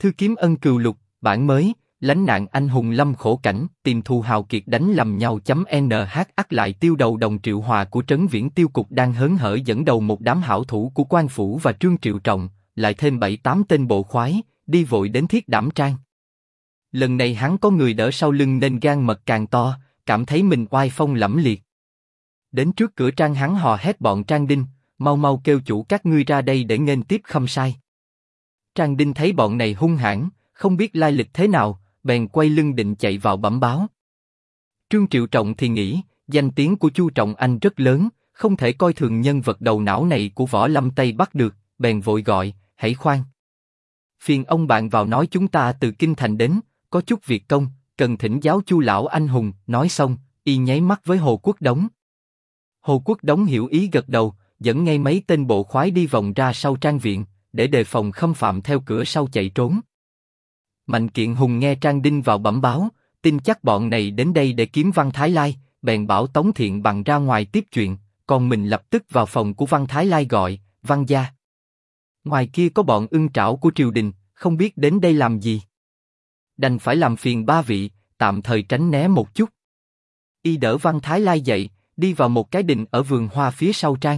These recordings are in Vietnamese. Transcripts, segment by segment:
Thư kiếm ân cừu lục, bản mới, lánh nạn anh hùng lâm khổ cảnh, tìm thù hào kiệt đánh lầm nhau. .nh ắt lại tiêu đầu Đồng Triệu Hòa của Trấn Viễn Tiêu Cục đang hớn hở dẫn đầu một đám hảo thủ của Quan Phủ và Trương Triệu Trọng, lại thêm 7-8 tên bộ khoái, đi vội đến Thiết Đảm Trang. Lần này hắn có người đỡ sau lưng nên gan mật càng to, cảm thấy mình oai phong lẫm liệt. Đến trước cửa trang hắn hò hét bọn Trang Đinh, mau mau kêu chủ các ngươi ra đây để nghênh tiếp Khâm Sai. Trang Đinh thấy bọn này hung hãn, không biết lai lịch thế nào, bèn quay lưng định chạy vào bẩm báo. Trương Triệu Trọng thì nghĩ, danh tiếng của Chu Trọng Anh rất lớn, không thể coi thường nhân vật đầu não này của Võ Lâm Tây Bắc được, bèn vội gọi, hãy khoan. Phiền ông bạn vào nói chúng ta từ Kinh Thành đến, có chút việc công, cần thỉnh giáo Chu lão anh hùng. Nói xong, y nháy mắt với Hồ Quốc Đống. Hồ Quốc Đống hiểu ý gật đầu, dẫn ngay mấy tên bộ khoái đi vòng ra sau trang viện, để đề phòng Khâm Phạm theo cửa sau chạy trốn. Mạnh Kiện Hùng nghe Trang Đinh vào bẩm báo, tin chắc bọn này đến đây để kiếm Văn Thái Lai, bèn bảo Tống Thiện Bằng ra ngoài tiếp chuyện, còn mình lập tức vào phòng của Văn Thái Lai gọi, Văn gia. Ngoài kia có bọn ưng trảo của triều đình, không biết đến đây làm gì. Đành phải làm phiền ba vị, tạm thời tránh né một chút. Y đỡ Văn Thái Lai dậy, đi vào một cái đình ở vườn hoa phía sau trang.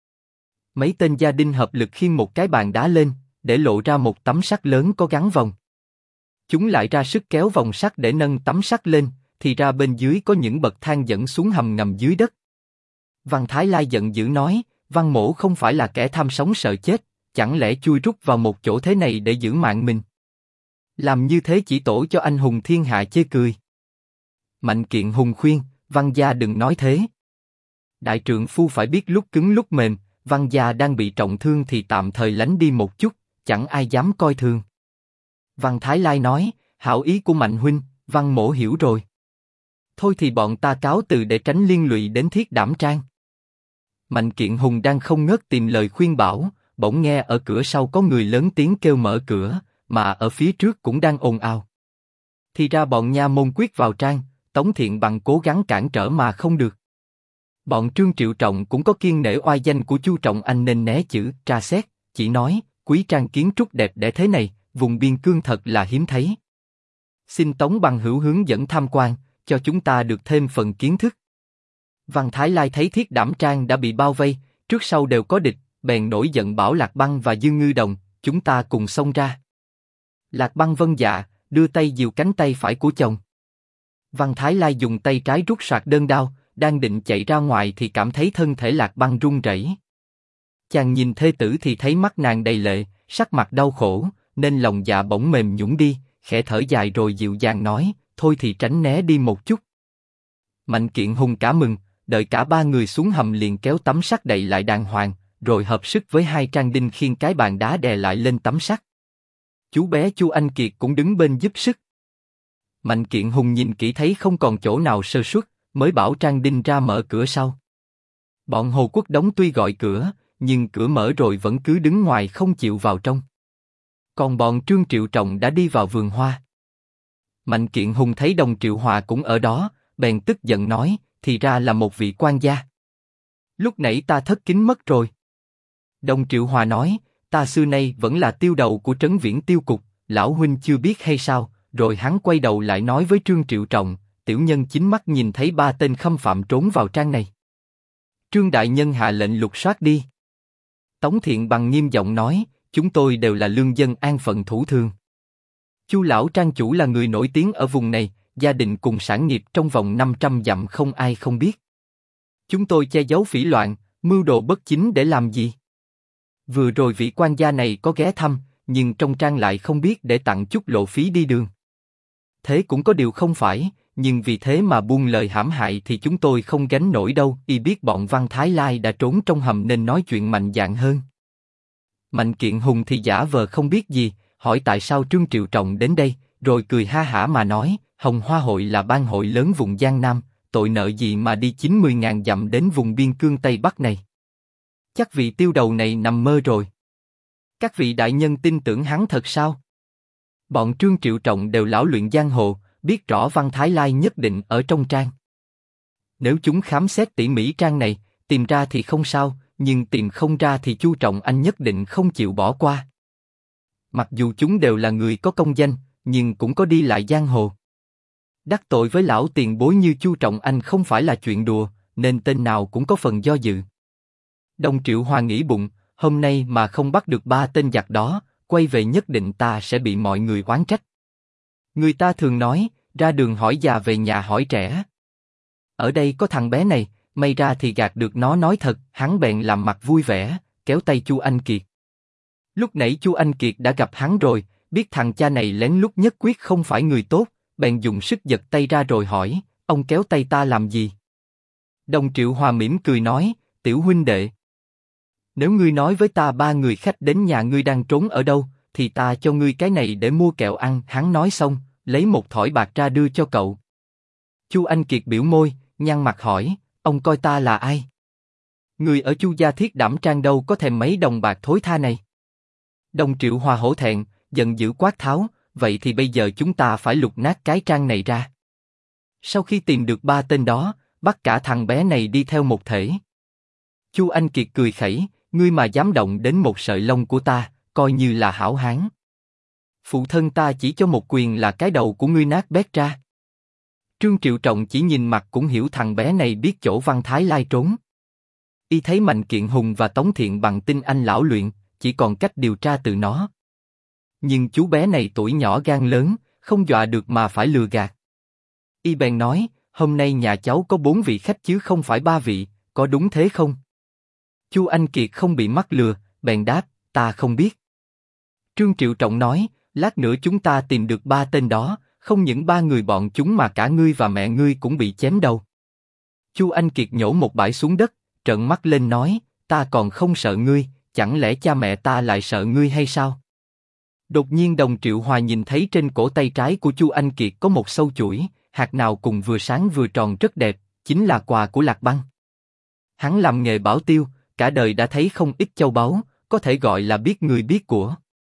Mấy tên gia đình hợp lực khiêng một cái bàn đá lên, để lộ ra một tấm sắt lớn có gắn vòng. Chúng lại ra sức kéo vòng sắt để nâng tấm sắt lên, thì ra bên dưới có những bậc thang dẫn xuống hầm ngầm dưới đất. Văn Thái Lai giận dữ nói, Văn mỗ không phải là kẻ tham sống sợ chết, chẳng lẽ chui rút vào một chỗ thế này để giữ mạng mình? Làm như thế chỉ tổ cho anh hùng thiên hạ chê cười. Mạnh Kiện Hùng khuyên, Văn gia đừng nói thế. Đại trượng phu phải biết lúc cứng lúc mềm, Văn gia đang bị trọng thương thì tạm thời lánh đi một chút, chẳng ai dám coi thường. Văn Thái Lai nói, hảo ý của Mạnh huynh, Văn mỗ hiểu rồi. Thôi thì bọn ta cáo từ để tránh liên lụy đến Thiết Đảm Trang. Mạnh Kiện Hùng đang không ngớt tìm lời khuyên bảo, bỗng nghe ở cửa sau có người lớn tiếng kêu mở cửa, mà ở phía trước cũng đang ồn ào. Thì ra bọn nha môn quyết vào trang, Tống Thiện Bằng cố gắng cản trở mà không được. Bọn Trương Triệu Trọng cũng có kiêng nể oai danh của Chu Trọng Anh nên né chữ tra xét, chỉ nói, quý trang kiến trúc đẹp đẽ thế này, vùng biên cương thật là hiếm thấy. Xin Tống bằng hữu hướng dẫn tham quan, cho chúng ta được thêm phần kiến thức. Văn Thái Lai thấy Thiết Đảm Trang đã bị bao vây, trước sau đều có địch, bèn nổi giận bảo Lạc Băng và Dương Ngư Đồng, chúng ta cùng xông ra. Lạc Băng vâng dạ, đưa tay dìu cánh tay phải của chồng. Văn Thái Lai dùng tay trái rút soạt đơn đao, đang định chạy ra ngoài thì cảm thấy thân thể Lạc Băng run rẩy. Chàng nhìn thê tử thì thấy mắt nàng đầy lệ, sắc mặt đau khổ, nên lòng dạ bỗng mềm nhũn đi, khẽ thở dài rồi dịu dàng nói, thôi thì tránh né đi một chút. Mạnh Kiện Hùng cả mừng, đợi cả ba người xuống hầm liền kéo tấm sắt đậy lại đàng hoàng, rồi hợp sức với hai trang đinh khiêng cái bàn đá đè lại lên tấm sắt. Chú bé Chu Anh Kiệt cũng đứng bên giúp sức. Mạnh Kiện Hùng nhìn kỹ thấy không còn chỗ nào sơ suất, mới bảo Trang Đinh ra mở cửa sau. Bọn Hồ Quốc Đống tuy gọi cửa, nhưng cửa mở rồi vẫn cứ đứng ngoài không chịu vào trong. Còn bọn Trương Triệu Trọng đã đi vào vườn hoa. Mạnh Kiện Hùng thấy Đồng Triệu Hòa cũng ở đó, bèn tức giận nói, thì ra là một vị quan gia. Lúc nãy ta thất kính mất rồi. Đồng Triệu Hòa nói, ta xưa nay vẫn là tiêu đầu của Trấn Viễn Tiêu Cục, lão huynh chưa biết hay sao? Rồi hắn quay đầu lại nói với Trương Triệu Trọng, tiểu nhân chính mắt nhìn thấy ba tên khâm phạm trốn vào trang này. Trương đại nhân hạ lệnh lục soát đi. Tống Thiện Bằng nghiêm giọng nói, chúng tôi đều là lương dân an phận thủ thường. Chu lão trang chủ là người nổi tiếng ở vùng này, gia đình cùng sản nghiệp trong vòng 500 dặm không ai không biết. Chúng tôi che giấu phỉ loạn, mưu đồ bất chính để làm gì? Vừa rồi vị quan gia này có ghé thăm, nhưng trong trang lại không biết để tặng chút lộ phí đi đường. Thế cũng có điều không phải, nhưng vì thế mà buông lời hãm hại thì chúng tôi không gánh nổi đâu. Y biết bọn Văn Thái Lai đã trốn trong hầm nên nói chuyện mạnh dạn hơn. Mạnh Kiện Hùng thì giả vờ không biết gì, hỏi tại sao Trương Triệu Trọng đến đây, rồi cười ha hả mà nói, Hồng Hoa Hội là bang hội lớn vùng Giang Nam, tội nợ gì mà đi 90.000 dặm đến vùng biên cương Tây Bắc này. Chắc vị tiêu đầu này nằm mơ rồi. Các vị đại nhân tin tưởng hắn thật sao? Bọn Trương Triệu Trọng đều lão luyện giang hồ, biết rõ Văn Thái Lai nhất định ở trong trang. Nếu chúng khám xét tỉ mỉ trang này, tìm ra thì không sao, nhưng tìm không ra thì Chu Trọng Anh nhất định không chịu bỏ qua. mặc dù chúng đều là người có công danh, nhưng cũng có đi lại giang hồ. Đắc tội với lão tiền bối như Chu Trọng Anh không phải là chuyện đùa, nên tên nào cũng có phần do dự. Đồng Triệu Hòa nghĩ bụng, hôm nay mà không bắt được ba tên giặc đó, quay về nhất định ta sẽ bị mọi người oán trách. Người ta thường nói, ra đường hỏi già về nhà hỏi trẻ. Ở đây có thằng bé này, may ra thì gạt được nó nói thật, hắn bèn làm mặt vui vẻ, kéo tay Chu Anh Kiệt. Lúc nãy Chu Anh Kiệt đã gặp hắn rồi, biết thằng cha này lén lút nhất quyết không phải người tốt, bèn dùng sức giật tay ra rồi hỏi, ông kéo tay ta làm gì? Đồng Triệu Hòa mỉm cười nói, tiểu huynh đệ. Nếu ngươi nói với ta ba người khách đến nhà ngươi đang trốn ở đâu, thì ta cho ngươi cái này để mua kẹo ăn. Hắn nói xong, lấy một thỏi bạc ra đưa cho cậu. Chu Anh Kiệt biểu môi, nhăn mặt hỏi, ông coi ta là ai? Người ở Chu gia Thiết Đảm Trang đâu có thèm mấy đồng bạc thối tha này. Đồng Triệu Hòa hổ thẹn, giận dữ quát tháo, vậy thì bây giờ chúng ta phải lục nát cái trang này ra. Sau khi tìm được ba tên đó, bắt cả thằng bé này đi theo một thể. Chu Anh Kiệt cười khẩy, ngươi mà dám động đến một sợi lông của ta, coi như là hảo hán. Phụ thân ta chỉ cho một quyền là cái đầu của ngươi nát bét ra. Trương Triệu Trọng chỉ nhìn mặt cũng hiểu thằng bé này biết chỗ Văn Thái Lai trốn. Y thấy Mạnh Kiện Hùng và Tống Thiện bằng tinh anh lão luyện, chỉ còn cách điều tra từ nó. Nhưng chú bé này tuổi nhỏ gan lớn, không dọa được mà phải lừa gạt. Y bèn nói, hôm nay nhà cháu có 4 vị khách chứ không phải 3 vị, có đúng thế không? Chu Anh Kiệt không bị mắc lừa, bèn đáp, ta không biết. Trương Triệu Trọng nói, lát nữa chúng ta tìm được 3 tên đó, không những 3 người bọn chúng mà cả ngươi và mẹ ngươi cũng bị chém đầu. Chu Anh Kiệt nhổ một bãi xuống đất, trợn mắt lên nói, ta còn không sợ ngươi, chẳng lẽ cha mẹ ta lại sợ ngươi hay sao? Đột nhiên Đồng Triệu Hòa nhìn thấy trên cổ tay trái của Chu Anh Kiệt có một sâu chuỗi, hạt nào cùng vừa sáng vừa tròn rất đẹp, chính là quà của Lạc Băng. Hắn làm nghề bảo tiêu, cả đời đã thấy không ít châu báu, có thể gọi là biết người biết của.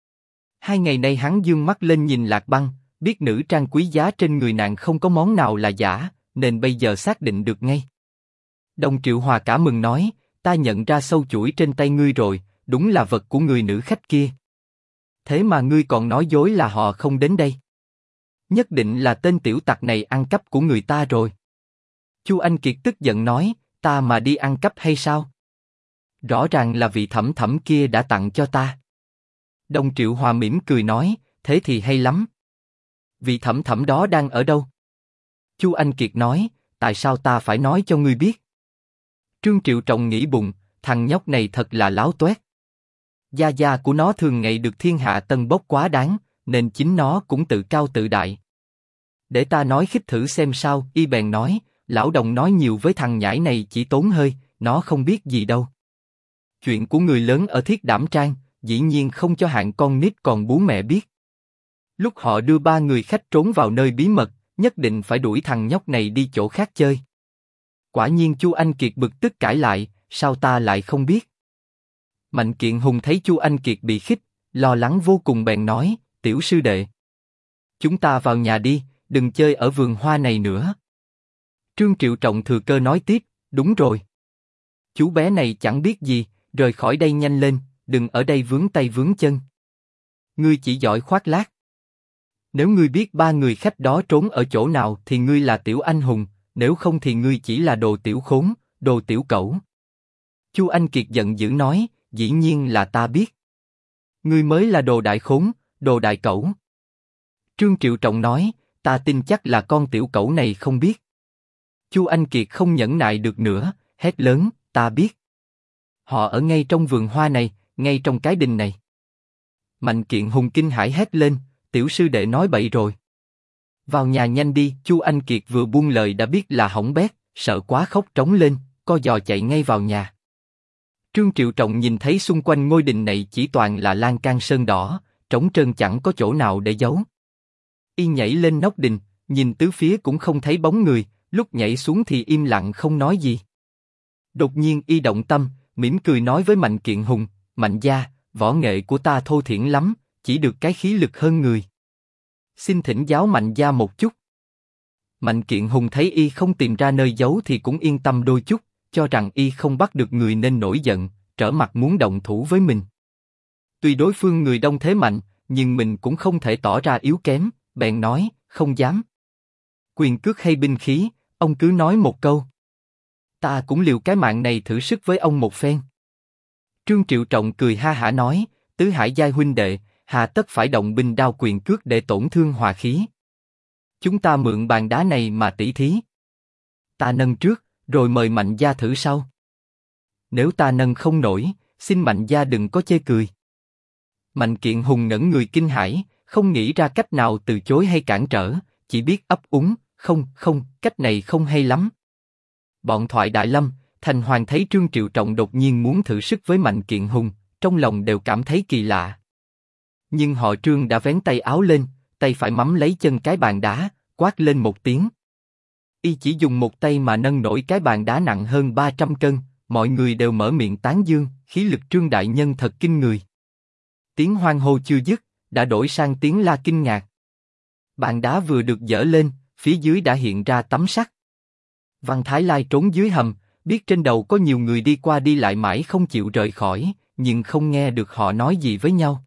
2 ngày nay hắn dương mắt lên nhìn Lạc Băng, biết nữ trang quý giá trên người nàng không có món nào là giả, nên bây giờ xác định được ngay. Đồng Triệu Hòa cả mừng nói, ta nhận ra sâu chuỗi trên tay ngươi rồi, đúng là vật của người nữ khách kia. Thế mà ngươi còn nói dối là họ không đến đây. Nhất định là tên tiểu tặc này ăn cắp của người ta rồi. Chu Anh Kiệt tức giận nói, ta mà đi ăn cắp hay sao? Rõ ràng là vị thẩm thẩm kia đã tặng cho ta. Đồng Triệu Hòa mỉm cười nói, thế thì hay lắm. Vị thẩm thẩm đó đang ở đâu? Chu Anh Kiệt nói, tại sao ta phải nói cho ngươi biết? Trương Triệu Trọng nghĩ bụng, thằng nhóc này thật là láo toét. Gia gia của nó thường ngày được thiên hạ tân bốc quá đáng, nên chính nó cũng tự cao tự đại. Để ta nói khích thử xem sao. Y bèn nói, lão Đồng nói nhiều với thằng nhãi này chỉ tốn hơi, nó không biết gì đâu. Chuyện của người lớn ở Thiết Đảm Trang, dĩ nhiên không cho hạng con nít còn bú mẹ biết. Lúc họ đưa 3 người khách trốn vào nơi bí mật, nhất định phải đuổi thằng nhóc này đi chỗ khác chơi. Quả nhiên Chu Anh Kiệt bực tức cãi lại, sao ta lại không biết? Mạnh Kiện Hùng thấy Chu Anh Kiệt bị khích, lo lắng vô cùng bèn nói, tiểu sư đệ, chúng ta vào nhà đi, đừng chơi ở vườn hoa này nữa. Trương Triệu Trọng thừa cơ nói tiếp, đúng rồi. Chú bé này chẳng biết gì, rời khỏi đây nhanh lên, đừng ở đây vướng tay vướng chân. Ngươi chỉ giỏi khoác lác. Nếu ngươi biết 3 người khách đó trốn ở chỗ nào thì ngươi là tiểu anh hùng, nếu không thì ngươi chỉ là đồ tiểu khốn, đồ tiểu cẩu. Chu Anh Kiệt giận dữ nói, dĩ nhiên là ta biết. Ngươi mới là đồ đại khốn, đồ đại cẩu. Trương Triệu Trọng nói, ta tin chắc là con tiểu cẩu này không biết. Chu Anh Kiệt không nhẫn nại được nữa, hét lớn, ta biết. Họ ở ngay trong vườn hoa này, ngay trong cái đình này. Mạnh Kiện Hùng kinh hãi hét lên, tiểu sư đệ nói bậy rồi. Vào nhà nhanh đi. Chu Anh Kiệt vừa buông lời đã biết là hỏng bét, sợ quá khóc trống lên, co giò chạy ngay vào nhà. Trương Triệu Trọng nhìn thấy xung quanh ngôi đình này chỉ toàn là lan can sơn đỏ, trống trơn chẳng có chỗ nào để giấu. Y nhảy lên nóc đình, nhìn tứ phía cũng không thấy bóng người, lúc nhảy xuống thì im lặng không nói gì. Đột nhiên Y động tâm, mỉm cười nói với Mạnh Kiện Hùng, Mạnh gia, võ nghệ của ta thô thiển lắm, chỉ được cái khí lực hơn người. Xin thỉnh giáo Mạnh gia một chút. Mạnh Kiện Hùng thấy Y không tìm ra nơi giấu thì cũng yên tâm đôi chút, cho rằng Y không bắt được người nên nổi giận, trở mặt muốn động thủ với mình. Tuy đối phương người đông thế mạnh, nhưng mình cũng không thể tỏ ra yếu kém, bèn nói, không dám. Quyền cước hay binh khí, ông cứ nói một câu. Ta cũng liều cái mạng này thử sức với ông một phen. Trương Triệu Trọng cười ha hả nói, tứ hải giai huynh đệ, hà tất phải động binh đao quyền cước để tổn thương hòa khí. Chúng ta mượn bàn đá này mà tỉ thí. Ta nâng trước, rồi mời Mạnh gia thử sau. Nếu ta nâng không nổi, xin Mạnh gia đừng có chê cười. Mạnh Kiện Hùng ngẩn người kinh hãi, không nghĩ ra cách nào từ chối hay cản trở, chỉ biết ấp úng, không, cách này không hay lắm. Bọn Thoại Đại Lâm, Thành Hoàng thấy Trương Triệu Trọng đột nhiên muốn thử sức với Mạnh Kiện Hùng, trong lòng đều cảm thấy kỳ lạ. Nhưng họ Trương đã vén tay áo lên, tay phải mắm lấy chân cái bàn đá, quát lên một tiếng. Y chỉ dùng một tay mà nâng nổi cái bàn đá nặng hơn 300 cân, mọi người đều mở miệng tán dương, khí lực Trương đại nhân thật kinh người. Tiếng hoan hô chưa dứt, đã đổi sang tiếng la kinh ngạc. Bàn đá vừa được dỡ lên, phía dưới đã hiện ra tấm sắt. Văn Thái Lai trốn dưới hầm, biết trên đầu có nhiều người đi qua đi lại mãi không chịu rời khỏi, nhưng không nghe được họ nói gì với nhau.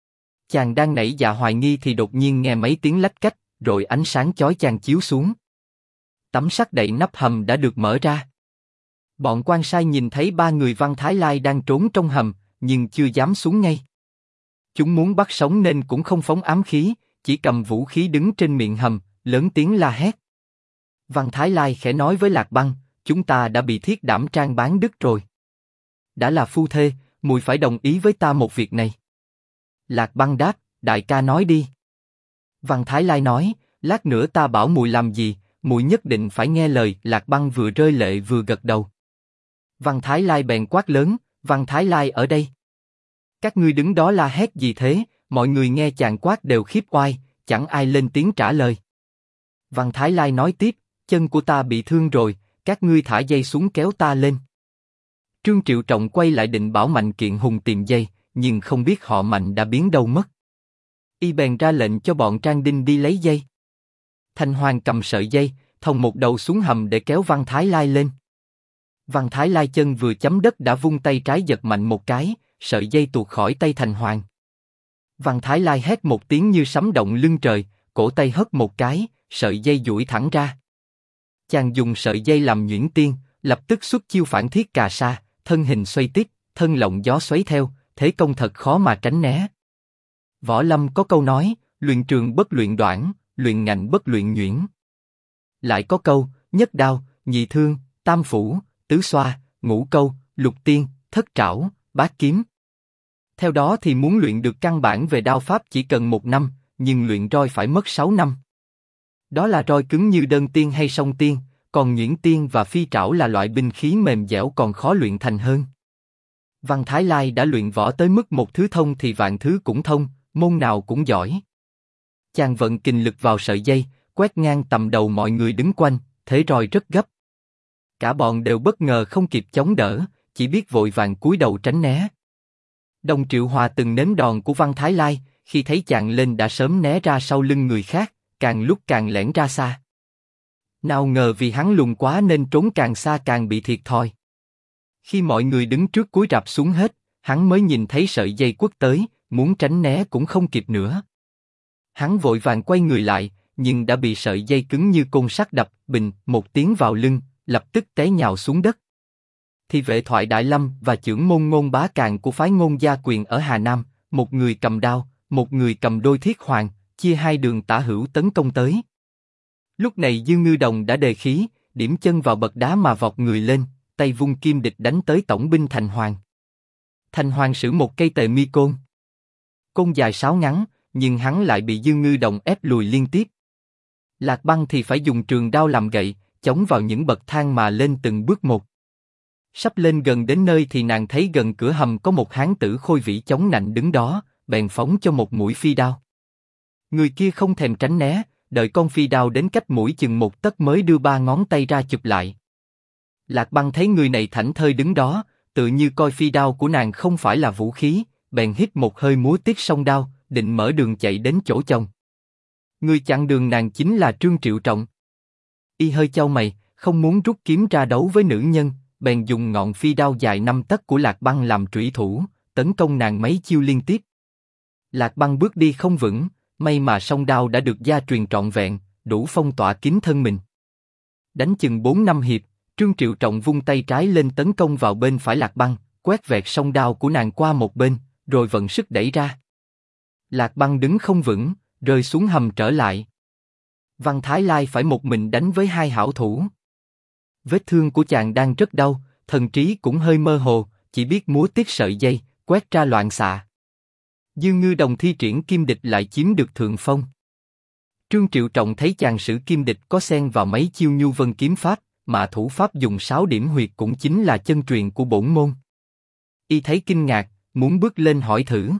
Chàng đang nảy dạ hoài nghi thì đột nhiên nghe mấy tiếng lách cách, rồi ánh sáng chói chang chiếu xuống. Tấm sắt đậy nắp hầm đã được mở ra. Bọn quan sai nhìn thấy ba người Văn Thái Lai đang trốn trong hầm, nhưng chưa dám xuống ngay. Chúng muốn bắt sống nên cũng không phóng ám khí, chỉ cầm vũ khí đứng trên miệng hầm, lớn tiếng la hét. Văn Thái Lai khẽ nói với Lạc Băng, chúng ta đã bị Thiết Đảm Trang bán đứt rồi. Đã là phu thê, muội phải đồng ý với ta một việc này. Lạc Băng đáp, đại ca nói đi. Văn Thái Lai nói, lát nữa ta bảo muội làm gì, muội nhất định phải nghe lời. Lạc Băng vừa rơi lệ vừa gật đầu. Văn Thái Lai bèn quát lớn, Văn Thái Lai ở đây. Các ngươi đứng đó la hét gì thế? Mọi người nghe chàng quát đều khiếp oai, chẳng ai lên tiếng trả lời. Văn Thái Lai nói tiếp, chân của ta bị thương rồi, các ngươi thả dây xuống kéo ta lên. Trương Triệu Trọng quay lại định bảo Mạnh Kiện Hùng tìm dây, nhưng không biết họ Mạnh đã biến đâu mất. Y bèn ra lệnh cho bọn Trang Đinh đi lấy dây. Thành Hoàng cầm sợi dây, thòng một đầu xuống hầm để kéo Văn Thái Lai lên. Văn Thái Lai chân vừa chấm đất đã vung tay trái giật mạnh một cái, sợi dây tuột khỏi tay Thành Hoàng. Văn Thái Lai hét một tiếng như sấm động lưng trời, cổ tay hất một cái, sợi dây duỗi thẳng ra. Chàng dùng sợi dây làm nhuyễn tiên, lập tức xuất chiêu phản thiết cà sa, thân hình xoay tít, thân lộng gió xoáy theo, thế công thật khó mà tránh né. Võ Lâm có câu nói, luyện trường bất luyện đoạn, luyện ngạnh bất luyện nhuyễn. Lại có câu, nhất đao, nhị thương, tam phủ, tứ xoa, ngũ câu, lục tiên, thất trảo, bát kiếm. Theo đó thì muốn luyện được căn bản về đao pháp chỉ cần 1 năm, nhưng luyện roi phải mất 6 năm. Đó là roi cứng như đơn tiên hay song tiên, còn nhuyễn tiên và phi trảo là loại binh khí mềm dẻo còn khó luyện thành hơn. Văn Thái Lai đã luyện võ tới mức một thứ thông thì vạn thứ cũng thông, môn nào cũng giỏi. Chàng vận kình lực vào sợi dây, quét ngang tầm đầu mọi người đứng quanh, thế roi rất gấp. Cả bọn đều bất ngờ không kịp chống đỡ, chỉ biết vội vàng cúi đầu tránh né. Đồng Triệu Hòa từng nếm đòn của Văn Thái Lai, khi thấy chàng lên đã sớm né ra sau lưng người khác, càng lúc càng lẻn ra xa. Nào ngờ vì hắn lùn quá nên trốn càng xa càng bị thiệt thòi. Khi mọi người đứng trước cúi rạp xuống hết, hắn mới nhìn thấy sợi dây quất tới, muốn tránh né cũng không kịp nữa. Hắn vội vàng quay người lại, nhưng đã bị sợi dây cứng như côn sắt đập, bình, một tiếng vào lưng, lập tức té nhào xuống đất. Thì vệ Thoại Đại Lâm và chưởng môn Ngôn Bá Càn của phái Ngôn Gia Quyền ở Hà Nam, một người cầm đao, một người cầm đôi thiết hoàng, chia hai đường tả hữu tấn công tới. Lúc này Dư Ngư Đồng đã đề khí, điểm chân vào bậc đá mà vọt người lên, tay vung kim địch đánh tới tổng binh Thành Hoàng. Thành Hoàng sử một cây tề mi côn. Côn dài sáo ngắn, nhưng hắn lại bị Dư Ngư Đồng ép lùi liên tiếp. Lạc Băng thì phải dùng trường đao làm gậy, chống vào những bậc thang mà lên từng bước một. Sắp lên gần đến nơi thì nàng thấy gần cửa hầm có một hán tử khôi vĩ chống nạnh đứng đó, bèn phóng cho một mũi phi đao. Người kia không thèm tránh né, đợi con phi đao đến cách mũi chừng 1 tấc mới đưa 3 ngón tay ra chụp lại. Lạc Băng thấy người này thảnh thơi đứng đó, tự như coi phi đao của nàng không phải là vũ khí, bèn hít một hơi múa tiết song đao, định mở đường chạy đến chỗ chồng. Người chặn đường nàng chính là Trương Triệu Trọng. Y hơi chau mày, không muốn rút kiếm ra đấu với nữ nhân, bèn dùng ngọn phi đao dài 5 tấc của Lạc Băng làm trủy thủ, tấn công nàng mấy chiêu liên tiếp. Lạc Băng bước đi không vững, may mà song đao đã được gia truyền trọn vẹn, đủ phong tỏa kín thân mình. Đánh chừng 4-5 hiệp, Trương Triệu Trọng vung tay trái lên tấn công vào bên phải Lạc Băng, quét vẹt song đao của nàng qua một bên, rồi vận sức đẩy ra. Lạc Băng đứng không vững, rơi xuống hầm trở lại. Văn Thái Lai phải một mình đánh với hai hảo thủ. Vết thương của chàng đang rất đau, thần trí cũng hơi mơ hồ, chỉ biết múa tiết sợi dây, quét ra loạn xạ. Dương Ngư Đồng thi triển kim địch lại chiếm được thượng phong. Trương Triệu Trọng thấy chàng sử kim địch có xen vào mấy chiêu nhu vân kiếm pháp, mà thủ pháp dùng 6 điểm huyệt cũng chính là chân truyền của bổn môn. Y thấy kinh ngạc, muốn bước lên hỏi thử.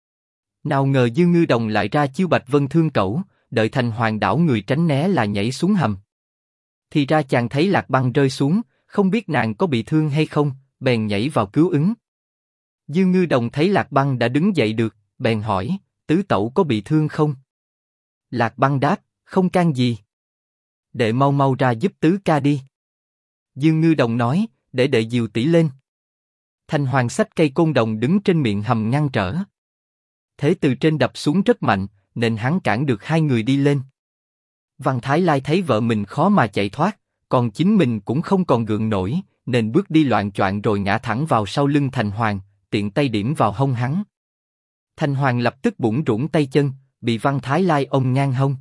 Nào ngờ Dương Ngư Đồng lại ra chiêu Bạch Vân Thương Cẩu, đợi Thành Hoàng đảo người tránh né là nhảy xuống hầm. Thì ra chàng thấy Lạc Băng rơi xuống, không biết nàng có bị thương hay không, bèn nhảy vào cứu ứng. Dương Ngư Đồng thấy Lạc Băng đã đứng dậy được, bèn hỏi, tứ tẩu có bị thương không? Lạc Băng đáp, không can gì. Đệ mau mau ra giúp tứ ca đi. Dương Ngư Đồng nói, để đệ dìu tỷ lên. Thành Hoàng xách cây côn đồng đứng trên miệng hầm ngăn trở. Thế từ trên đập xuống rất mạnh, nên hắn cản được hai người đi lên. Văn Thái Lai thấy vợ mình khó mà chạy thoát, còn chính mình cũng không còn gượng nổi, nên bước đi loạng choạng rồi ngã thẳng vào sau lưng Thành Hoàng, tiện tay điểm vào hông hắn. Thành Hoàng lập tức bủn rủn tay chân, bị Văn Thái Lai ôm ngang hông.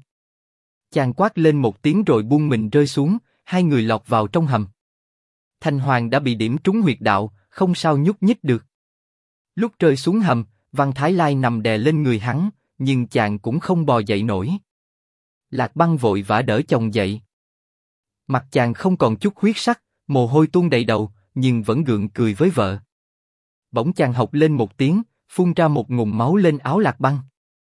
Chàng quát lên một tiếng rồi buông mình rơi xuống, hai người lọt vào trong hầm. Thành Hoàng đã bị điểm trúng huyệt đạo, không sao nhúc nhích được. Lúc rơi xuống hầm, Văn Thái Lai nằm đè lên người hắn, nhưng chàng cũng không bò dậy nổi. Lạc Băng vội vã đỡ chồng dậy. Mặt chàng không còn chút huyết sắc, mồ hôi tuôn đầy đầu, nhưng vẫn gượng cười với vợ. Bỗng chàng hộc lên một tiếng, phun ra một ngụm máu lên áo Lạc Băng.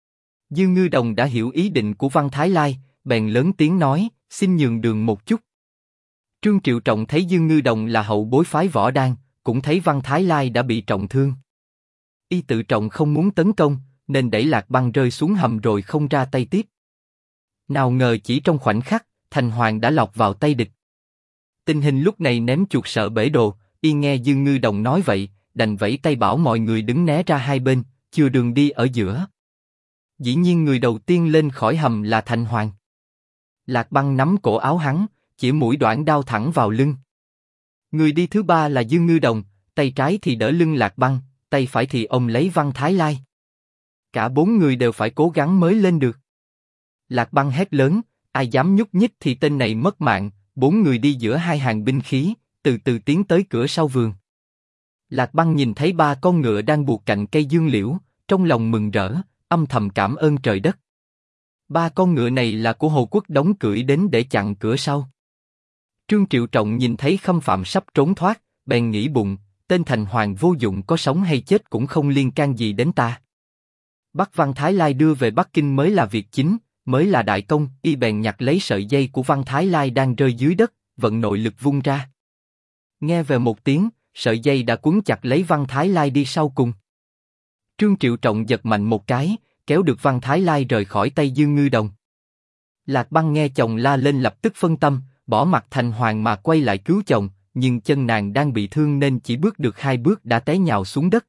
Dương Ngư Đồng đã hiểu ý định của Văn Thái Lai, bèn lớn tiếng nói, xin nhường đường một chút. Trương Triệu Trọng thấy Dương Ngư Đồng là hậu bối phái Võ Đan, cũng thấy Văn Thái Lai đã bị trọng thương. Y tự trọng không muốn tấn công, nên đẩy Lạc Băng rơi xuống hầm rồi không ra tay tiếp. Nào ngờ chỉ trong khoảnh khắc, Thành Hoàng đã lọt vào tay địch. Tình hình lúc này ném chuột sợ bể đồ, y nghe Dương Ngư Đồng nói vậy, đành vẫy tay bảo mọi người đứng né ra hai bên, chừa đường đi ở giữa. Dĩ nhiên người đầu tiên lên khỏi hầm là Thành Hoàng. Lạc Băng nắm cổ áo hắn, chỉ mũi đoạn đao thẳng vào lưng. Người đi thứ ba là Dương Ngư Đồng, tay trái thì đỡ lưng Lạc Băng, tay phải thì ôm lấy Văn Thái Lai. Cả bốn người đều phải cố gắng mới lên được. Lạc Băng hét lớn, ai dám nhúc nhích thì tên này mất mạng. Bốn người đi giữa hai hàng binh khí, từ từ tiến tới cửa sau vườn. Lạc Băng nhìn thấy ba con ngựa đang buộc cạnh cây dương liễu, trong lòng mừng rỡ, âm thầm cảm ơn trời đất. Ba con ngựa này là của Hồ Quốc Đống cưỡi đến để chặn cửa sau. Trương Triệu Trọng nhìn thấy Khâm Phạm sắp trốn thoát, bèn nghĩ bụng, tên Thành Hoàng vô dụng, có sống hay chết cũng không liên can gì đến ta. Bắt Văn Thái Lai đưa về Bắc Kinh mới là việc chính, mới là đại công. Y bèn nhặt lấy sợi dây của Văn Thái Lai đang rơi dưới đất, vận nội lực vung ra. Nghe về một tiếng, sợi dây đã quấn chặt lấy Văn Thái Lai đi sau cùng. Trương Triệu Trọng giật mạnh một cái, kéo được Văn Thái Lai rời khỏi tay Dương Ngư Đồng. Lạc Băng nghe chồng la lên lập tức phân tâm, bỏ mặt Thành Hoàng mà quay lại cứu chồng, nhưng chân nàng đang bị thương nên chỉ bước được 2 bước đã té nhào xuống đất.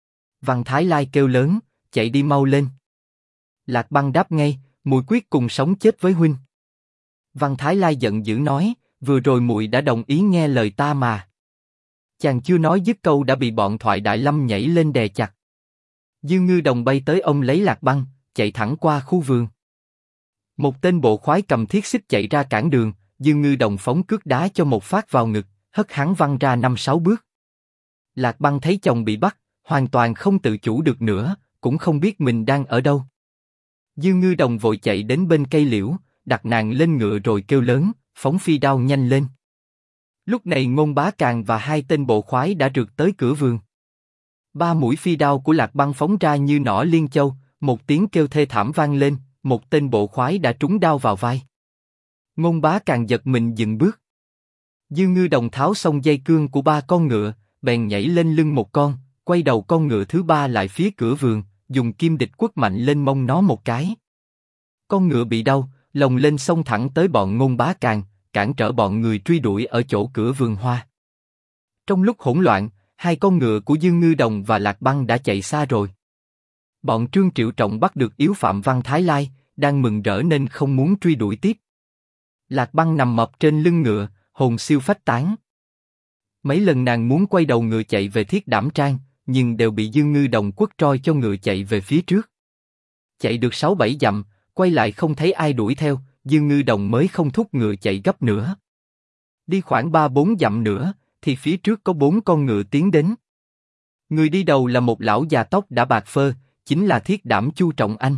Văn Thái Lai kêu lớn, chạy đi mau lên. Lạc Băng đáp ngay, muội quyết cùng sống chết với huynh. Văn Thái Lai giận dữ nói, vừa rồi muội đã đồng ý nghe lời ta mà. Chàng chưa nói dứt câu đã bị bọn Thoại Đại Lâm nhảy lên đè chặt. Dương Ngư Đồng bay tới ôm lấy Lạc Băng, chạy thẳng qua khu vườn. Một tên bộ khoái cầm thiết xích chạy ra cản đường, Dương Ngư Đồng phóng cước đá cho một phát vào ngực, hất hắn văng ra 5-6 bước. Lạc Băng thấy chồng bị bắt, hoàn toàn không tự chủ được nữa, cũng không biết mình đang ở đâu. Dương Ngư Đồng vội chạy đến bên cây liễu, đặt nàng lên ngựa rồi kêu lớn, phóng phi đao nhanh lên. Lúc này Ngôn Bá Càn và 2 tên bộ khoái đã rượt tới cửa vườn. 3 mũi phi đao của Lạc Băng phóng ra như nỏ liên châu, một tiếng kêu thê thảm vang lên, một tên bộ khoái đã trúng đao vào vai. Ngôn Bá Càn giật mình dừng bước. Dương Ngư Đồng tháo xong dây cương của 3 con ngựa, bèn nhảy lên lưng một con, quay đầu con ngựa thứ 3 lại phía cửa vườn, dùng kim địch quất mạnh lên mông nó một cái. Con ngựa bị đau, lồng lên xông thẳng tới bọn Ngôn Bá Càn, cản trở bọn người truy đuổi ở chỗ cửa vườn hoa. Trong lúc hỗn loạn, 2 con ngựa của Dương Ngư Đồng và Lạc Băng đã chạy xa rồi. Bọn Trương Triệu Trọng bắt được yếu phạm Văn Thái Lai, đang mừng rỡ nên không muốn truy đuổi tiếp. Lạc Băng nằm mập trên lưng ngựa, hồn siêu phách tán. Mấy lần nàng muốn quay đầu ngựa chạy về Thiết Đảm Trang, nhưng đều bị Dương Ngư Đồng quất roi cho ngựa chạy về phía trước. Chạy được 6-7 dặm, quay lại không thấy ai đuổi theo, Dương Ngư Đồng mới không thúc ngựa chạy gấp nữa. Đi khoảng 3-4 dặm nữa, thì phía trước có 4 con ngựa tiến đến. Người đi đầu là một lão già tóc đã bạc phơ, chính là Thiết Đảm Chu Trọng Anh.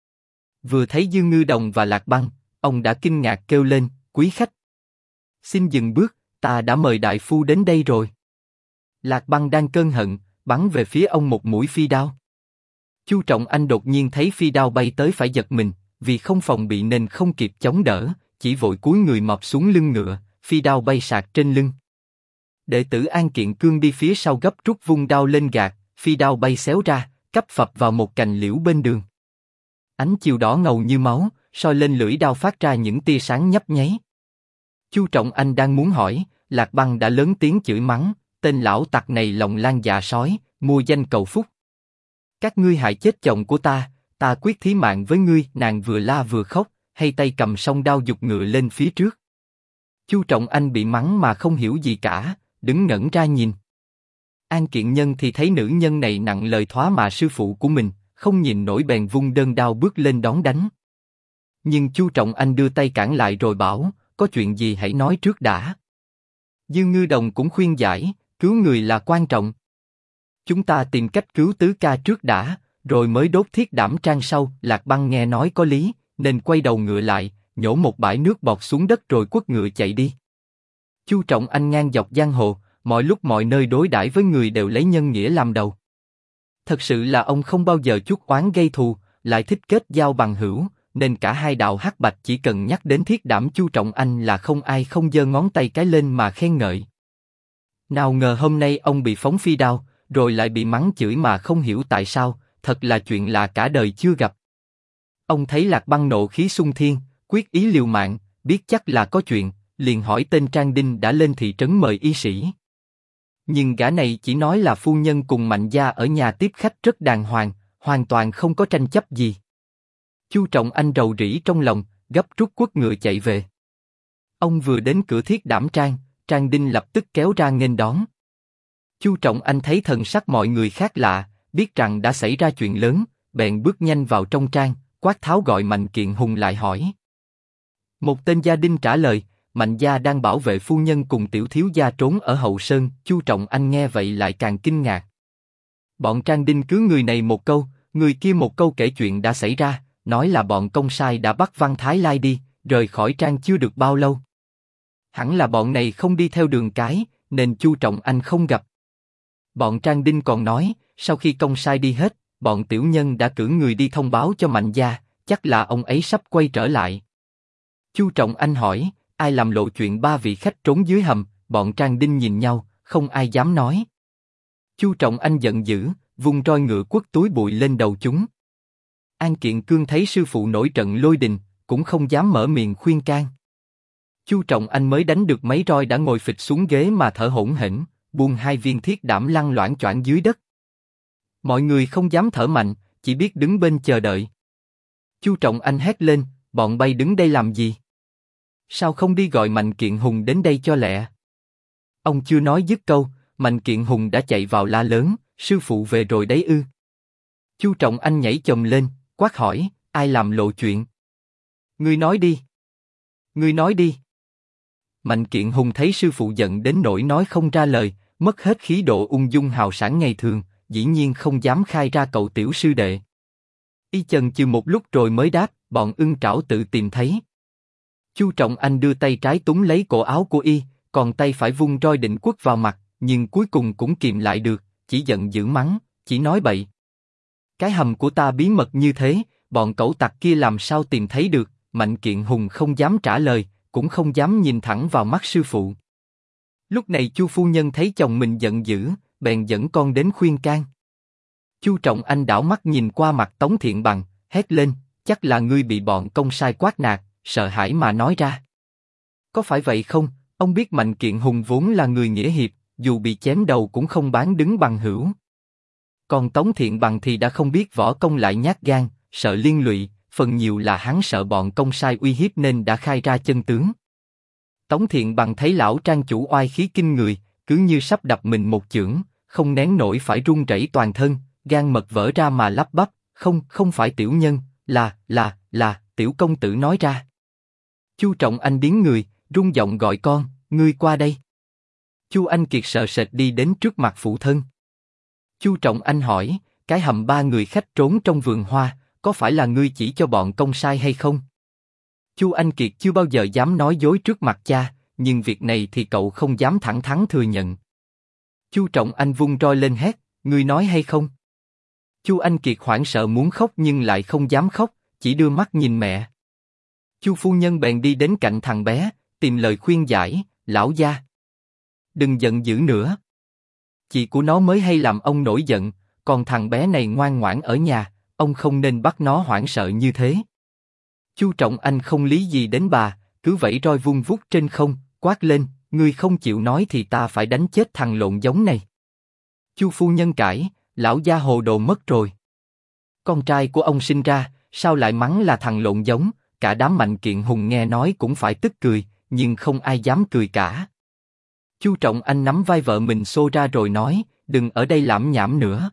Vừa thấy Dương Ngư Đồng và Lạc Băng, ông đã kinh ngạc kêu lên, quý khách. Xin dừng bước, ta đã mời đại phu đến đây rồi. Lạc Băng đang cơn hận, bắn về phía ông một mũi phi đao. Chu Trọng Anh đột nhiên thấy phi đao bay tới phải giật mình, vì không phòng bị nên không kịp chống đỡ, chỉ vội cúi người mọp xuống lưng ngựa, phi đao bay sạc trên lưng. Đệ tử An Kiện Cương đi phía sau gấp rút vung đao lên gạt, phi đao bay xéo ra, cắp phập vào một cành liễu bên đường. Ánh chiều đỏ ngầu như máu, soi lên lưỡi đao phát ra những tia sáng nhấp nháy. Chu Trọng Anh đang muốn hỏi, Lạc Băng đã lớn tiếng chửi mắng, tên lão tặc này lòng lan dạ sói, mua danh cầu phúc. Các ngươi hại chết chồng của ta quyết thí mạng với ngươi. Nàng vừa la vừa khóc, hay tay cầm song đao giục ngựa lên phía trước. Chu Trọng Anh bị mắng mà không hiểu gì cả, đứng ngẩn ra nhìn. An Kiện Nhân thì thấy nữ nhân này nặng lời thoá mạ sư phụ của mình, không nhìn nổi bèn vung đơn đao bước lên đón đánh. Nhưng Chu Trọng Anh đưa tay cản lại rồi bảo, có chuyện gì hãy nói trước đã. Dương Ngư Đồng cũng khuyên giải, cứu người là quan trọng. Chúng ta tìm cách cứu tứ ca trước đã, rồi mới đốt Thiết Đảm Trang sau. Lạc Băng nghe nói có lý, nên quay đầu ngựa lại, nhổ một bãi nước bọt xuống đất rồi quất ngựa chạy đi. Chu Trọng Anh ngang dọc giang hồ, mọi lúc mọi nơi đối đãi với người đều lấy nhân nghĩa làm đầu. Thật sự là ông không bao giờ chuốc oán gây thù, lại thích kết giao bằng hữu, nên cả hai đạo hắc bạch chỉ cần nhắc đến Thiết Đảm Chu Trọng Anh là không ai không giơ ngón tay cái lên mà khen ngợi. Nào ngờ hôm nay ông bị phóng phi đao, rồi lại bị mắng chửi mà không hiểu tại sao, thật là chuyện lạ cả đời chưa gặp. Ông thấy Lạc Băng nộ khí xung thiên, quyết ý liều mạng, biết chắc là có chuyện, liền hỏi tên Trang Đinh đã lên thị trấn mời y sĩ. Nhưng gã này chỉ nói là phu nhân cùng Mạnh gia ở nhà tiếp khách rất đàng hoàng, hoàn toàn không có tranh chấp gì. Chu Trọng Anh rầu rĩ trong lòng, gấp rút quất ngựa chạy về. Ông vừa đến cửa Thiết Đảm Trang, Trang Đinh lập tức kéo ra nghênh đón. Chu Trọng Anh thấy thần sắc mọi người khác lạ, biết rằng đã xảy ra chuyện lớn, bèn bước nhanh vào trong trang, quát tháo gọi Mạnh Kiện Hùng lại hỏi. Một tên gia đinh trả lời, Mạnh gia đang bảo vệ phu nhân cùng tiểu thiếu gia trốn ở hậu sơn. Chu Trọng Anh nghe vậy lại càng kinh ngạc. Bọn Trang Đinh cứ người này một câu, người kia một câu kể chuyện đã xảy ra, nói là bọn công sai đã bắt Văn Thái Lai đi, rời khỏi trang chưa được bao lâu. Hẳn là bọn này không đi theo đường cái, nên Chu Trọng Anh không gặp. Bọn Trang Đinh còn nói, sau khi công sai đi hết, bọn tiểu nhân đã cử người đi thông báo cho Mạnh gia, chắc là ông ấy sắp quay trở lại. Chu Trọng Anh hỏi, ai làm lộ chuyện ba vị khách trốn dưới hầm? Bọn Trang Đinh nhìn nhau, không ai dám nói. Chu Trọng Anh giận dữ, vung roi ngựa quất túi bụi lên đầu chúng. An Kiện Cương thấy sư phụ nổi trận lôi đình, cũng không dám mở miệng khuyên can. Chu Trọng Anh mới đánh được mấy roi đã ngồi phịch xuống ghế mà thở hổn hển, buông hai viên thiết đảm lăn loảng choạng dưới đất. Mọi người không dám thở mạnh, chỉ biết đứng bên chờ đợi. Chu Trọng Anh hét lên, bọn bay đứng đây làm gì? Sao không đi gọi Mạnh Kiện Hùng đến đây cho lẹ? Ông chưa nói dứt câu, Mạnh Kiện Hùng đã chạy vào la lớn, sư phụ về rồi đấy ư? Chu Trọng Anh nhảy chồm lên, quát hỏi, ai làm lộ chuyện? Ngươi nói đi. Ngươi nói đi. Mạnh Kiện Hùng thấy sư phụ giận đến nỗi nói không ra lời, mất hết khí độ ung dung hào sảng ngày thường, dĩ nhiên không dám khai ra cậu tiểu sư đệ. Y chần chừ một lúc rồi mới đáp, bọn ưng trảo tự tìm thấy. Chu Trọng Anh đưa tay trái túm lấy cổ áo của y, còn tay phải vung roi định quất vào mặt, nhưng cuối cùng cũng kìm lại được, chỉ giận dữ mắng, chỉ nói bậy. Cái hầm của ta bí mật như thế, bọn cẩu tặc kia làm sao tìm thấy được? Mạnh Kiện Hùng không dám trả lời, cũng không dám nhìn thẳng vào mắt sư phụ. Lúc này Chu phu nhân thấy chồng mình giận dữ, bèn dẫn con đến khuyên can. Chu Trọng Anh đảo mắt nhìn qua mặt Tống Thiện Bằng, hét lên, chắc là ngươi bị bọn công sai quát nạt, sợ hãi mà nói ra. Có phải vậy không? Ông biết Mạnh Kiện Hùng vốn là người nghĩa hiệp, dù bị chém đầu cũng không bán đứng bằng hữu. Còn Tống Thiện Bằng thì đã không biết võ công lại nhát gan, sợ liên lụy, phần nhiều là hắn sợ bọn công sai uy hiếp nên đã khai ra chân tướng. Tống Thiện Bằng thấy lão trang chủ oai khí kinh người, cứ như sắp đập mình một chưởng, không nén nổi phải run rẩy toàn thân, gan mật vỡ ra mà lắp bắp, không phải tiểu nhân, là tiểu công tử nói ra. Chu Trọng Anh biến người, rung giọng gọi con, ngươi qua đây. Chu Anh Kiệt sợ sệt đi đến trước mặt phụ thân. Chu Trọng Anh hỏi, cái hầm ba người khách trốn trong vườn hoa, có phải là ngươi chỉ cho bọn công sai hay không? Chu Anh Kiệt chưa bao giờ dám nói dối trước mặt cha, nhưng việc này thì cậu không dám thẳng thắn thừa nhận. Chu Trọng Anh vung roi lên hét, ngươi nói hay không? Chu Anh Kiệt hoảng sợ muốn khóc nhưng lại không dám khóc, chỉ đưa mắt nhìn mẹ. Chu phu nhân bèn đi đến cạnh thằng bé, tìm lời khuyên giải, lão gia, đừng giận dữ nữa. Chị của nó mới hay làm ông nổi giận, còn thằng bé này ngoan ngoãn ở nhà, ông không nên bắt nó hoảng sợ như thế. Chu Trọng Anh không lý gì đến bà, cứ vẫy roi vung vút trên không, quát lên, ngươi không chịu nói thì ta phải đánh chết thằng lộn giống này. Chu phu nhân cãi, lão gia hồ đồ mất rồi. Con trai của ông sinh ra, sao lại mắng là thằng lộn giống? Cả đám Mạnh Kiện Hùng nghe nói cũng phải tức cười, nhưng không ai dám cười cả. Chu Trọng Anh nắm vai vợ mình xô ra rồi nói, đừng ở đây lảm nhảm nữa.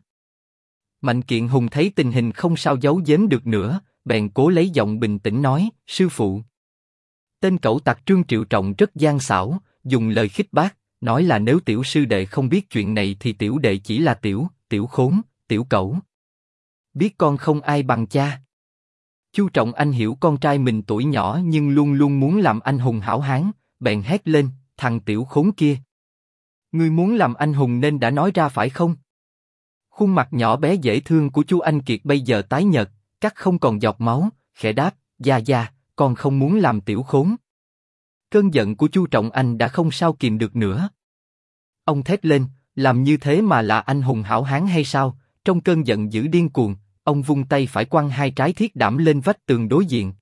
Mạnh Kiện Hùng thấy tình hình không sao giấu giếm được nữa, bèn cố lấy giọng bình tĩnh nói, sư phụ. Tên cẩu tặc Trương Triệu Trọng rất gian xảo, dùng lời khích bác, nói là nếu tiểu sư đệ không biết chuyện này thì tiểu đệ chỉ là tiểu khốn, tiểu cẩu. Biết con không ai bằng cha. Chu Trọng Anh hiểu con trai mình tuổi nhỏ nhưng luôn luôn muốn làm anh hùng hảo hán, bèn hét lên, thằng tiểu khốn kia. Ngươi muốn làm anh hùng nên đã nói ra phải không? Khuôn mặt nhỏ bé dễ thương của Chu Anh Kiệt bây giờ tái nhợt, cắt không còn giọt máu, khẽ đáp, gia, con không muốn làm tiểu khốn. Cơn giận của Chu Trọng Anh đã không sao kìm được nữa. Ông thét lên, làm như thế mà là anh hùng hảo hán hay sao? Trong cơn giận dữ điên cuồng, ông vung tay phải quăng hai trái thiết đảm lên vách tường đối diện.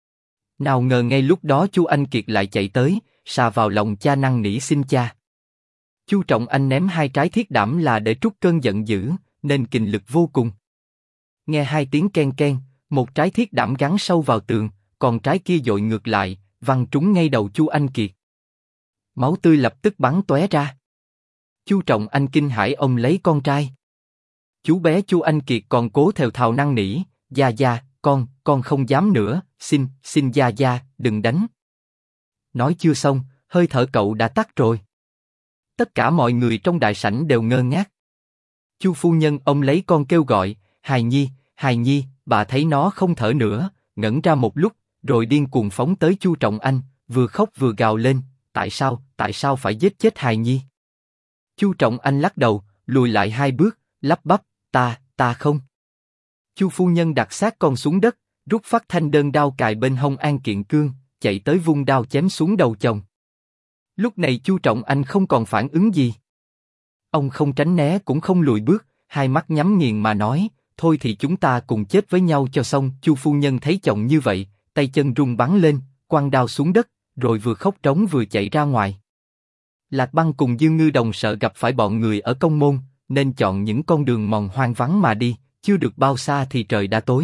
Nào ngờ ngay lúc đó Chu Anh Kiệt lại chạy tới, sà vào lòng cha năn nỉ xin cha. Chu Trọng Anh ném hai trái thiết đảm là để trút cơn giận dữ, nên kình lực vô cùng. Nghe hai tiếng ken ken, một trái thiết đảm gắn sâu vào tường, còn trái kia dội ngược lại, văng trúng ngay đầu Chu Anh Kiệt. Máu tươi lập tức bắn tóe ra. Chu Trọng Anh kinh hãi ôm lấy con trai. Chú bé Chu Anh Kiệt còn cố thều thào năn nỉ, gia, con không dám nữa, xin gia, đừng đánh. Nói chưa xong, hơi thở cậu đã tắt rồi. Tất cả mọi người trong đại sảnh đều ngơ ngác. Chu phu nhân ôm lấy con kêu gọi, hài nhi, bà thấy nó không thở nữa, ngẩn ra một lúc, rồi điên cuồng phóng tới Chu Trọng Anh, vừa khóc vừa gào lên, tại sao phải giết chết hài nhi? Chu Trọng Anh lắc đầu, lùi lại hai bước, lắp bắp, ta không. Chu phu nhân đặt xác con xuống đất, rút phát thanh đơn đao cài bên hông An Kiện Cương, chạy tới vung đao chém xuống đầu chồng. Lúc này Chu Trọng Anh không còn phản ứng gì. Ông không tránh né cũng không lùi bước, hai mắt nhắm nghiền mà nói, thôi thì chúng ta cùng chết với nhau cho xong. Chu phu nhân thấy chồng như vậy, tay chân run bắn lên, quăng đao xuống đất, rồi vừa khóc trống vừa chạy ra ngoài. Lạc Băng cùng Dương Ngư Đồng sợ gặp phải bọn người ở Công Môn, nên chọn những con đường mòn hoang vắng mà đi, chưa được bao xa thì trời đã tối.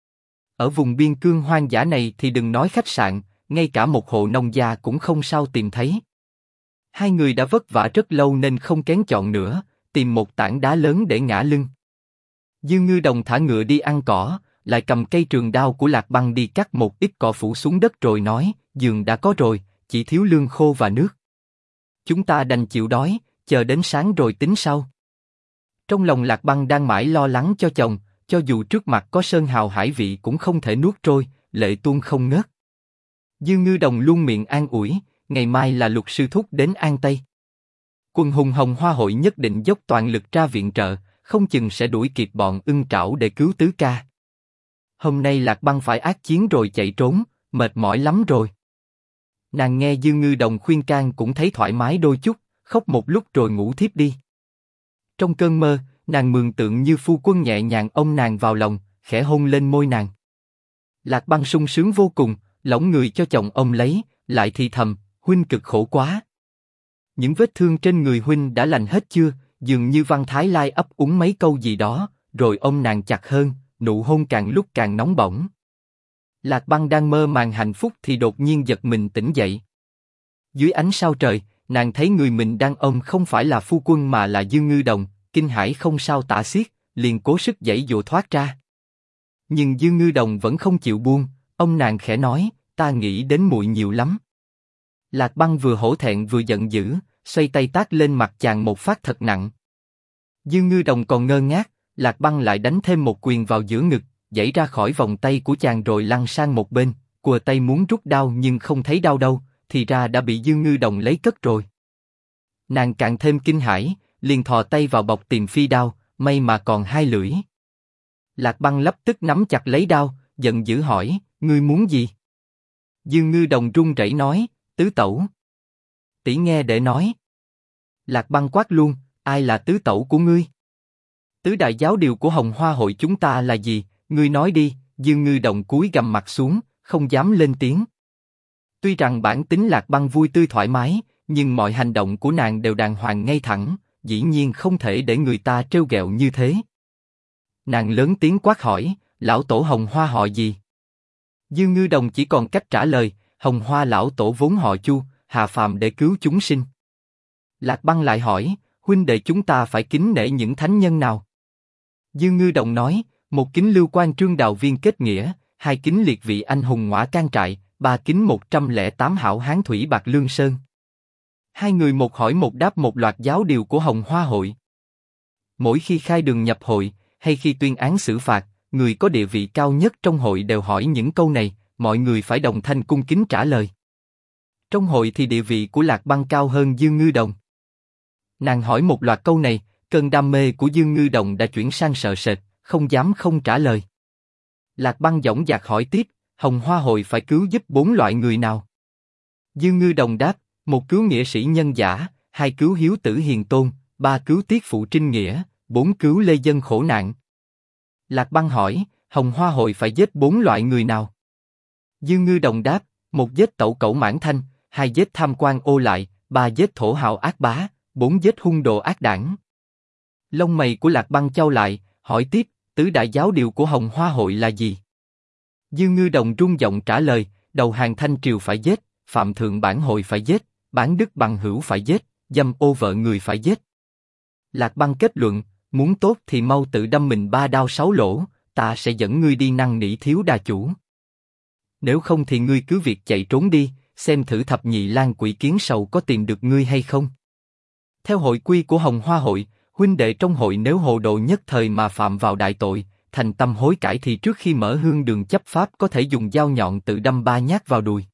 Ở vùng biên cương hoang dã này thì đừng nói khách sạn, ngay cả một hộ nông gia cũng không sao tìm thấy. Hai người đã vất vả rất lâu nên không kén chọn nữa, tìm một tảng đá lớn để ngã lưng. Dương Ngư Đồng thả ngựa đi ăn cỏ, lại cầm cây trường đao của Lạc Băng đi cắt một ít cỏ phủ xuống đất rồi nói, giường đã có rồi, chỉ thiếu lương khô và nước. Chúng ta đành chịu đói, chờ đến sáng rồi tính sau. Trong lòng Lạc Băng đang mãi lo lắng cho chồng, cho dù trước mặt có sơn hào hải vị cũng không thể nuốt trôi, lệ tuôn không ngớt. Dương Ngư Đồng luôn miệng an ủi, ngày mai là Lục sư thúc đến An Tây. Quân hùng Hồng Hoa hội nhất định dốc toàn lực ra viện trợ, không chừng sẽ đuổi kịp bọn Ưng Trảo để cứu tứ ca. Hôm nay Lạc Băng phải ác chiến rồi chạy trốn, mệt mỏi lắm rồi. Nàng nghe Dương Ngư Đồng khuyên can cũng thấy thoải mái đôi chút, khóc một lúc rồi ngủ thiếp đi. Trong cơn mơ, nàng mường tượng như phu quân nhẹ nhàng ôm nàng vào lòng, khẽ hôn lên môi nàng. Lạc Băng sung sướng vô cùng, lỏng người cho chồng ôm lấy, lại thì thầm, huynh cực khổ quá. Những vết thương trên người huynh đã lành hết chưa? dường như Văn Thái Lai ấp úng mấy câu gì đó, rồi ôm nàng chặt hơn, nụ hôn càng lúc càng nóng bỏng. Lạc Băng đang mơ màng hạnh phúc thì đột nhiên giật mình tỉnh dậy. Dưới ánh sao trời, nàng thấy người mình đang ôm không phải là phu quân mà là Dương Ngư Đồng, kinh hãi không sao tả xiết, liền cố sức giãy dụa thoát ra. Nhưng Dương Ngư Đồng vẫn không chịu buông, ông nàng khẽ nói, ta nghĩ đến muội nhiều lắm. Lạc Băng vừa hổ thẹn vừa giận dữ, xoay tay tát lên mặt chàng một phát thật nặng. Dương Ngư Đồng còn ngơ ngác, Lạc Băng lại đánh thêm một quyền vào giữa ngực, giãy ra khỏi vòng tay của chàng rồi lăn sang một bên, cùa tay muốn rút đao nhưng không thấy đau đâu, thì ra đã bị Dương Ngư Đồng lấy cất rồi. Nàng càng thêm kinh hãi, liền thò tay vào bọc tìm phi đao, may mà còn hai lưỡi. Lạc Băng lập tức nắm chặt lấy đao, giận dữ hỏi, ngươi muốn gì? Dương Ngư Đồng run rẩy nói, tứ tẩu. Tỷ nghe để nói. Lạc Băng quát luôn, ai là tứ tẩu của ngươi? Tứ đại giáo điều của Hồng Hoa hội chúng ta là gì? Ngươi nói đi. Dương Ngư Đồng cúi gằm mặt xuống, không dám lên tiếng. Tuy rằng bản tính Lạc Băng vui tươi thoải mái, nhưng mọi hành động của nàng đều đàng hoàng ngay thẳng, dĩ nhiên không thể để người ta trêu ghẹo như thế. Nàng lớn tiếng quát hỏi, lão tổ Hồng Hoa họ gì? Dương Ngư Đồng chỉ còn cách trả lời, Hồng Hoa lão tổ vốn họ Chu, hạ phàm để cứu chúng sinh. Lạc Băng lại hỏi, huynh đệ chúng ta phải kính nể những thánh nhân nào? Dương Ngư Đồng nói, một kính Lưu Quan Trương Đào Viên kết nghĩa, hai kính liệt vị anh hùng Ngõa Can Trại, ba kính 108 hảo hán Thủy Bạc Lương Sơn. Hai người một hỏi một đáp một loạt giáo điều của Hồng Hoa hội. Mỗi khi khai đường nhập hội, hay khi tuyên án xử phạt, người có địa vị cao nhất trong hội đều hỏi những câu này, mọi người phải đồng thanh cung kính trả lời. Trong hội thì địa vị của Lạc Băng cao hơn Dương Ngư Đồng. Nàng hỏi một loạt câu này, cơn đam mê của Dương Ngư Đồng đã chuyển sang sợ sệt, không dám không trả lời. Lạc Băng dõng dạc hỏi tiếp, Hồng Hoa hội phải cứu giúp 4 loại người nào? Dương Ngư Đồng đáp, 1 cứu nghĩa sĩ nhân giả, 2 cứu hiếu tử hiền tôn, 3 cứu tiết phụ trinh nghĩa, 4 cứu lê dân khổ nạn. Lạc Băng hỏi, Hồng Hoa hội phải giết 4 loại người nào? Dương Ngư Đồng đáp, 1 giết tẩu cẩu mãn thanh, 2 giết tham quan ô lại, 3 giết thổ hào ác bá, 4 giết hung đồ ác đảng. Lông mày của Lạc Băng chau lại, hỏi tiếp, tứ đại giáo điều của Hồng Hoa hội là gì? Dương Ngư Đồng rung giọng trả lời, đầu hàng Thanh Triều phải giết, phạm thượng bản hội phải giết, bán đức bằng hữu phải giết, dâm ô vợ người phải giết. Lạc Băng kết luận, muốn tốt thì mau tự đâm mình 3 đao 6 lỗ, ta sẽ dẫn ngươi đi năn nỉ thiếu đà chủ. Nếu không thì ngươi cứ việc chạy trốn đi, xem thử thập nhị lang quỷ kiến sầu có tìm được ngươi hay không. Theo hội quy của Hồng Hoa hội, huynh đệ trong hội nếu hồ đồ nhất thời mà phạm vào đại tội, thành tâm hối cải thì trước khi mở hương đường chấp pháp có thể dùng dao nhọn tự đâm 3 nhát vào đùi.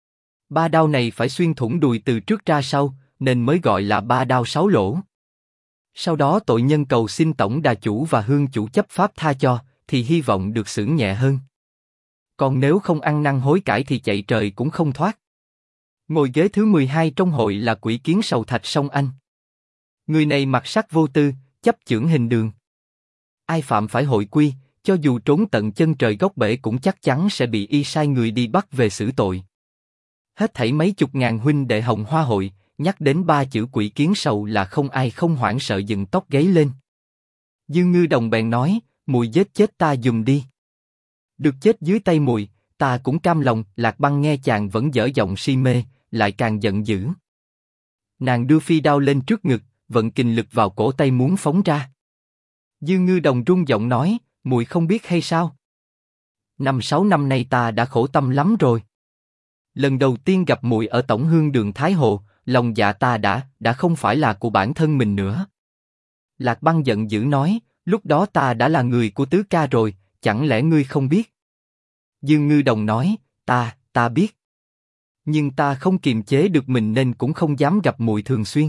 3 đao này phải xuyên thủng đùi từ trước ra sau, nên mới gọi là 3 đao 6 lỗ. Sau đó tội nhân cầu xin tổng đà chủ và hương chủ chấp pháp tha cho, thì hy vọng được xưởng nhẹ hơn. Còn nếu không ăn năn hối cải thì chạy trời cũng không thoát. Ngồi ghế thứ 12 trong hội là quỷ kiến sầu Thạch Sông Anh. Người này mặt sắc vô tư, chấp chưởng hình đường. Ai phạm phải hội quy, cho dù trốn tận chân trời góc bể cũng chắc chắn sẽ bị y sai người đi bắt về xử tội. Hết thảy mấy chục ngàn huynh đệ Hồng Hoa hội, nhắc đến 3 chữ quỷ kiến sầu là không ai không hoảng sợ dựng tóc gáy lên. Dương Ngư Đồng bèn nói, muội giết chết ta giùm đi. Được chết dưới tay muội, ta cũng cam lòng. Lạc Băng nghe chàng vẫn dở giọng si mê, lại càng giận dữ. Nàng đưa phi đao lên trước ngực, vận kình lực vào cổ tay muốn phóng ra. Dương Ngư Đồng run giọng nói, muội không biết hay sao? 5-6 năm nay ta đã khổ tâm lắm rồi. Lần đầu tiên gặp muội ở tổng hương đường Thái Hồ, lòng dạ ta đã không phải là của bản thân mình nữa. Lạc Băng giận dữ nói, lúc đó ta đã là người của tứ ca rồi, chẳng lẽ ngươi không biết? Dương Ngư Đồng nói, ta biết. Nhưng ta không kiềm chế được mình nên cũng không dám gặp muội thường xuyên.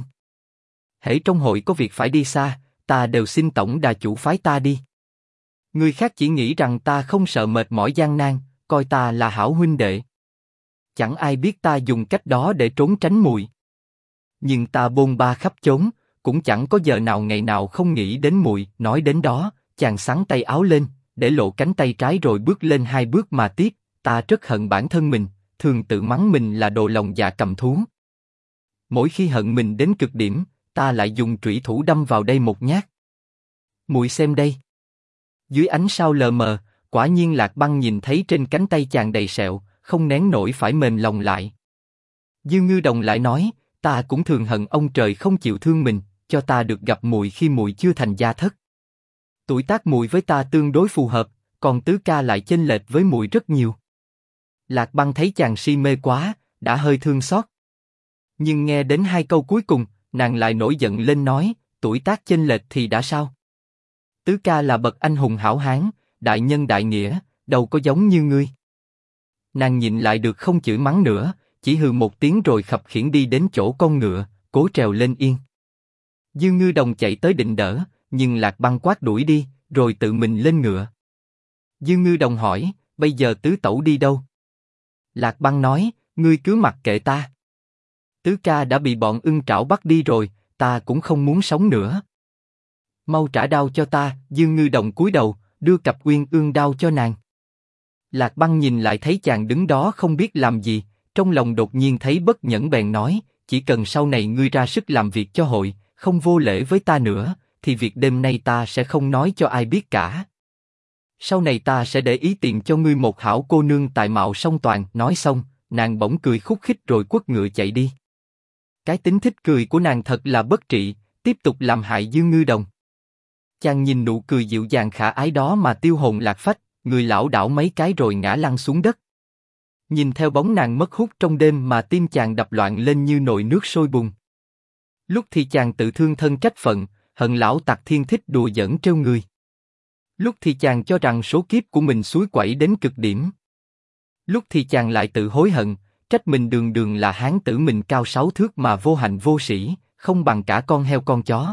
Hễ trong hội có việc phải đi xa, ta đều xin tổng đà chủ phái ta đi. Người khác chỉ nghĩ rằng ta không sợ mệt mỏi gian nan, coi ta là hảo huynh đệ. Chẳng ai biết ta dùng cách đó để trốn tránh muội. Nhưng ta bôn ba khắp chốn, cũng chẳng có giờ nào ngày nào không nghĩ đến muội. Nói đến đó, chàng xắn tay áo lên, để lộ cánh tay trái rồi bước lên 2 bước mà tiếp. Ta rất hận bản thân mình, thường tự mắng mình là đồ lòng dạ cầm thú. Mỗi khi hận mình đến cực điểm, ta lại dùng trủy thủ đâm vào đây một nhát. Muội xem đây. Dưới ánh sao lờ mờ, quả nhiên Lạc Băng nhìn thấy trên cánh tay chàng đầy sẹo, không nén nổi phải mềm lòng lại. Dư Ngư Đồng lại nói, ta cũng thường hận ông trời không chịu thương mình, cho ta được gặp muội khi muội chưa thành gia thất. Tuổi tác muội với ta tương đối phù hợp, còn Tứ ca lại chênh lệch với muội rất nhiều. Lạc Băng thấy chàng si mê quá, đã hơi thương xót. Nhưng nghe đến hai câu cuối cùng, nàng lại nổi giận lên nói, tuổi tác chênh lệch thì đã sao? Tứ ca là bậc anh hùng hảo hán, đại nhân đại nghĩa, đâu có giống như ngươi. Nàng nhịn lại được không chửi mắng nữa, chỉ hừ một tiếng rồi khập khiễng đi đến chỗ con ngựa, cố trèo lên yên. Dư Ngư Đồng chạy tới định đỡ, nhưng Lạc Băng quát đuổi đi, rồi tự mình lên ngựa. Dư Ngư Đồng hỏi, bây giờ tứ tẩu đi đâu? Lạc Băng nói, ngươi cứ mặc kệ ta. Tứ ca đã bị bọn ưng trảo bắt đi rồi, ta cũng không muốn sống nữa. Mau trả đao cho ta. Dư Ngư Đồng cúi đầu, đưa cặp uyên ương đao cho nàng. Lạc Băng nhìn lại thấy chàng đứng đó không biết làm gì, trong lòng đột nhiên thấy bất nhẫn bèn nói, chỉ cần sau này ngươi ra sức làm việc cho hội, không vô lễ với ta nữa, thì việc đêm nay ta sẽ không nói cho ai biết cả. Sau này ta sẽ để ý tìm cho ngươi một hảo cô nương tài mạo song toàn. Nói xong, nàng bỗng cười khúc khích rồi quất ngựa chạy đi. Cái tính thích cười của nàng thật là bất trị, tiếp tục làm hại Dư Ngư Đồng. Chàng nhìn nụ cười dịu dàng khả ái đó mà tiêu hồn lạc phách, người lảo đảo mấy cái rồi ngã lăn xuống đất. Nhìn theo bóng nàng mất hút trong đêm mà tim chàng đập loạn lên như nồi nước sôi bùng. Lúc thì chàng tự thương thân trách phận, hận lão tặc thiên thích đùa giỡn trêu người. Lúc thì chàng cho rằng số kiếp của mình suối quẩy đến cực điểm. Lúc thì chàng lại tự hối hận, trách mình đường đường là hán tử mình cao 6 thước mà vô hạnh vô sĩ, không bằng cả con heo con chó.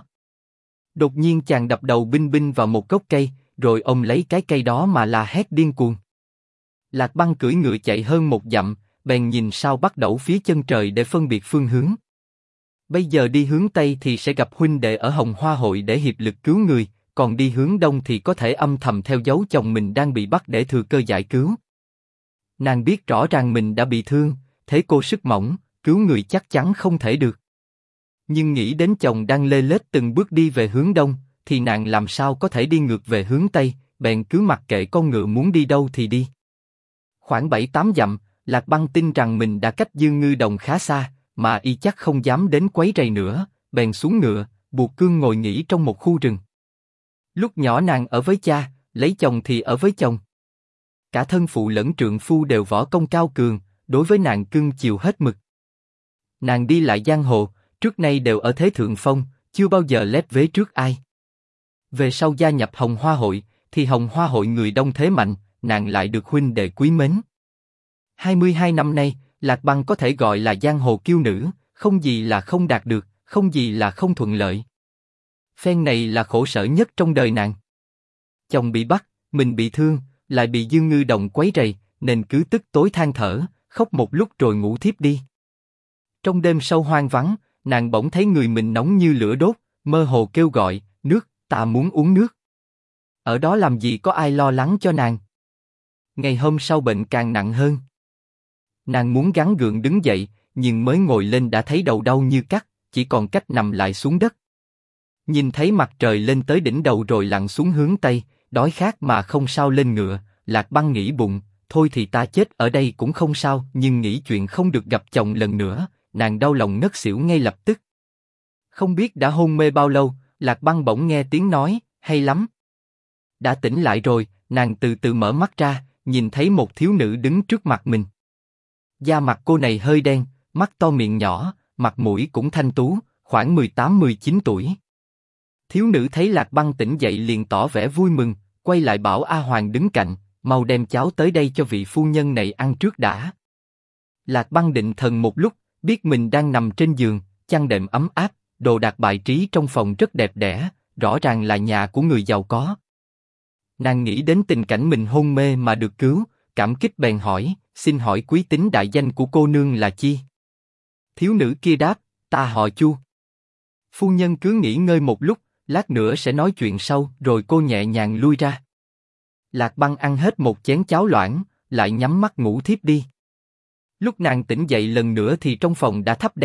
Đột nhiên chàng đập đầu binh binh vào một gốc cây, rồi ôm lấy cái cây đó mà la hét điên cuồng. Lạc Băng cưỡi ngựa chạy hơn một dặm, bèn nhìn sao bắt đẩu phía chân trời để phân biệt phương hướng. Bây giờ đi hướng Tây thì sẽ gặp huynh đệ ở Hồng Hoa hội để hiệp lực cứu người, còn đi hướng Đông thì có thể âm thầm theo dấu chồng mình đang bị bắt để thừa cơ giải cứu. Nàng biết rõ ràng mình đã bị thương, thế cô sức mỏng, cứu người chắc chắn không thể được. Nhưng nghĩ đến chồng đang lê lết từng bước đi về hướng Đông, thì nàng làm sao có thể đi ngược về hướng Tây, bèn cứ mặc kệ con ngựa muốn đi đâu thì đi. Khoảng 7-8 dặm, Lạc Băng tin rằng mình đã cách Dư Ngư Đồng khá xa, mà y chắc không dám đến quấy rầy nữa, bèn xuống ngựa, buộc cương ngồi nghỉ trong một khu rừng. Lúc nhỏ nàng ở với cha, lấy chồng thì ở với chồng. Cả thân phụ lẫn trượng phu đều võ công cao cường, đối với nàng cưng chiều hết mực. Nàng đi lại giang hồ, trước nay đều ở thế thượng phong, chưa bao giờ lép vế trước ai. Về sau gia nhập Hồng Hoa hội, thì Hồng Hoa hội người đông thế mạnh, nàng lại được huynh đệ quý mến. 22 năm nay, Lạc Băng có thể gọi là giang hồ kiêu nữ, không gì là không đạt được, không gì là không thuận lợi. Phen này là khổ sở nhất trong đời nàng. Chồng bị bắt, mình bị thương, lại bị Dư Ngư Đồng quấy rầy, nên cứ tức tối than thở, khóc một lúc rồi ngủ thiếp đi. Trong đêm sâu hoang vắng, nàng bỗng thấy người mình nóng như lửa đốt, mơ hồ kêu gọi, nước, ta muốn uống nước. Ở đó làm gì có ai lo lắng cho nàng. Ngày hôm sau bệnh càng nặng hơn. Nàng muốn gắng gượng đứng dậy, nhưng mới ngồi lên đã thấy đầu đau như cắt, chỉ còn cách nằm lại xuống đất. Nhìn thấy mặt trời lên tới đỉnh đầu rồi lặn xuống hướng Tây, đói khát mà không sao lên ngựa, Lạc Băng nghĩ bụng, thôi thì ta chết ở đây cũng không sao, nhưng nghĩ chuyện không được gặp chồng lần nữa, nàng đau lòng ngất xỉu ngay lập tức. Không biết đã hôn mê bao lâu, Lạc Băng bỗng nghe tiếng nói, hay lắm. Đã tỉnh lại rồi, nàng từ từ mở mắt ra, nhìn thấy một thiếu nữ đứng trước mặt mình. Da mặt cô này hơi đen, mắt to miệng nhỏ, mặt mũi cũng thanh tú, khoảng 18-19 tuổi. Thiếu nữ thấy Lạc Băng tỉnh dậy liền tỏ vẻ vui mừng, quay lại bảo A Hoàng đứng cạnh, mau đem cháo tới đây cho vị phu nhân này ăn trước đã. Lạc Băng định thần một lúc, biết mình đang nằm trên giường, chăn đệm ấm áp, đồ đạc bài trí trong phòng rất đẹp đẽ, rõ ràng là nhà của người giàu có. Nàng nghĩ đến tình cảnh mình hôn mê mà được cứu, cảm kích bèn hỏi, xin hỏi quý tính đại danh của cô nương là chi? Thiếu nữ kia đáp, ta họ Chu. Phu nhân cứ nghỉ ngơi một lúc, lát nữa sẽ nói chuyện sau, rồi cô nhẹ nhàng lui ra. Lạc Băng ăn hết một chén cháo loãng, lại nhắm mắt ngủ thiếp đi. Lúc nàng tỉnh dậy lần nữa thì trong phòng đã thắp đèn,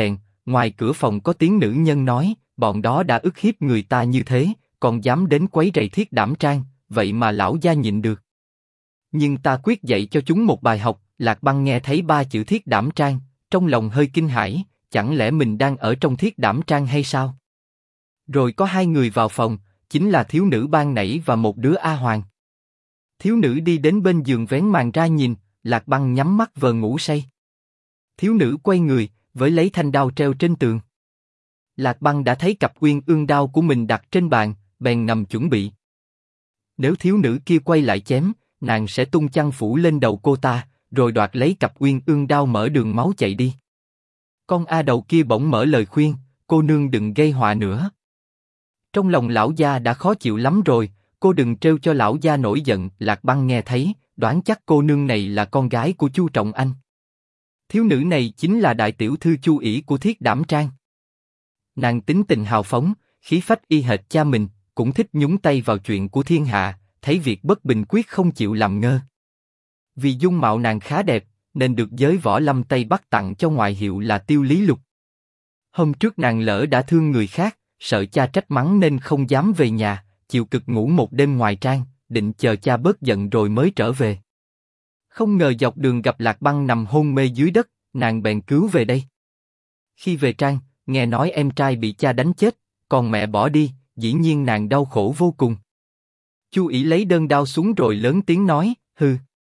ngoài cửa phòng có tiếng nữ nhân nói, bọn đó đã ức hiếp người ta như thế, còn dám đến quấy rầy Thiết Đảm Trang, vậy mà lão gia nhịn được. Nhưng ta quyết dạy cho chúng một bài học. Lạc Băng nghe thấy 3 chữ Thiết Đảm Trang, trong lòng hơi kinh hãi, chẳng lẽ mình đang ở trong Thiết Đảm Trang hay sao? Rồi có 2 người vào phòng, chính là thiếu nữ ban nãy và một đứa A Hoàng. Thiếu nữ đi đến bên giường vén màn ra nhìn, Lạc Băng nhắm mắt vờ ngủ say. Thiếu nữ quay người, với lấy thanh đao treo trên tường. Lạc Băng đã thấy cặp uyên ương đao của mình đặt trên bàn, bèn nằm chuẩn bị. Nếu thiếu nữ kia quay lại chém, nàng sẽ tung chăn phủ lên đầu cô ta, rồi đoạt lấy cặp uyên ương đao mở đường máu chạy đi. Con A Đầu kia bỗng mở lời khuyên, cô nương đừng gây họa nữa. Trong lòng lão gia đã khó chịu lắm rồi, cô đừng trêu cho lão gia nổi giận. Lạc Băng nghe thấy, đoán chắc cô nương này là con gái của Chu Trọng Anh. Thiếu nữ này chính là đại tiểu thư Chu ỷ của Thiết Đảm Trang. Nàng tính tình hào phóng, khí phách y hệt cha mình, cũng thích nhúng tay vào chuyện của thiên hạ, thấy việc bất bình quyết không chịu làm ngơ. Vì dung mạo nàng khá đẹp, nên được giới võ lâm Tây Bắc tặng cho ngoại hiệu là Tiêu Lý Lục. Hôm trước nàng lỡ đã thương người khác, sợ cha trách mắng nên không dám về nhà, chịu cực ngủ một đêm ngoài trang, định chờ cha bớt giận rồi mới trở về. Không ngờ dọc đường gặp Lạc Băng nằm hôn mê dưới đất, nàng bèn cứu về đây. Khi về trang, nghe nói em trai bị cha đánh chết, còn mẹ bỏ đi, dĩ nhiên nàng đau khổ vô cùng. Chu ỷ lấy đơn đao xuống rồi lớn tiếng nói, hừ.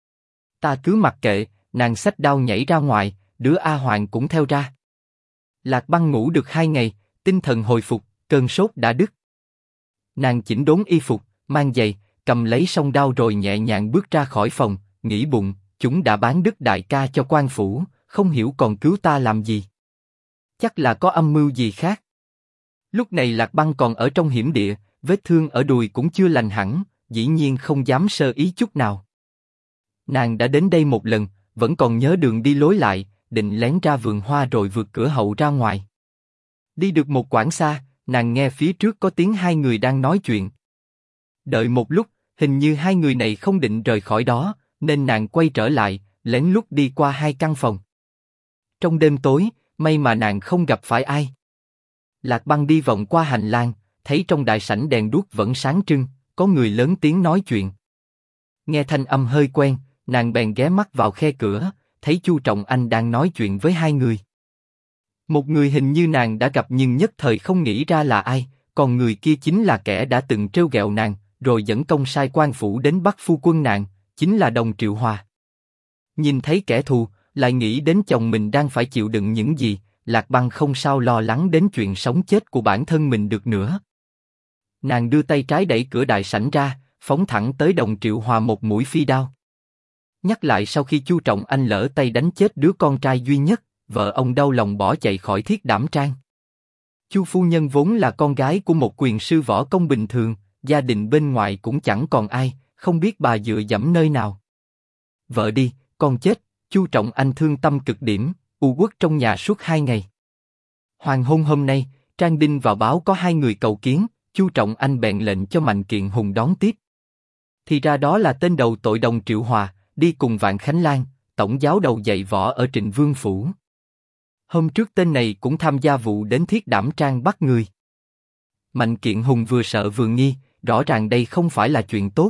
Ta cứ mặc kệ, nàng xách đao nhảy ra ngoài, đứa A Hoàng cũng theo ra. Lạc Băng ngủ được 2 ngày, tinh thần hồi phục, cơn sốt đã đứt. Nàng chỉnh đốn y phục, mang giày, cầm lấy song đao rồi nhẹ nhàng bước ra khỏi phòng, nghĩ bụng, chúng đã bán Đức đại ca cho quan phủ, không hiểu còn cứu ta làm gì. Chắc là có âm mưu gì khác. Lúc này Lạc Băng còn ở trong hiểm địa, vết thương ở đùi cũng chưa lành hẳn, dĩ nhiên không dám sơ ý chút nào. Nàng đã đến đây một lần, vẫn còn nhớ đường đi lối lại, định lén ra vườn hoa rồi vượt cửa hậu ra ngoài. Đi được một quãng xa, nàng nghe phía trước có tiếng 2 người đang nói chuyện. Đợi một lúc, hình như 2 người này không định rời khỏi đó, nên nàng quay trở lại, lén lút đi qua 2 căn phòng. Trong đêm tối, may mà nàng không gặp phải ai. Lạc Băng đi vòng qua hành lang, thấy trong đại sảnh đèn đuốc vẫn sáng trưng, có người lớn tiếng nói chuyện. Nghe thanh âm hơi quen, nàng bèn ghé mắt vào khe cửa, thấy Chu Trọng Anh đang nói chuyện với 2 người. Một người hình như nàng đã gặp nhưng nhất thời không nghĩ ra là ai, còn người kia chính là kẻ đã từng trêu ghẹo nàng, rồi dẫn công sai quan phủ đến bắt phu quân nàng, chính là Đồng Triệu Hòa. Nhìn thấy kẻ thù, lại nghĩ đến chồng mình đang phải chịu đựng những gì, Lạc Băng không sao lo lắng đến chuyện sống chết của bản thân mình được nữa. Nàng đưa tay trái đẩy cửa đại sảnh ra, phóng thẳng tới Đồng Triệu Hòa một mũi phi đao. Nhắc lại sau khi Chu Trọng Anh lỡ tay đánh chết đứa con trai duy nhất, vợ ông đau lòng bỏ chạy khỏi Thiết Đảm Trang. Chu phu nhân vốn là con gái của một quyền sư võ công bình thường, gia đình bên ngoài cũng chẳng còn ai, không biết bà dựa dẫm nơi nào. Vợ đi, con chết, Chu Trọng Anh thương tâm cực điểm, u uất trong nhà suốt 2 ngày. Hoàng hôn hôm nay, Trang Đinh vào báo có 2 người cầu kiến, Chu Trọng Anh bèn lệnh cho Mạnh Kiện Hùng đón tiếp. Thì ra đó là tên đầu tội Đồng Triệu Hòa, đi cùng Vạn Khánh Lan, tổng giáo đầu dạy võ ở Trịnh Vương phủ. Hôm trước tên này cũng tham gia vụ đến Thiết Đảm Trang bắt người. Mạnh Kiện Hùng vừa sợ vừa nghi, rõ ràng đây không phải là chuyện tốt.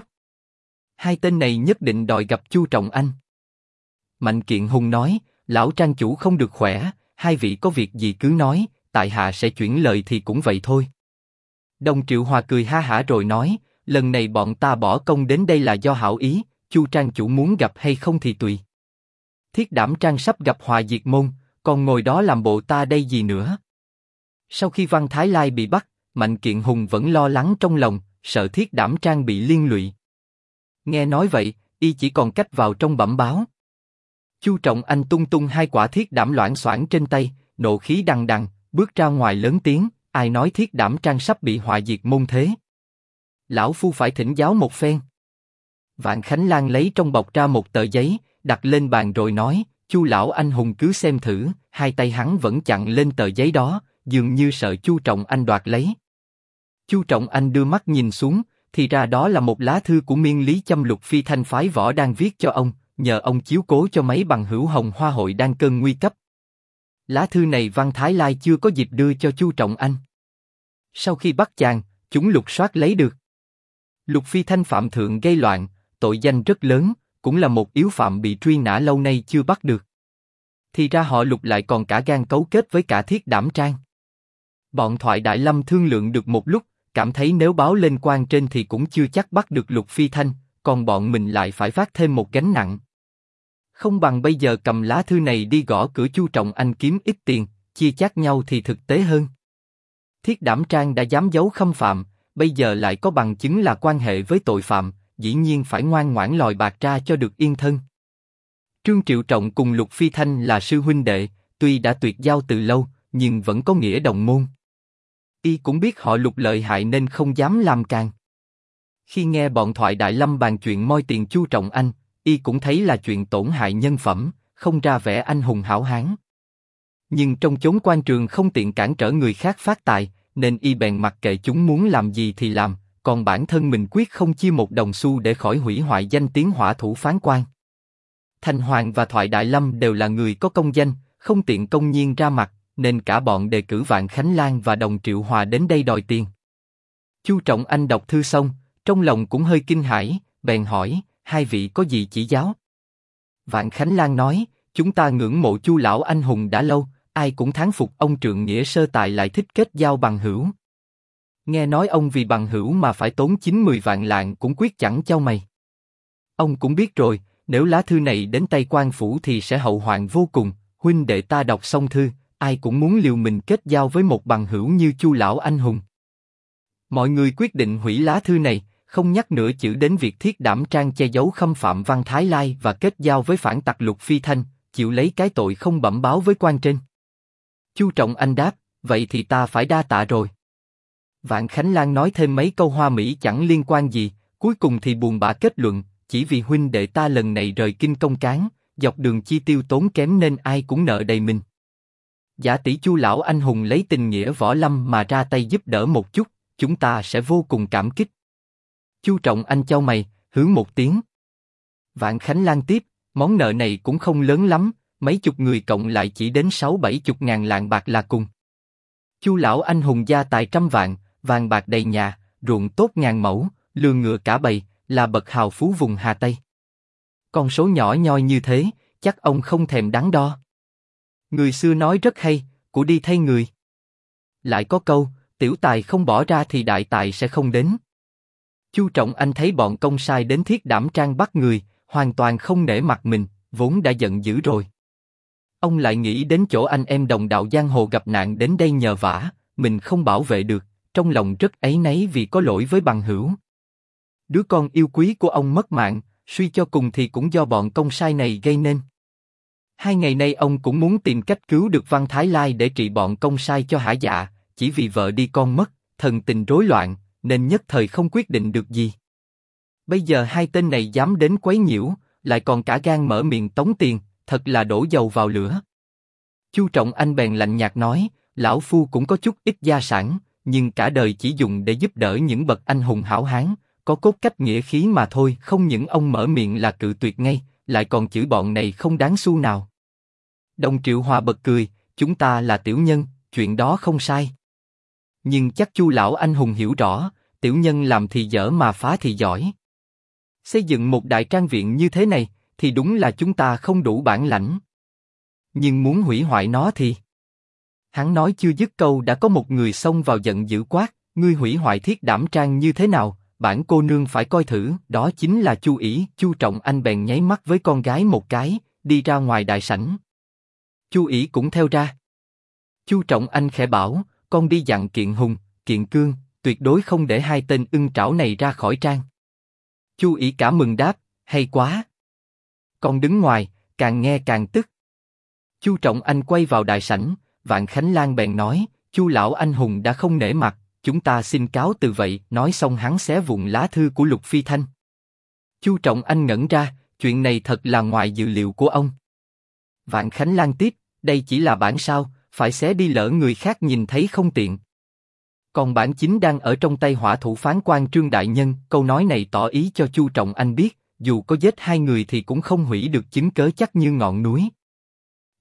2 tên này nhất định đòi gặp Chu Trọng Anh. Mạnh Kiện Hùng nói, lão Trang chủ không được khỏe, 2 vị có việc gì cứ nói, tại hạ sẽ chuyển lời thì cũng vậy thôi. Đồng Triệu Hòa cười ha hả rồi nói, lần này bọn ta bỏ công đến đây là do hảo ý, Chu Trang chủ muốn gặp hay không thì tùy. Thiết Đảm Trang sắp gặp Hòa diệt môn, còn ngồi đó làm bộ ta đây gì nữa. Sau khi Văn Thái Lai bị bắt, Mạnh Kiện Hùng vẫn lo lắng trong lòng, sợ Thiết Đảm Trang bị liên lụy. Nghe nói vậy, y chỉ còn cách vào trong bẩm báo. Chu Trọng Anh tung tung 2 quả thiết đảm loảng xoảng trên tay, nộ khí đằng đằng, bước ra ngoài lớn tiếng, ai nói Thiết Đảm Trang sắp bị họa diệt môn thế? Lão phu phải thỉnh giáo một phen. Vạn Khánh Lan lấy trong bọc ra một tờ giấy, đặt lên bàn rồi nói, Chu lão anh hùng cứ xem thử. 2 tay hắn vẫn chặn lên tờ giấy đó, dường như sợ Chu Trọng Anh đoạt lấy. Chu Trọng Anh đưa mắt nhìn xuống, thì ra đó là một lá thư của Miên Lý Châm Lục Phi Thanh phái võ đang viết cho ông, nhờ ông chiếu cố cho mấy bằng hữu Hồng Hoa hội đang cơn nguy cấp. lá thư này Văn Thái Lai chưa có dịp đưa cho Chu Trọng Anh. Sau khi bắt chàng, chúng lục soát lấy được. Lục Phi Thanh phạm thượng gây loạn, tội danh rất lớn, cũng là một yếu phạm bị truy nã lâu nay chưa bắt được. Thì ra họ Lục lại còn cả gan cấu kết với cả Thiết Đảm Trang. Bọn Thoại Đại Lâm thương lượng được một lúc, cảm thấy nếu báo lên quan trên thì cũng chưa chắc bắt được Lục Phi Thanh, còn bọn mình lại phải vác thêm một gánh nặng. Không bằng bây giờ cầm lá thư này đi gõ cửa Chu Trọng Anh kiếm ít tiền, chia chác nhau thì thực tế hơn. Thiết Đảm Trang đã dám giấu khâm phạm, bây giờ lại có bằng chứng là quan hệ với tội phạm, dĩ nhiên phải ngoan ngoãn lòi bạc ra cho được yên thân. Trương Triệu Trọng cùng Lục Phi Thanh là sư huynh đệ, tuy đã tuyệt giao từ lâu, nhưng vẫn có nghĩa đồng môn. Y cũng biết họ Lục lợi hại nên không dám làm càng. Khi nghe bọn Thoại Đại Lâm bàn chuyện moi tiền Chu Trọng Anh, Y cũng thấy là chuyện tổn hại nhân phẩm, không ra vẻ anh hùng hảo hán. Nhưng trong chốn quan trường không tiện cản trở người khác phát tài, nên Y bèn mặc kệ chúng muốn làm gì thì làm, còn bản thân mình quyết không chia một đồng xu để khỏi hủy hoại danh tiếng hỏa thủ phán quan. Thành Hoàng và Thoại Đại Lâm đều là người có công danh, không tiện công nhiên ra mặt, nên cả bọn đề cử Vạn Khánh Lan và Đồng Triệu Hòa đến đây đòi tiền. Chu Trọng Anh đọc thư xong, trong lòng cũng hơi kinh hãi, bèn hỏi, hai vị có gì chỉ giáo? Vạn Khánh Lan nói, chúng ta ngưỡng mộ Chu lão anh hùng đã lâu, ai cũng thán phục ông trượng nghĩa sơ tài lại thích kết giao bằng hữu. Nghe nói ông vì bằng hữu mà phải tốn 90 vạn lạng cũng quyết chẳng chau mày. Ông cũng biết rồi, nếu lá thư này đến tay quan phủ thì sẽ hậu hoạn vô cùng. Huynh đệ ta đọc xong thư, ai cũng muốn liều mình kết giao với một bằng hữu như Chu lão anh hùng. Mọi người quyết định hủy lá thư này, không nhắc nửa chữ đến việc Thiết Đảm Trang che giấu khâm phạm Văn Thái Lai và kết giao với phản tặc Lục Phi Thanh, chịu lấy cái tội không bẩm báo với quan trên. Chu Trọng Anh đáp, vậy thì ta phải đa tạ rồi. Vạn Khánh Lan nói thêm mấy câu hoa mỹ chẳng liên quan gì, cuối cùng thì buồn bã kết luận, chỉ vì huynh đệ ta lần này rời kinh công cán, dọc đường chi tiêu tốn kém nên ai cũng nợ đầy mình. Giả tỷ Chu lão anh hùng lấy tình nghĩa võ lâm mà ra tay giúp đỡ một chút, chúng ta sẽ vô cùng cảm kích. Chu Trọng Anh chau mày, hứ một tiếng. Vạn Khánh Lan tiếp, món nợ này cũng không lớn lắm, mấy chục người cộng lại chỉ đến 60-70 ngàn lạng bạc là cùng. Chu lão anh hùng gia tài trăm vạn, vàng bạc đầy nhà, ruộng tốt ngàn mẫu, lừa ngựa cả bầy, là bậc hào phú vùng Hà Tây. Con số nhỏ nhoi như thế, chắc ông không thèm đắn đo. Người xưa nói rất hay, của đi thay người. Lại có câu, tiểu tài không bỏ ra thì đại tài sẽ không đến. Chu Trọng Anh thấy bọn công sai đến Thiết Đảm Trang bắt người, hoàn toàn không nể mặt mình, vốn đã giận dữ rồi. Ông lại nghĩ đến chỗ anh em đồng đạo giang hồ gặp nạn đến đây nhờ vả, mình không bảo vệ được, trong lòng rất áy náy vì có lỗi với bằng hữu. Đứa con yêu quý của ông mất mạng, suy cho cùng thì cũng do bọn công sai này gây nên. 2 ngày nay ông cũng muốn tìm cách cứu được Văn Thái Lai để trị bọn công sai cho hả dạ, chỉ vì vợ đi con mất, thần tình rối loạn, nên nhất thời không quyết định được gì. Bây giờ hai tên này dám đến quấy nhiễu, lại còn cả gan mở miệng tống tiền, thật là đổ dầu vào lửa. Chu Trọng Anh bèn lạnh nhạt nói, lão phu cũng có chút ít gia sản, nhưng cả đời chỉ dùng để giúp đỡ những bậc anh hùng hảo hán, có cốt cách nghĩa khí mà thôi. Không những ông mở miệng là cự tuyệt ngay, lại còn chửi bọn này không đáng xu nào. Đồng Triệu Hòa bật cười, chúng ta là tiểu nhân, chuyện đó không sai. Nhưng chắc Chu lão anh hùng hiểu rõ, tiểu nhân làm thì dở mà phá thì giỏi. Xây dựng một đại trang viện như thế này, thì đúng là chúng ta không đủ bản lãnh. Nhưng muốn hủy hoại nó thì... Hắn nói chưa dứt câu đã có một người xông vào giận dữ quát, ngươi hủy hoại Thiết Đảm Trang như thế nào, bản cô nương phải coi thử. Đó chính là Chu ỷ. Chu Trọng Anh bèn nháy mắt với con gái một cái, đi ra ngoài đại sảnh. Chu ỷ cũng theo ra. Chu Trọng Anh khẽ bảo, con đi dặn Kiện Hùng, Kiện Cương, tuyệt đối không để hai tên ưng trảo này ra khỏi trang. Chu ỷ cả mừng đáp, hay quá. Con đứng ngoài, càng nghe càng tức. Chu Trọng Anh quay vào đại sảnh, Vạn Khánh Lan bèn nói, Chu lão anh hùng đã không nể mặt, chúng ta xin cáo từ vậy. Nói xong hắn xé vụn lá thư của Lục Phi Thanh. Chu Trọng Anh ngẩn ra, chuyện này thật là ngoài dự liệu của ông. Vạn Khánh Lan tiếp, đây chỉ là bản sao, phải xé đi lỡ người khác nhìn thấy không tiện. Còn bản chính đang ở trong tay hỏa thủ phán quan Trương đại nhân. Câu nói này tỏ ý cho Chu Trọng Anh biết, dù có giết hai người thì cũng không hủy được chứng cớ chắc như ngọn núi.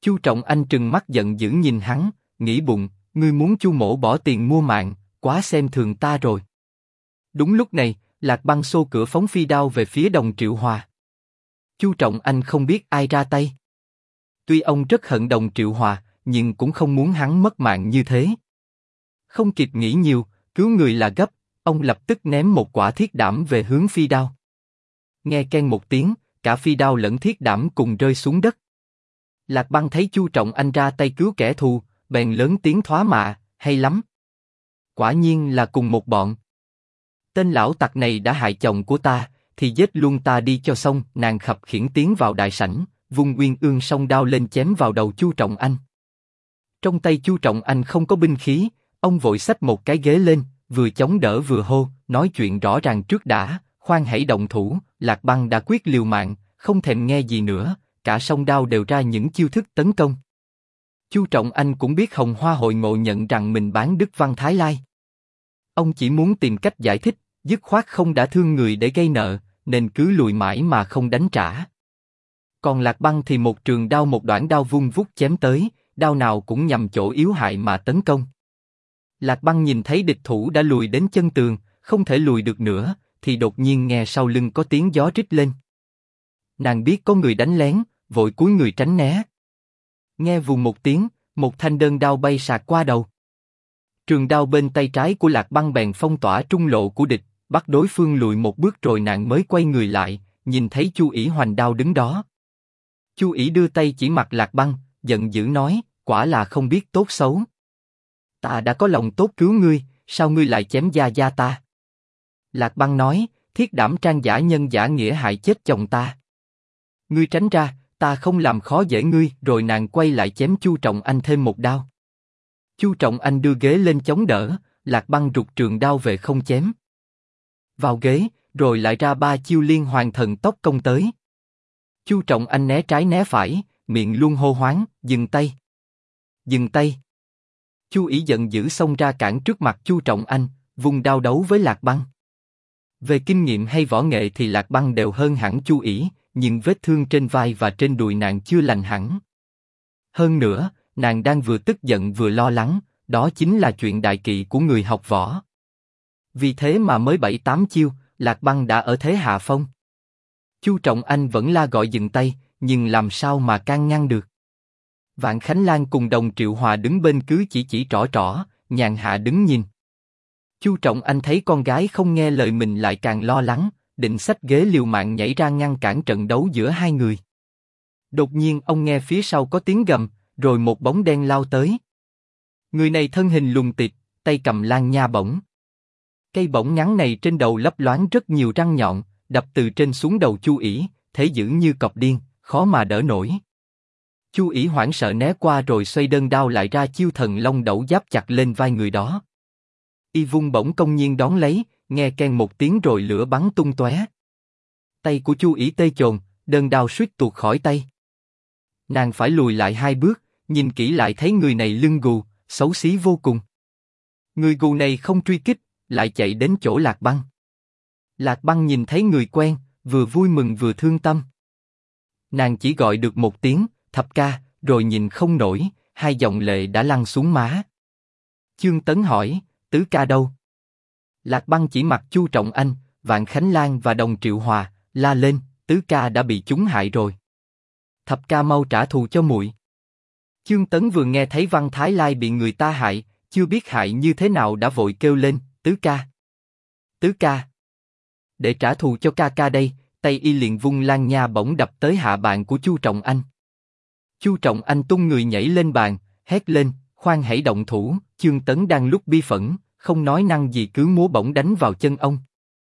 Chu Trọng Anh trừng mắt giận dữ nhìn hắn, nghĩ bụng, ngươi muốn Chu mỗ bỏ tiền mua mạng, quá xem thường ta rồi. Đúng lúc này, Lạc Băng xô cửa phóng phi đao về phía Đồng Triệu Hòa. Chu Trọng Anh không biết ai ra tay. Tuy ông rất hận Đồng Triệu Hòa, nhưng cũng không muốn hắn mất mạng như thế. Không kịp nghĩ nhiều, cứu người là gấp, ông lập tức ném một quả thiết đảm về hướng phi đao. Nghe keng một tiếng, cả phi đao lẫn thiết đảm cùng rơi xuống đất. Lạc Băng thấy Chu Trọng Anh ra tay cứu kẻ thù, bèn lớn tiếng thoá mạ, hay lắm. Quả nhiên là cùng một bọn. Tên lão tặc này đã hại chồng của ta, thì giết luôn ta đi cho xong. Nàng khập khiễng tiến vào đại sảnh, vung Uyên Ương song đao lên chém vào đầu Chu Trọng Anh. Trong tay Chu Trọng Anh không có binh khí, ông vội xách một cái ghế lên, vừa chống đỡ vừa hô, nói chuyện rõ ràng trước đã, khoan hãy động thủ. Lạc Băng đã quyết liều mạng, không thèm nghe gì nữa, cả song đao đều ra những chiêu thức tấn công. Chu Trọng Anh cũng biết Hồng Hoa hội ngộ nhận rằng mình bán Đức Văn Thái Lai. Ông chỉ muốn tìm cách giải thích, dứt khoát không đã thương người để gây nợ, nên cứ lùi mãi mà không đánh trả. Còn Lạc Băng thì một trường đao một đoạn đao vung vút chém tới, đao nào cũng nhằm chỗ yếu hại mà tấn công. Lạc Băng nhìn thấy địch thủ đã lùi đến chân tường, không thể lùi được nữa, thì đột nhiên nghe sau lưng có tiếng gió rít lên. Nàng biết có người đánh lén, vội cúi người tránh né. Nghe vù một tiếng, một thanh đơn đao bay sạc qua đầu. Trường đao bên tay trái của Lạc Băng bèn phong tỏa trung lộ của địch, bắt đối phương lùi một bước rồi nàng mới quay người lại, nhìn thấy Chu ỷ hoành đao đứng đó. Chu ỷ đưa tay chỉ mặt Lạc Băng, giận dữ nói, quả là không biết tốt xấu. Ta đã có lòng tốt cứu ngươi, sao ngươi lại chém gia gia ta? Lạc Băng nói, thiết đảm trang giả nhân giả nghĩa hại chết chồng ta. Ngươi tránh ra, ta không làm khó dễ ngươi. Rồi nàng quay lại chém Chu Trọng Anh thêm một đao. Chu Trọng Anh đưa ghế lên chống đỡ, Lạc Băng rụt trường đao về không chém. Vào ghế, rồi lại ra ba chiêu liên hoàn thần tốc công tới. Chu Trọng Anh né trái né phải, miệng luôn hô hoáng, dừng tay. Dừng tay. Chu ỷ giận dữ xông ra cản trước mặt Chu Trọng Anh, vung đao đấu với Lạc Băng. Về kinh nghiệm hay võ nghệ thì Lạc Băng đều hơn hẳn Chu ỷ, nhưng vết thương trên vai và trên đùi nàng chưa lành hẳn. Hơn nữa, nàng đang vừa tức giận vừa lo lắng, đó chính là chuyện đại kỵ của người học võ. Vì thế mà mới 7-8 chiêu, Lạc Băng đã ở thế hạ phong. Chu Trọng Anh vẫn la gọi dừng tay, nhưng làm sao mà can ngăn được. Vạn Khánh Lan cùng Đồng Triệu Hòa đứng bên cứ chỉ trỏ trỏ, nhàn hạ đứng nhìn. Chu Trọng Anh thấy con gái không nghe lời mình lại càng lo lắng, định xách ghế liều mạng nhảy ra ngăn cản trận đấu giữa hai người. Đột nhiên ông nghe phía sau có tiếng gầm, rồi một bóng đen lao tới. Người này thân hình lùn tịt, tay cầm lan nha bổng. Cây bổng ngắn này trên đầu lấp loáng rất nhiều răng nhọn, đập từ trên xuống đầu Chu ỷ, thế dữ như cọp điên, khó mà đỡ nổi. Chu ỷ hoảng sợ né qua rồi xoay đơn đao lại ra chiêu thần long đẩu giáp chặt lên vai người đó. Y vung bổng công nhiên đón lấy, nghe keng một tiếng rồi lửa bắn tung tóe. Tay của Chu ỷ tê chồn, đơn đao suýt tuột khỏi tay. Nàng phải lùi lại 2 bước, nhìn kỹ lại thấy người này lưng gù, xấu xí vô cùng. Người gù này không truy kích, lại chạy đến chỗ Lạc Băng. Lạc Băng nhìn thấy người quen, vừa vui mừng vừa thương tâm. Nàng chỉ gọi được một tiếng, thập ca, rồi nhìn không nổi, 2 dòng lệ đã lăn xuống má. Chương Tấn hỏi, tứ ca đâu? Lạc Băng chỉ mặt Chu Trọng Anh, Vạn Khánh Lan và Đồng Triệu Hòa, la lên, tứ ca đã bị chúng hại rồi. Thập ca mau trả thù cho muội. Chương Tấn vừa nghe thấy Văn Thái Lai bị người ta hại, chưa biết hại như thế nào đã vội kêu lên, tứ ca. Tứ ca. Để trả thù cho ca ca đây, tay y liền vung lan nha bổng đập tới hạ bàn của Chu Trọng Anh. Chu Trọng Anh tung người nhảy lên bàn, hét lên, khoan hãy động thủ. Chương Tấn đang lúc bi phẫn, không nói năng gì cứ múa bổng đánh vào chân ông.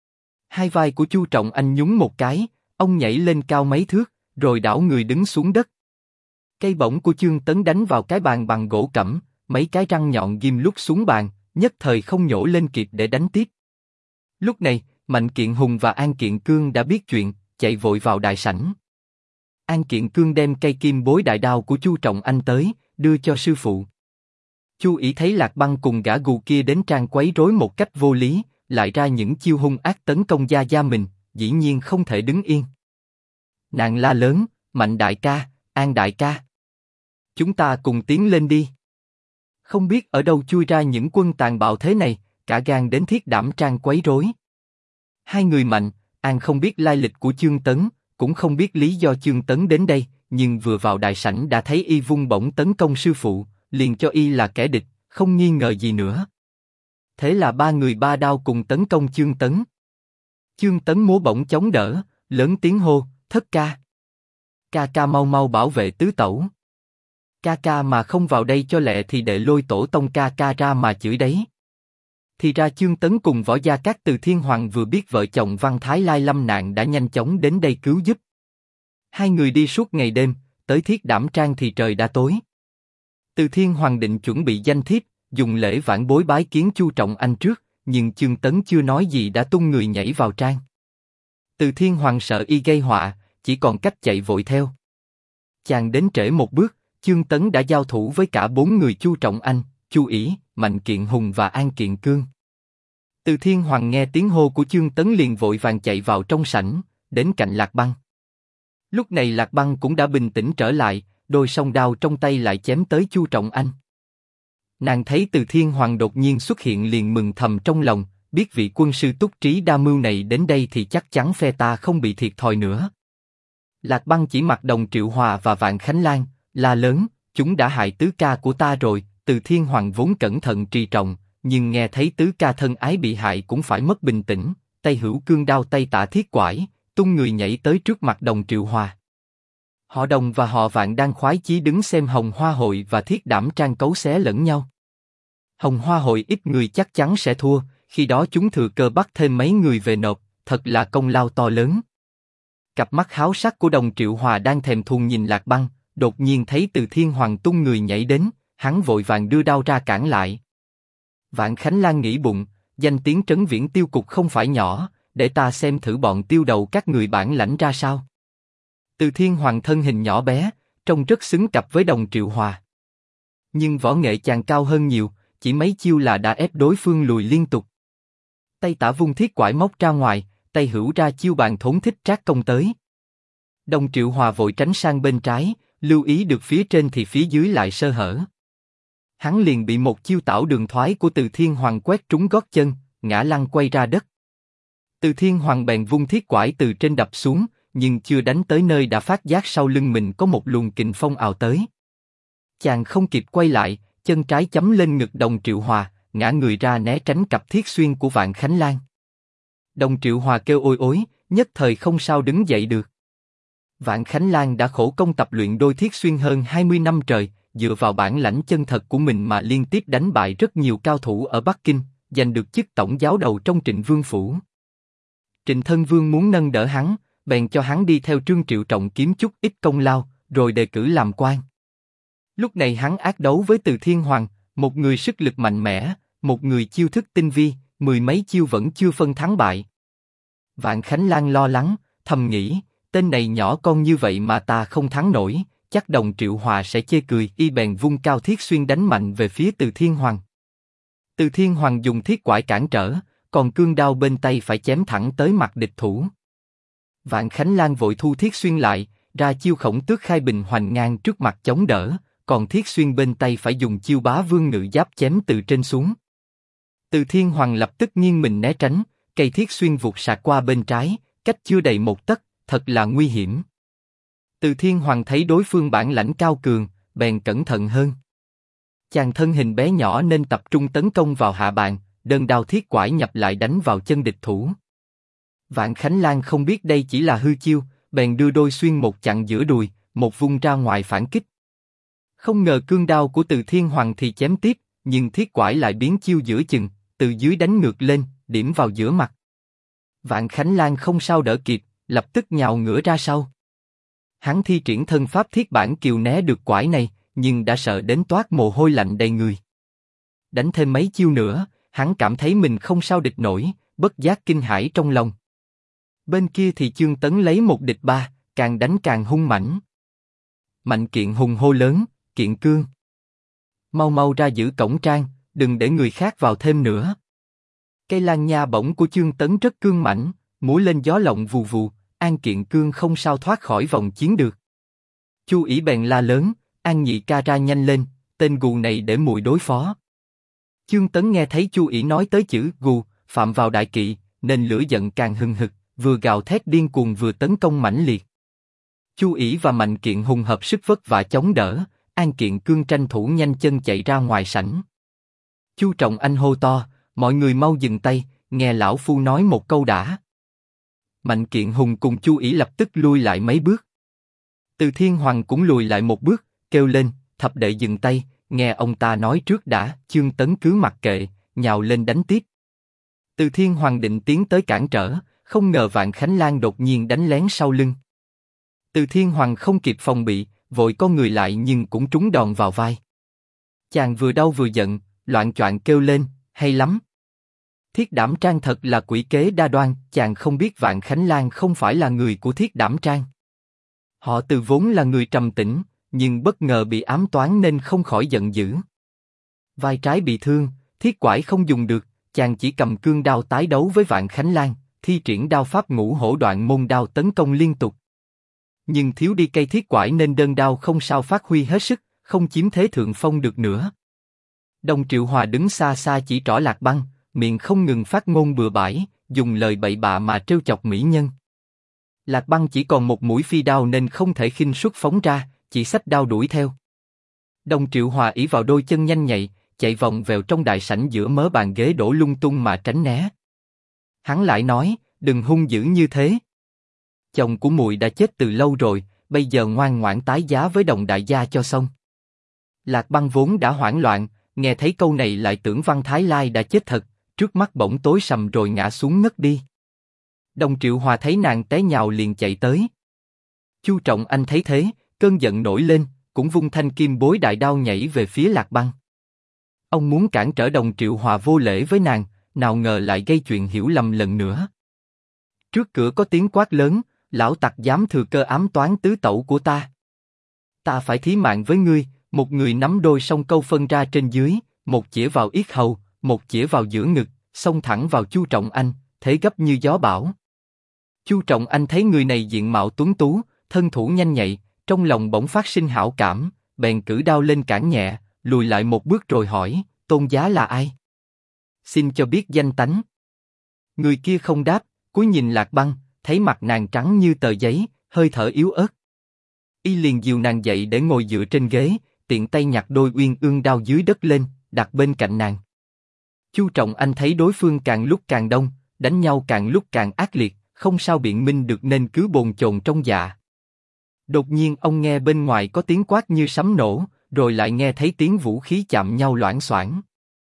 2 vai của Chu Trọng Anh nhún một cái, ông nhảy lên cao mấy thước, rồi đảo người đứng xuống đất. Cây bổng của Chương Tấn đánh vào cái bàn bằng gỗ cẩm, mấy cái răng nhọn ghim lúc xuống bàn, nhất thời không nhổ lên kịp để đánh tiếp. Lúc này, Mạnh Kiện Hùng và An Kiện Cương đã biết chuyện, chạy vội vào đại sảnh. An Kiện Cương đem cây kim bối đại đao của Chu Trọng Anh tới, đưa cho sư phụ. Chu ỷ thấy Lạc Băng cùng gã gù kia đến trang quấy rối một cách vô lý, lại ra những chiêu hung ác tấn công gia gia mình, dĩ nhiên không thể đứng yên. Nàng la lớn, Mạnh đại ca, An đại ca. Chúng ta cùng tiến lên đi. Không biết ở đâu chui ra những quân tàn bạo thế này, cả gan đến Thiết Đảm Trang quấy rối. Hai người mạnh, An không biết lai lịch của Chương Tấn, cũng không biết lý do Chương Tấn đến đây, nhưng vừa vào đại sảnh đã thấy y vung bổng tấn công sư phụ, liền cho y là kẻ địch, không nghi ngờ gì nữa. Thế là ba người ba đao cùng tấn công Chương Tấn. Chương Tấn múa bổng chống đỡ, lớn tiếng hô, thất ca. Ca ca mau mau bảo vệ tứ tẩu. Ca ca mà không vào đây cho lẹ thì để lôi tổ tông ca ca ra mà chửi đấy. Thì ra Chương Tấn cùng Võ Gia Cát từ Thiên Hoàng vừa biết vợ chồng Văn Thái Lai lâm nạn đã nhanh chóng đến đây cứu giúp. Hai người đi suốt ngày đêm, tới Thiết Đảm Trang thì trời đã tối. Từ Thiên Hoàng định chuẩn bị danh thiếp, dùng lễ vãn bối bái kiến Chu Trọng Anh trước, nhưng Chương Tấn chưa nói gì đã tung người nhảy vào trang. Từ Thiên Hoàng sợ y gây họa, chỉ còn cách chạy vội theo. Chàng đến trễ một bước, Chương Tấn đã giao thủ với cả bốn người Chu Trọng Anh, Chu Ỷ, Mạnh Kiện Hùng và An Kiện Cương. Từ Thiên Hoàng nghe tiếng hô của Chương Tấn liền vội vàng chạy vào trong sảnh, đến cạnh Lạc Băng. Lúc này Lạc Băng cũng đã bình tĩnh trở lại, đôi song đao trong tay lại chém tới Chu Trọng Anh. Nàng thấy Từ Thiên Hoàng đột nhiên xuất hiện liền mừng thầm trong lòng, biết vị quân sư túc trí đa mưu này đến đây thì chắc chắn phe ta không bị thiệt thòi nữa. Lạc Băng chỉ mặt Đồng Triệu Hòa và Vạn Khánh Lan, la lớn, chúng đã hại tứ ca của ta rồi. Từ Thiên Hoàng vốn cẩn thận trì trọng, nhưng nghe thấy tứ ca thân ái bị hại cũng phải mất bình tĩnh, tay hữu cương đao tay tả thiết quải, tung người nhảy tới trước mặt Đồng Triệu Hòa. Họ Đồng và họ Vạn đang khoái chí đứng xem Hồng Hoa Hội và Thiết Đảm Trang cấu xé lẫn nhau. Hồng Hoa Hội ít người chắc chắn sẽ thua, khi đó chúng thừa cơ bắt thêm mấy người về nộp, thật là công lao to lớn. Cặp mắt háo sắc của Đồng Triệu Hòa đang thèm thuồng nhìn Lạc Băng, đột nhiên thấy Từ Thiên Hoàng tung người nhảy đến, hắn vội vàng đưa đao ra cản lại. Vạn Khánh Lan nghĩ bụng, danh tiếng Trấn Viễn Tiêu Cục không phải nhỏ, để ta xem thử bọn tiêu đầu các người bản lãnh ra sao. Từ Thiên Hoàng thân hình nhỏ bé, trông rất xứng cặp với Đồng Triệu Hòa. Nhưng võ nghệ chàng cao hơn nhiều, chỉ mấy chiêu là đã ép đối phương lùi liên tục. Tay tả vung thiết quải móc ra ngoài, tay hữu ra chiêu bàn thốn thích trác công tới. Đồng Triệu Hòa vội tránh sang bên trái, lưu ý được phía trên thì phía dưới lại sơ hở. Hắn liền bị một chiêu tảo đường thoái của Từ Thiên Hoàng quét trúng gót chân, ngã lăn quay ra đất. Từ Thiên Hoàng bèn vung thiết quải từ trên đập xuống, nhưng chưa đánh tới nơi đã phát giác sau lưng mình có một luồng kình phong ào tới. Chàng không kịp quay lại, chân trái chấm lên ngực Đồng Triệu Hòa, ngã người ra né tránh cặp thiết xuyên của Vạn Khánh Lan. Đồng Triệu Hòa kêu ôi ối, nhất thời không sao đứng dậy được. Vạn Khánh Lan đã khổ công tập luyện đôi thiết xuyên hơn 20 năm trời, dựa vào bản lãnh chân thật của mình mà liên tiếp đánh bại rất nhiều cao thủ ở Bắc Kinh, giành được chức tổng giáo đầu trong Trịnh Vương phủ. Trịnh Thân Vương muốn nâng đỡ hắn, bèn cho hắn đi theo Trương Triệu Trọng kiếm chút ít công lao, rồi đề cử làm quan. Lúc này hắn ác đấu với Từ Thiên Hoàng, một người sức lực mạnh mẽ, một người chiêu thức tinh vi, mười mấy chiêu vẫn chưa phân thắng bại. Vạn Khánh Lan lo lắng, thầm nghĩ, tên này nhỏ con như vậy mà ta không thắng nổi, chắc Đồng Triệu Hòa sẽ chê cười, y bèn vung cao thiết xuyên đánh mạnh về phía Từ Thiên Hoàng. Từ Thiên Hoàng dùng thiết quải cản trở, còn cương đao bên tay phải chém thẳng tới mặt địch thủ. Vạn Khánh Lan vội thu thiết xuyên lại, ra chiêu Khổng Tước Khai Bình hoành ngang trước mặt chống đỡ, còn thiết xuyên bên tay phải dùng chiêu Bá Vương Ngự Giáp chém từ trên xuống. Từ Thiên Hoàng lập tức nghiêng mình né tránh, cây thiết xuyên vụt sạc qua bên trái, cách chưa đầy một tấc, thật là nguy hiểm. Từ Thiên Hoàng thấy đối phương bản lãnh cao cường, bèn cẩn thận hơn. Chàng thân hình bé nhỏ nên tập trung tấn công vào hạ bàn, đơn đao thiết quải nhập lại đánh vào chân địch thủ. Vạn Khánh Lan không biết đây chỉ là hư chiêu, bèn đưa đôi xuyên một chặn giữa đùi, một vung ra ngoài phản kích. Không ngờ cương đao của Từ Thiên Hoàng thì chém tiếp, nhưng thiết quải lại biến chiêu giữa chừng, từ dưới đánh ngược lên, điểm vào giữa mặt. Vạn Khánh Lan không sao đỡ kịp, lập tức nhào ngửa ra sau. Hắn thi triển thân pháp thiết bản kiều né được quải này, nhưng đã sợ đến toát mồ hôi lạnh đầy người. Đánh thêm mấy chiêu nữa, hắn cảm thấy mình không sao địch nổi, bất giác kinh hãi trong lòng. Bên kia thì Chương Tấn lấy một địch ba, càng đánh càng hung mãnh. Mạnh Kiện Hùng hô lớn, Kiện Cương, mau mau ra giữ cổng trang, đừng để người khác vào thêm nữa. Cây lan nha bổng của Chương Tấn rất cương mãnh, múa lên gió lộng vù vù, An Kiện Cương không sao thoát khỏi vòng chiến được. Chu Ỷ bèn la lớn, An nhị ca ra nhanh lên, tên gù này để muội đối phó. Chương Tấn nghe thấy Chu ỷ nói tới chữ gù, phạm vào đại kỵ, nên lửa giận càng hừng hực, vừa gào thét điên cuồng vừa tấn công mãnh liệt. Chu ỷ và Mạnh Kiện Hùng hợp sức vất vả chống đỡ, An Kiện Cương tranh thủ nhanh chân chạy ra ngoài sảnh. Chu Trọng Anh hô to, mọi người mau dừng tay, nghe lão phu nói một câu đã. Mạnh Kiện Hùng cùng Chu ỷ lập tức lui lại mấy bước. Từ Thiên Hoàng cũng lùi lại một bước, kêu lên, thập đệ dừng tay, nghe ông ta nói trước đã. Chương Tấn cứ mặc kệ, nhào lên đánh tiếp. Từ Thiên Hoàng định tiến tới cản trở, không ngờ Vạn Khánh Lan đột nhiên đánh lén sau lưng. Từ Thiên Hoàng không kịp phòng bị, vội co người lại nhưng cũng trúng đòn vào vai. Chàng vừa đau vừa giận, loạng choạng kêu lên, hay lắm. Thiết Đảm Trang thật là quỷ kế đa đoan, chàng không biết Vạn Khánh Lan không phải là người của Thiết Đảm Trang. Họ từ vốn là người trầm tĩnh, nhưng bất ngờ bị ám toán nên không khỏi giận dữ. Vai trái bị thương, thiết quải không dùng được, chàng chỉ cầm cương đao tái đấu với Vạn Khánh Lan, thi triển đao pháp Ngũ Hổ Đoạn Môn đao tấn công liên tục. Nhưng thiếu đi cây thiết quải nên đơn đao không sao phát huy hết sức, không chiếm thế thượng phong được nữa. Đồng Triệu Hòa đứng xa xa chỉ trỏ Lạc Băng, miệng không ngừng phát ngôn bừa bãi, dùng lời bậy bạ mà trêu chọc mỹ nhân. Lạc Băng chỉ còn một mũi phi đao nên không thể khinh suất phóng ra, chỉ xách đao đuổi theo. Đồng Triệu Hòa ỷ vào đôi chân nhanh nhạy, chạy vòng vèo trong đại sảnh giữa mớ bàn ghế đổ lung tung mà tránh né. Hắn lại nói, đừng hung dữ như thế. Chồng của muội đã chết từ lâu rồi, bây giờ ngoan ngoãn tái giá với Đồng đại gia cho xong. Lạc Băng vốn đã hoảng loạn, nghe thấy câu này lại tưởng Văn Thái Lai đã chết thật, trước mắt bỗng tối sầm rồi ngã xuống ngất đi. Đồng Triệu Hòa thấy nàng té nhào liền chạy tới. Chu Trọng Anh thấy thế, cơn giận nổi lên, cũng vung thanh kim bối đại đao nhảy về phía Lạc Băng. Ông muốn cản trở Đồng Triệu Hòa vô lễ với nàng, nào ngờ lại gây chuyện hiểu lầm lần nữa. Trước cửa có tiếng quát lớn, lão tặc dám thừa cơ ám toán tứ tẩu của ta. Ta phải thí mạng với ngươi. Một người nắm đôi song câu phân ra trên dưới, một chĩa vào yết hầu, một chĩa vào giữa ngực, xông thẳng vào Chu Trọng Anh, thế gấp như gió bão. Chu Trọng Anh thấy người này diện mạo tuấn tú, thân thủ nhanh nhạy, trong lòng bỗng phát sinh hảo cảm, bèn cử đao lên cản nhẹ, lùi lại một bước rồi hỏi, tôn giá là ai? Xin cho biết danh tánh. Người kia không đáp, cúi nhìn Lạc Băng, thấy mặt nàng trắng như tờ giấy, hơi thở yếu ớt. Y liền dìu nàng dậy để ngồi dựa trên ghế, tiện tay nhặt đôi uyên ương đao dưới đất lên, đặt bên cạnh nàng. Chu Trọng Anh thấy đối phương càng lúc càng đông, đánh nhau càng lúc càng ác liệt, không sao biện minh được nên cứ bồn chồn trong dạ. Đột nhiên ông nghe bên ngoài có tiếng quát như sấm nổ, rồi lại nghe thấy tiếng vũ khí chạm nhau loảng xoảng.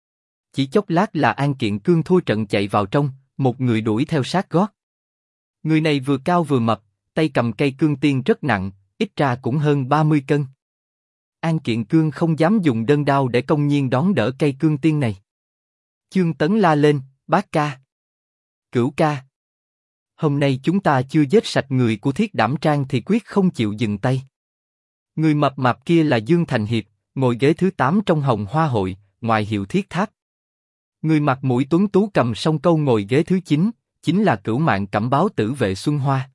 Chỉ chốc lát là An Kiện Cương thua trận chạy vào trong, một người đuổi theo sát gót. Người này vừa cao vừa mập, tay cầm cây cương tiên rất nặng, ít ra cũng hơn 30 cân. An Kiện Cương không dám dùng đơn đao để công nhiên đón đỡ cây cương tiên này. Chương Tấn la lên, bác ca, Cửu ca. Hôm nay chúng ta chưa giết sạch người của Thiết Đảm Trang thì quyết không chịu dừng tay. Người mập mạp kia là Dương Thành Hiệp, ngồi ghế thứ 8 trong Hồng Hoa Hội, ngoài hiệu Thiết Tháp. Người mặt mũi tuấn tú cầm song câu ngồi ghế thứ 9, chính là Cửu Mạng Cẩm Báo tử Vệ Xuân Hoa.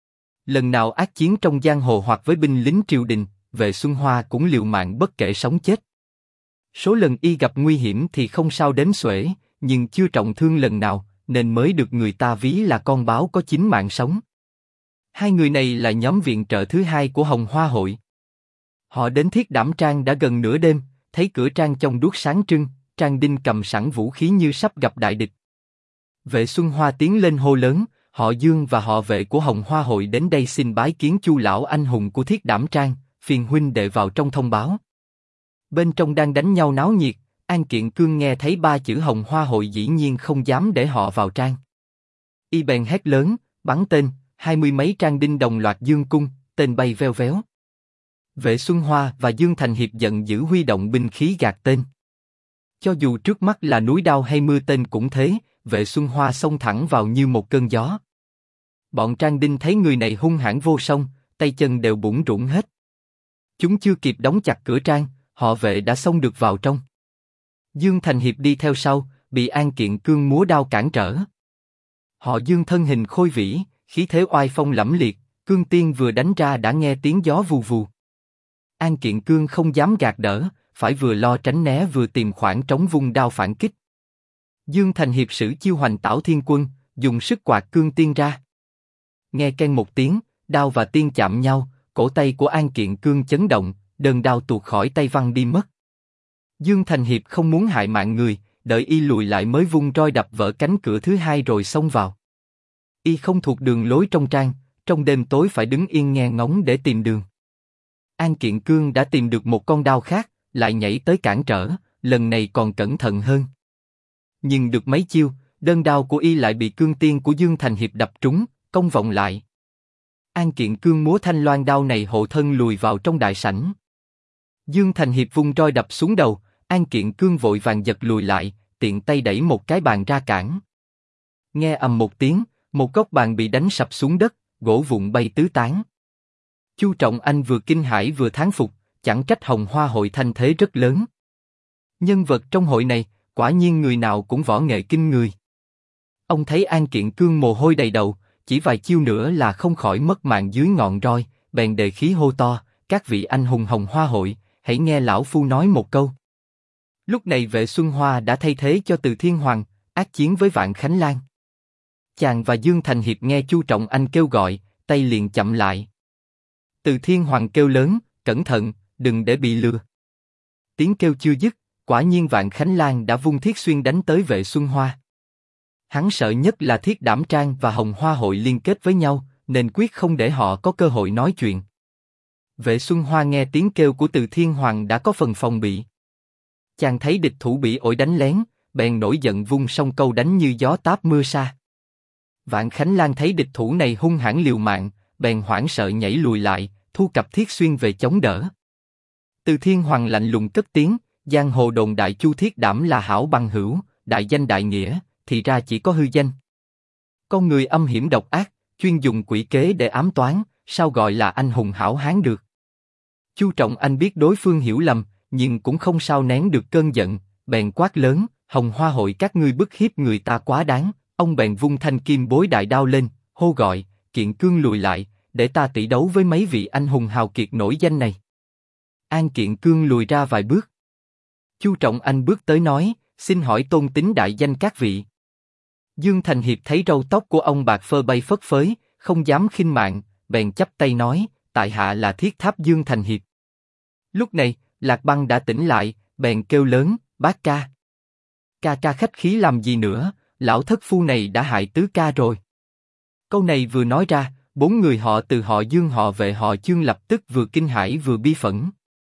Lần nào ác chiến trong giang hồ hoặc với binh lính triều đình, Vệ Xuân Hoa cũng liều mạng bất kể sống chết. Số lần y gặp nguy hiểm thì không sao đếm xuể, nhưng chưa trọng thương lần nào, nên mới được người ta ví là con báo có 9 mạng sống. Hai người này là nhóm viện trợ thứ hai của Hồng Hoa Hội. Họ đến Thiết Đảm Trang đã gần nửa đêm, thấy cửa trang trong đuốc sáng trưng, Trang Đinh cầm sẵn vũ khí như sắp gặp đại địch. Vệ Xuân Hoa tiến lên hô lớn, họ Dương và họ Vệ của Hồng Hoa Hội đến đây xin bái kiến Chu lão anh hùng của Thiết Đảm Trang, phiền huynh đệ vào trong thông báo. Bên trong đang đánh nhau náo nhiệt, An Kiện Cương nghe thấy 3 chữ Hồng Hoa Hội dĩ nhiên không dám để họ vào trang. Y bèn hét lớn, bắn tên, 20 mấy Trang Đinh đồng loạt dương cung, tên bay veo véo. Vệ Xuân Hoa và Dương Thành Hiệp giận dữ huy động binh khí gạt tên. Cho dù trước mắt là núi đao hay mưa tên cũng thế, Vệ Xuân Hoa xông thẳng vào như một cơn gió. Bọn Trang Đinh thấy người này hung hãn vô song, tay chân đều bủn rủn hết. Chúng chưa kịp đóng chặt cửa trang, họ Vệ đã xông được vào trong. Dương Thành Hiệp đi theo sau, bị An Kiện Cương múa đao cản trở. Họ Dương thân hình khôi vĩ, khí thế oai phong lẫm liệt, cương tiên vừa đánh ra đã nghe tiếng gió vù vù. An Kiện Cương không dám gạt đỡ, phải vừa lo tránh né vừa tìm khoảng trống vung đao phản kích. Dương Thành Hiệp sử chiêu Hoành Tảo Thiên Quân, dùng sức quạt cương tiên ra. Nghe keng một tiếng, đao và tiên chạm nhau, cổ tay của An Kiện Cương chấn động, đơn đao tuột khỏi tay văng đi mất. Dương Thành Hiệp không muốn hại mạng người, đợi y lùi lại mới vung roi đập vỡ cánh cửa thứ hai rồi xông vào. Y không thuộc đường lối trong trang, trong đêm tối phải đứng yên nghe ngóng để tìm đường. An Kiện Cương đã tìm được một con đao khác, lại nhảy tới cản trở, lần này còn cẩn thận hơn. Nhưng được mấy chiêu, đơn đao của y lại bị cương tiên của Dương Thành Hiệp đập trúng, công vọng lại. An Kiện Cương múa thanh loan đao này hộ thân lùi vào trong đại sảnh. Dương Thành Hiệp vung roi đập xuống đầu, An Kiện Cương vội vàng giật lùi lại, tiện tay đẩy một cái bàn ra cản. Nghe ầm một tiếng, một góc bàn bị đánh sập xuống đất, gỗ vụn bay tứ tán. Chu Trọng Anh vừa kinh hãi vừa thán phục, chẳng trách Hồng Hoa hội thanh thế rất lớn. Nhân vật trong hội này, quả nhiên người nào cũng võ nghệ kinh người. Ông thấy An Kiện Cương mồ hôi đầy đầu, chỉ vài chiêu nữa là không khỏi mất mạng dưới ngọn roi, bèn đề khí hô to: các vị anh hùng Hồng Hoa hội, hãy nghe lão phu nói một câu. Lúc này Vệ Xuân Hoa đã thay thế cho Từ Thiên Hoàng, ác chiến với Vạn Khánh Lan. Chàng và Dương Thành Hiệp nghe Chu Trọng Anh kêu gọi, tay liền chậm lại. Từ Thiên Hoàng kêu lớn: cẩn thận, đừng để bị lừa. Tiếng kêu chưa dứt, quả nhiên Vạn Khánh Lan đã vung thiết xuyên đánh tới Vệ Xuân Hoa. Hắn sợ nhất là Thiết Đảm Trang và Hồng Hoa hội liên kết với nhau, nên quyết không để họ có cơ hội nói chuyện. Vệ Xuân Hoa nghe tiếng kêu của Từ Thiên Hoàng đã có phần phòng bị. Chàng thấy địch thủ bị ổi đánh lén, bèn nổi giận vung song câu đánh như gió táp mưa sa. Vạn Khánh Lan thấy địch thủ này hung hãn liều mạng, bèn hoảng sợ nhảy lùi lại, thu cặp thiết xuyên về chống đỡ. Từ Thiên Hoàng lạnh lùng cất tiếng: giang hồ đồn đại Chu Thiết Đảm là hảo bằng hữu, đại danh đại nghĩa, thì ra chỉ có hư danh. Con người âm hiểm độc ác, chuyên dùng quỷ kế để ám toán, sao gọi là anh hùng hảo hán được? Chu Trọng Anh biết đối phương hiểu lầm, nhưng cũng không sao nén được cơn giận, bèn quát lớn: Hồng Hoa hội các ngươi bức hiếp người ta quá đáng. Ông bèn vung thanh kim bối đại đao lên, hô gọi: Kiện Cương lùi lại, để ta tỷ đấu với mấy vị anh hùng hào kiệt nổi danh này. An Kiện Cương lùi ra vài bước. Chu Trọng Anh bước tới nói: xin hỏi tôn tính đại danh các vị. Dương Thành Hiệp thấy râu tóc của ông bạc phơ bay phất phới, không dám khinh mạng, bèn chắp tay nói: tại hạ là Thiết Tháp Dương Thành Hiệp. Lúc này, Lạc Băng đã tỉnh lại, bèn kêu lớn: bác ca. Ca khách khí làm gì nữa, lão thất phu này đã hại tứ ca rồi. Câu này vừa nói ra, bốn người họ Từ, họ Dương, họ Vệ, họ Chương lập tức vừa kinh hãi vừa bi phẫn.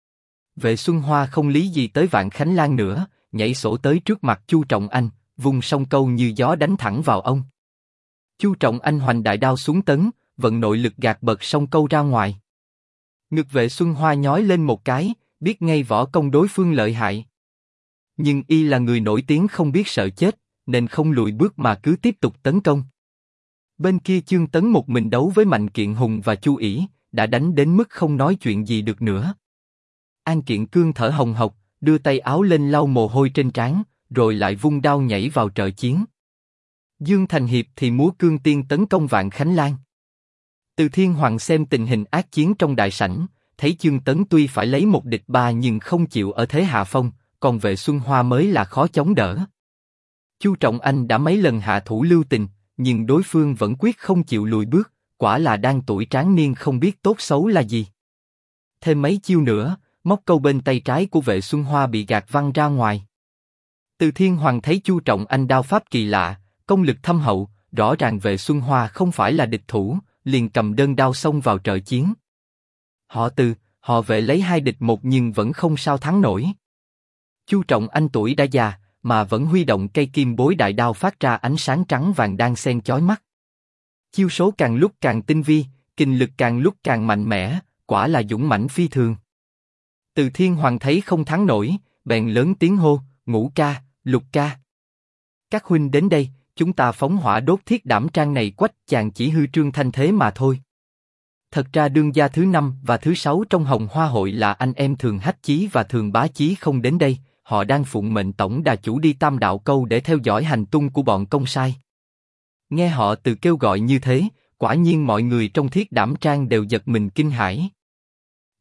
Vệ Xuân Hoa không lý gì tới Vạn Khánh Lan nữa, nhảy sổ tới trước mặt Chu Trọng Anh, vung song câu như gió đánh thẳng vào ông. Chu Trọng Anh hoành đại đao xuống tấn, vận nội lực gạt bật song câu ra ngoài. Ngực Vệ Xuân Hoa nhói lên một cái, biết ngay võ công đối phương lợi hại. Nhưng y là người nổi tiếng không biết sợ chết, nên không lùi bước mà cứ tiếp tục tấn công. Bên kia Chương Tấn một mình đấu với Mạnh Kiện Hùng và Chu Ỷ, đã đánh đến mức không nói chuyện gì được nữa. An Kiện Cương thở hồng hộc, đưa tay áo lên lau mồ hôi trên trán, rồi lại vung đao nhảy vào trợ chiến. Dương Thành Hiệp thì múa cương tiên tấn công Vạn Khánh Lan. Từ Thiên Hoàng xem tình hình ác chiến trong đại sảnh, thấy Chương Tấn tuy phải lấy một địch ba nhưng không chịu ở thế hạ phong, còn Vệ Xuân Hoa mới là khó chống đỡ. Chu Trọng Anh đã mấy lần hạ thủ lưu tình, nhưng đối phương vẫn quyết không chịu lùi bước, quả là đang tuổi tráng niên không biết tốt xấu là gì. Thêm mấy chiêu nữa, móc câu bên tay trái của Vệ Xuân Hoa bị gạt văng ra ngoài. Từ Thiên Hoàng thấy Chu Trọng Anh đao pháp kỳ lạ, công lực thâm hậu, rõ ràng Vệ Xuân Hoa không phải là địch thủ, liền cầm đơn đao xông vào trợ chiến. Họ Từ, họ Vệ lấy hai địch một nhưng vẫn không sao thắng nổi. Chu Trọng Anh tuổi đã già, mà vẫn huy động cây kim bối đại đao phát ra ánh sáng trắng vàng đan xen chói mắt. Chiêu số càng lúc càng tinh vi, kình lực càng lúc càng mạnh mẽ, quả là dũng mãnh phi thường. Từ Thiên Hoàng thấy không thắng nổi, bèn lớn tiếng hô: Ngũ ca, Lục ca, các huynh đến đây, chúng ta phóng hỏa đốt Thiết Đảm Trang này. Quách chàng chỉ hư trương thanh thế mà thôi. Thật ra đương gia thứ 5 và thứ 6 trong Hồng Hoa hội là anh em Thường Hách Chí và Thường Bá Chí không đến đây, họ đang phụng mệnh tổng đà chủ đi Tam Đạo Câu để theo dõi hành tung của bọn công sai. Nghe họ Từ kêu gọi như thế, quả nhiên mọi người trong Thiết Đảm Trang đều giật mình kinh hãi.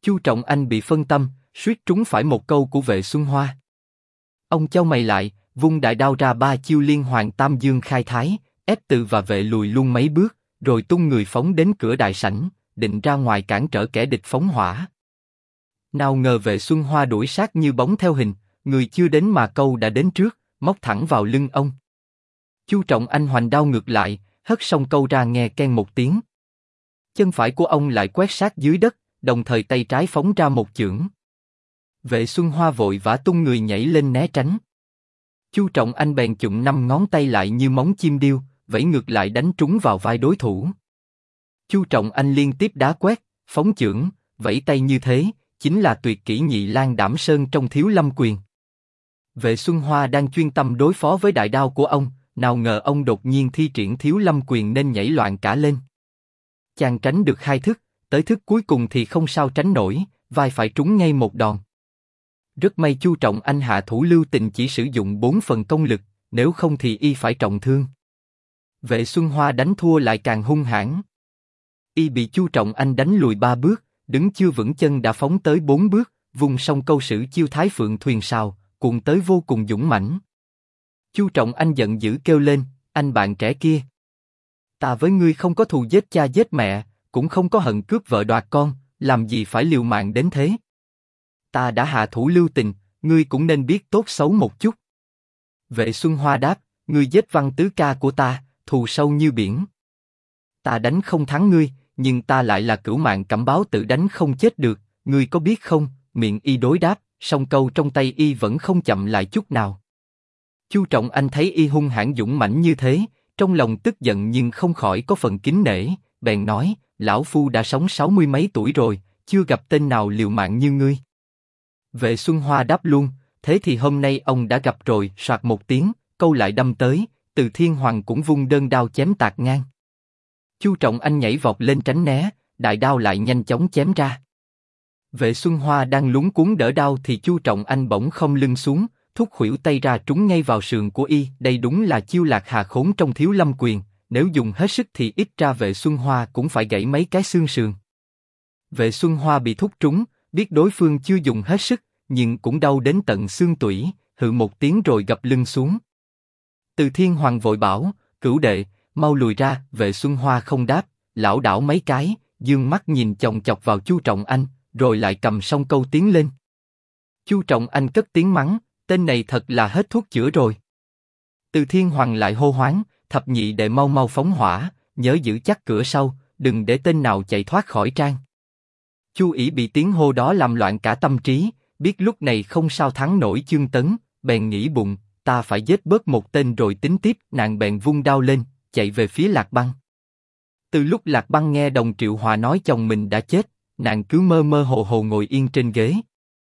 Chu Trọng Anh bị phân tâm, suýt trúng phải một câu của Vệ Xuân Hoa. Ông chau mày lại, vung đại đao ra ba chiêu liên hoàn tam dương khai thái, ép Từ và Vệ lùi luôn mấy bước, rồi tung người phóng đến cửa đại sảnh, định ra ngoài cản trở kẻ địch phóng hỏa. Nào ngờ Vệ Xuân Hoa đuổi sát như bóng theo hình, người chưa đến mà câu đã đến trước, móc thẳng vào lưng ông. Chu Trọng Anh hoành đao ngược lại, hất song câu ra nghe keng một tiếng. Chân phải của ông lại quét sát dưới đất, đồng thời tay trái phóng ra một chưởng. Vệ Xuân Hoa vội vã tung người nhảy lên né tránh. Chu Trọng Anh bèn chụm 5 ngón tay lại như móng chim điêu, vẫy ngược lại đánh trúng vào vai đối thủ. Chu Trọng Anh liên tiếp đá quét, phóng chưởng, vẫy tay như thế, chính là tuyệt kỹ Nhị Lang Đảm Sơn trong Thiếu Lâm Quyền. Vệ Xuân Hoa đang chuyên tâm đối phó với đại đao của ông, nào ngờ ông đột nhiên thi triển Thiếu Lâm Quyền nên nhảy loạn cả lên. Chàng tránh được 2 thức, tới thức cuối cùng thì không sao tránh nổi, vai phải trúng ngay một đòn. Rất may Chu Trọng Anh hạ thủ lưu tình chỉ sử dụng 4 phần công lực, nếu không thì y phải trọng thương. Vệ Xuân Hoa đánh thua lại càng hung hãn. Y bị Chu Trọng Anh đánh lùi 3 bước, đứng chưa vững chân đã phóng tới 4 bước, vùng song câu sử chiêu Thái Phượng thuyền sào, cuộn tới vô cùng dũng mãnh. Chu Trọng Anh giận dữ kêu lên, anh bạn trẻ kia, ta với ngươi không có thù giết cha giết mẹ, cũng không có hận cướp vợ đoạt con, làm gì phải liều mạng đến thế? Ta đã hạ thủ lưu tình, ngươi cũng nên biết tốt xấu một chút. Vệ Xuân Hoa đáp, ngươi giết Văn Tứ ca của ta, thù sâu như biển. Ta đánh không thắng ngươi, nhưng ta lại là Cửu Mạng Cẩm Báo tự đánh không chết được, ngươi có biết không? Miệng y đối đáp, song câu trong tay y vẫn không chậm lại chút nào. Chu Trọng Anh thấy y hung hãn dũng mãnh như thế, trong lòng tức giận nhưng không khỏi có phần kính nể, bèn nói, lão phu đã sống 60 mấy tuổi rồi, chưa gặp tên nào liều mạng như ngươi. Vệ Xuân Hoa đáp luôn, thế thì hôm nay ông đã gặp rồi. Soạt một tiếng, câu lại đâm tới, Từ Thiên Hoàng cũng vung đơn đao chém tạt ngang. Chu Trọng Anh nhảy vọt lên tránh né, đại đao lại nhanh chóng chém ra. Vệ Xuân Hoa đang lúng cuống đỡ đao thì Chu Trọng Anh bỗng khom lưng xuống, thúc khuỷu tay ra trúng ngay vào sườn của y. Đây đúng là chiêu Lạc Hà Khốn trong Thiếu Lâm Quyền, nếu dùng hết sức thì ít ra Vệ Xuân Hoa cũng phải gãy mấy cái xương sườn. Vệ Xuân Hoa bị thúc trúng, biết đối phương chưa dùng hết sức, nhưng cũng đau đến tận xương tủy, hừ một tiếng rồi gập lưng xuống. Từ Thiên Hoàng vội bảo, cửu đệ, mau lùi ra. Vệ Xuân Hoa không đáp, lảo đảo mấy cái, dương mắt nhìn chòng chọc vào Chu Trọng Anh, rồi lại cầm song câu tiến lên. Chu Trọng Anh cất tiếng mắng, tên này thật là hết thuốc chữa rồi. Từ Thiên Hoàng lại hô hoáng, thập nhị đệ mau mau phóng hỏa, nhớ giữ chắc cửa sau, đừng để tên nào chạy thoát khỏi trang. Chu ỷ bị tiếng hô đó làm loạn cả tâm trí, biết lúc này không sao thắng nổi Chương Tấn, bèn nghĩ bụng, ta phải giết bớt một tên rồi tính tiếp. Nàng bèn vung đao lên, chạy về phía Lạc Băng. Từ lúc Lạc Băng nghe Đồng Triệu Hòa nói chồng mình đã chết, nàng cứ mơ mơ hồ hồ ngồi yên trên ghế.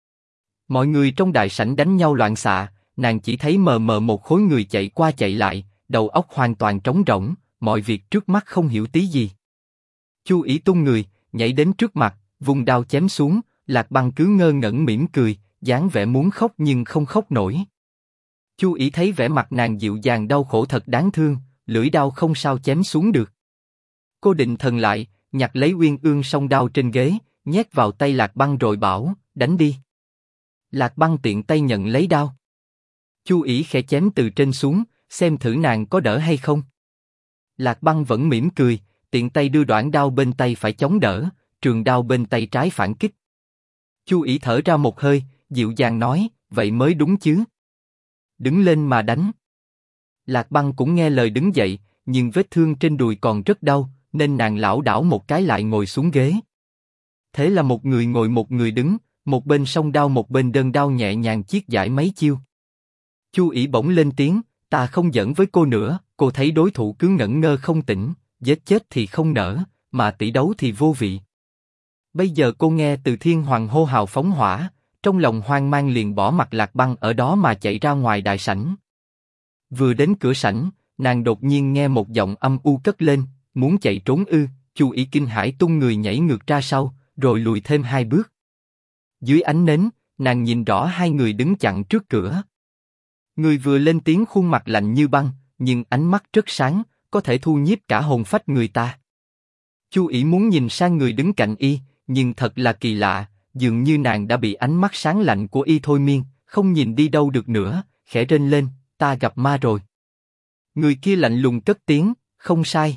Mọi người trong đại sảnh đánh nhau loạn xạ, nàng chỉ thấy mờ mờ một khối người chạy qua chạy lại, đầu óc hoàn toàn trống rỗng, mọi việc trước mắt không hiểu tí gì. Chu ỷ tung người, nhảy đến trước mặt, vung đao chém xuống. Lạc Băng cứ ngơ ngẩn mỉm cười, dáng vẻ muốn khóc nhưng không khóc nổi. Chu ỷ thấy vẻ mặt nàng dịu dàng đau khổ thật đáng thương, lưỡi đao không sao chém xuống được. Cô định thần lại, nhặt lấy Uyên Ương song đao trên ghế, nhét vào tay Lạc Băng rồi bảo, đánh đi. Lạc Băng tiện tay nhận lấy đao. Chu ỷ khẽ chém từ trên xuống, xem thử nàng có đỡ hay không. Lạc Băng vẫn mỉm cười, tiện tay đưa đoạn đao bên tay phải chống đỡ, trường đao bên tay trái phản kích. Chu ỷ thở ra một hơi, dịu dàng nói, vậy mới đúng chứ. Đứng lên mà đánh. Lạc Băng cũng nghe lời đứng dậy, nhưng vết thương trên đùi còn rất đau, nên nàng lảo đảo một cái lại ngồi xuống ghế. Thế là một người ngồi một người đứng, một bên song đao một bên đơn đao nhẹ nhàng chiết giải mấy chiêu. Chu ỷ bỗng lên tiếng, ta không giỡn với cô nữa. Cô thấy đối thủ cứ ngẩn ngơ không tỉnh, giết chết thì không nỡ, mà tỷ đấu thì vô vị. Bây giờ cô nghe Từ Thiên Hoàng hô hào phóng hỏa, trong lòng hoang mang liền bỏ mặc Lạc Băng ở đó mà chạy ra ngoài đại sảnh. Vừa đến cửa sảnh, nàng đột nhiên nghe một giọng âm u cất lên, muốn chạy trốn ư? Chu ỷ kinh hãi tung người nhảy ngược ra sau, rồi lùi thêm 2 bước. Dưới ánh nến, nàng nhìn rõ 2 người đứng chặn trước cửa. Người vừa lên tiếng khuôn mặt lạnh như băng, nhưng ánh mắt rất sáng, có thể thu nhiếp cả hồn phách người ta. Chu ỷ muốn nhìn sang người đứng cạnh y, nhưng thật là kỳ lạ, dường như nàng đã bị ánh mắt sáng lạnh của y thôi miên, không nhìn đi đâu được nữa, khẽ rên lên, ta gặp ma rồi. Người kia lạnh lùng cất tiếng, không sai.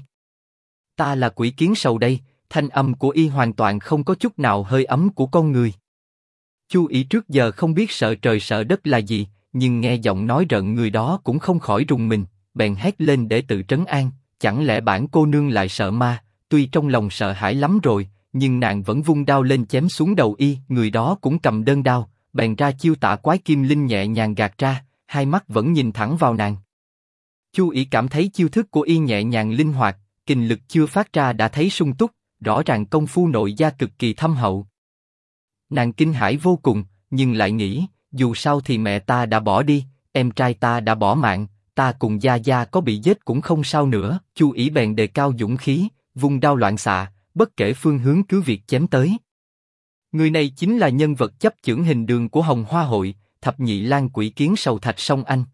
Ta là quỷ kiến sầu đây, thanh âm của y hoàn toàn không có chút nào hơi ấm của con người. Chu Ý trước giờ không biết sợ trời sợ đất là gì, nhưng nghe giọng nói rợn người đó cũng không khỏi rùng mình, bèn hét lên để tự trấn an, chẳng lẽ bản cô nương lại sợ ma? Tuy trong lòng sợ hãi lắm rồi, nhưng nàng vẫn vung đao lên chém xuống đầu y, người đó cũng cầm đơn đao, bèn ra chiêu Tả Quái Kim Linh nhẹ nhàng gạt ra, hai mắt vẫn nhìn thẳng vào nàng. Chu Ý cảm thấy chiêu thức của y nhẹ nhàng linh hoạt, kình lực chưa phát ra đã thấy sung túc, rõ ràng công phu nội gia cực kỳ thâm hậu. Nàng kinh hãi vô cùng, nhưng lại nghĩ, dù sao thì mẹ ta đã bỏ đi, em trai ta đã bỏ mạng, ta cùng gia gia có bị giết cũng không sao nữa. Chu Ý bèn đề cao dũng khí, vung đao loạn xạ, bất kể phương hướng cứ việc chém tới. Người này chính là nhân vật chấp chưởng hình đường của Hồng Hoa Hội, thập nhị lang quỷ kiến sầu Thạch Song Anh.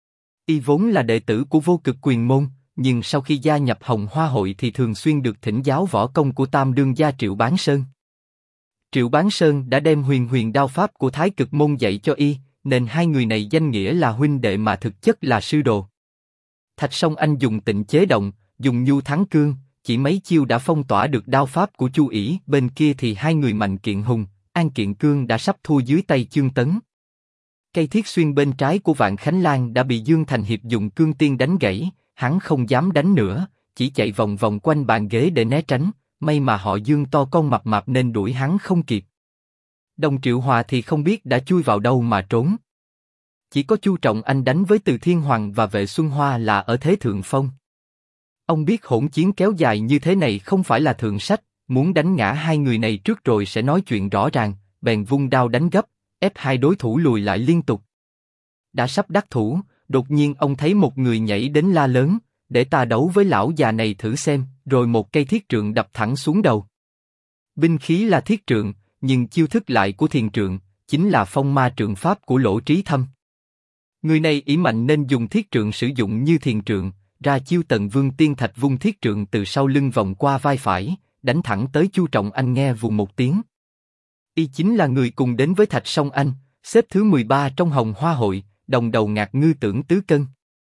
Y vốn là đệ tử của Vô Cực Quyền Môn, nhưng sau khi gia nhập Hồng Hoa Hội thì thường xuyên được thỉnh giáo võ công của Tam đương gia Triệu Bán Sơn. Triệu Bán Sơn đã đem huyền huyền đao pháp của Thái Cực Môn dạy cho y, nên hai người này danh nghĩa là huynh đệ mà thực chất là sư đồ. Thạch Song Anh dùng tịnh chế động, dùng nhu thắng cương, chỉ mấy chiêu đã phong tỏa được đao pháp của Chu Ý. Bên kia thì hai người Mạnh Kiện Hùng, An Kiện Cương đã sắp thua dưới tay Chương Tấn. Cây thiết xuyên bên trái của Vạn Khánh Lan đã bị Dương Thành Hiệp dùng cương tiên đánh gãy, hắn không dám đánh nữa, chỉ chạy vòng vòng quanh bàn ghế để né tránh. May mà họ Dương to con mập mạp nên đuổi hắn không kịp. Đồng Triệu Hòa thì không biết đã chui vào đâu mà trốn. Chỉ có Chu Trọng Anh đánh với Từ Thiên Hoàng và Vệ Xuân Hoa là ở thế thượng phong. Ông biết hỗn chiến kéo dài như thế này không phải là thượng sách, muốn đánh ngã hai người này trước rồi sẽ nói chuyện rõ ràng, bèn vung đao đánh gấp, ép hai đối thủ lùi lại liên tục. Đã sắp đắc thủ, đột nhiên ông thấy một người nhảy đến la lớn, để ta đấu với lão già này thử xem, rồi một cây thiết trượng đập thẳng xuống đầu. Binh khí là thiết trượng, nhưng chiêu thức lại của thiền trượng, chính là phong ma trượng pháp của Lỗ Trí Thâm. Người này ỷ mạnh nên dùng thiết trượng sử dụng như thiền trượng, ra chiêu Tần Vương Tiên Thạch vung thiết trượng từ sau lưng vòng qua vai phải, đánh thẳng tới Chu Trọng Anh nghe vù một tiếng. Y chính là người cùng đến với Thạch Song Anh, xếp thứ 13 trong Hồng Hoa Hội, đồng đầu ngạc ngư tưởng tứ cân.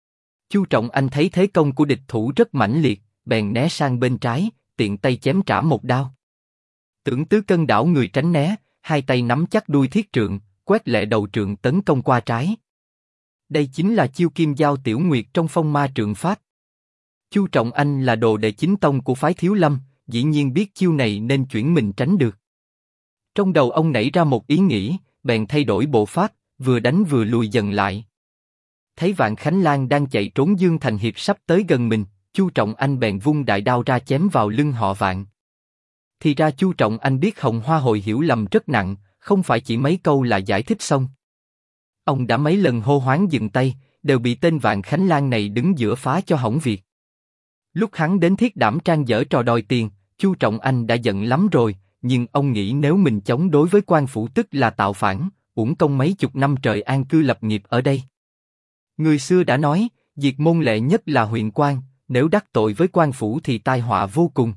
Chu Trọng Anh thấy thế công của địch thủ rất mãnh liệt, bèn né sang bên trái, tiện tay chém trả một đao. Tưởng tứ cân đảo người tránh né, hai tay nắm chắc đuôi thiết trượng, quét lệ đầu trượng tấn công qua trái. Đây chính là chiêu Kim Giao Tiểu Nguyệt trong phong ma trượng pháp. Chu Trọng Anh là đồ đệ chính tông của phái Thiếu Lâm, dĩ nhiên biết chiêu này nên chuyển mình tránh được. Trong đầu ông nảy ra một ý nghĩ, bèn thay đổi bộ pháp, vừa đánh vừa lùi dần lại. Thấy Vạn Khánh Lan đang chạy trốn Dương Thành Hiệp sắp tới gần mình, Chu Trọng Anh bèn vung đại đao ra chém vào lưng họ Vạn. Thì ra Chu Trọng Anh biết Hồng Hoa Hội hiểu lầm rất nặng, không phải chỉ mấy câu là giải thích xong. Ông đã mấy lần hô hoán dừng tay, đều bị tên Vạn Khánh Lan này đứng giữa phá cho hỏng việc. Lúc hắn đến Thiết Đảm Trang giở trò đòi tiền, Chu Trọng Anh đã giận lắm rồi, nhưng ông nghĩ nếu mình chống đối với quan phủ tức là tạo phản, uổng công mấy chục năm trời an cư lập nghiệp ở đây. Người xưa đã nói, diệt môn lệ nhất là huyện quan, nếu đắc tội với quan phủ thì tai họa vô cùng.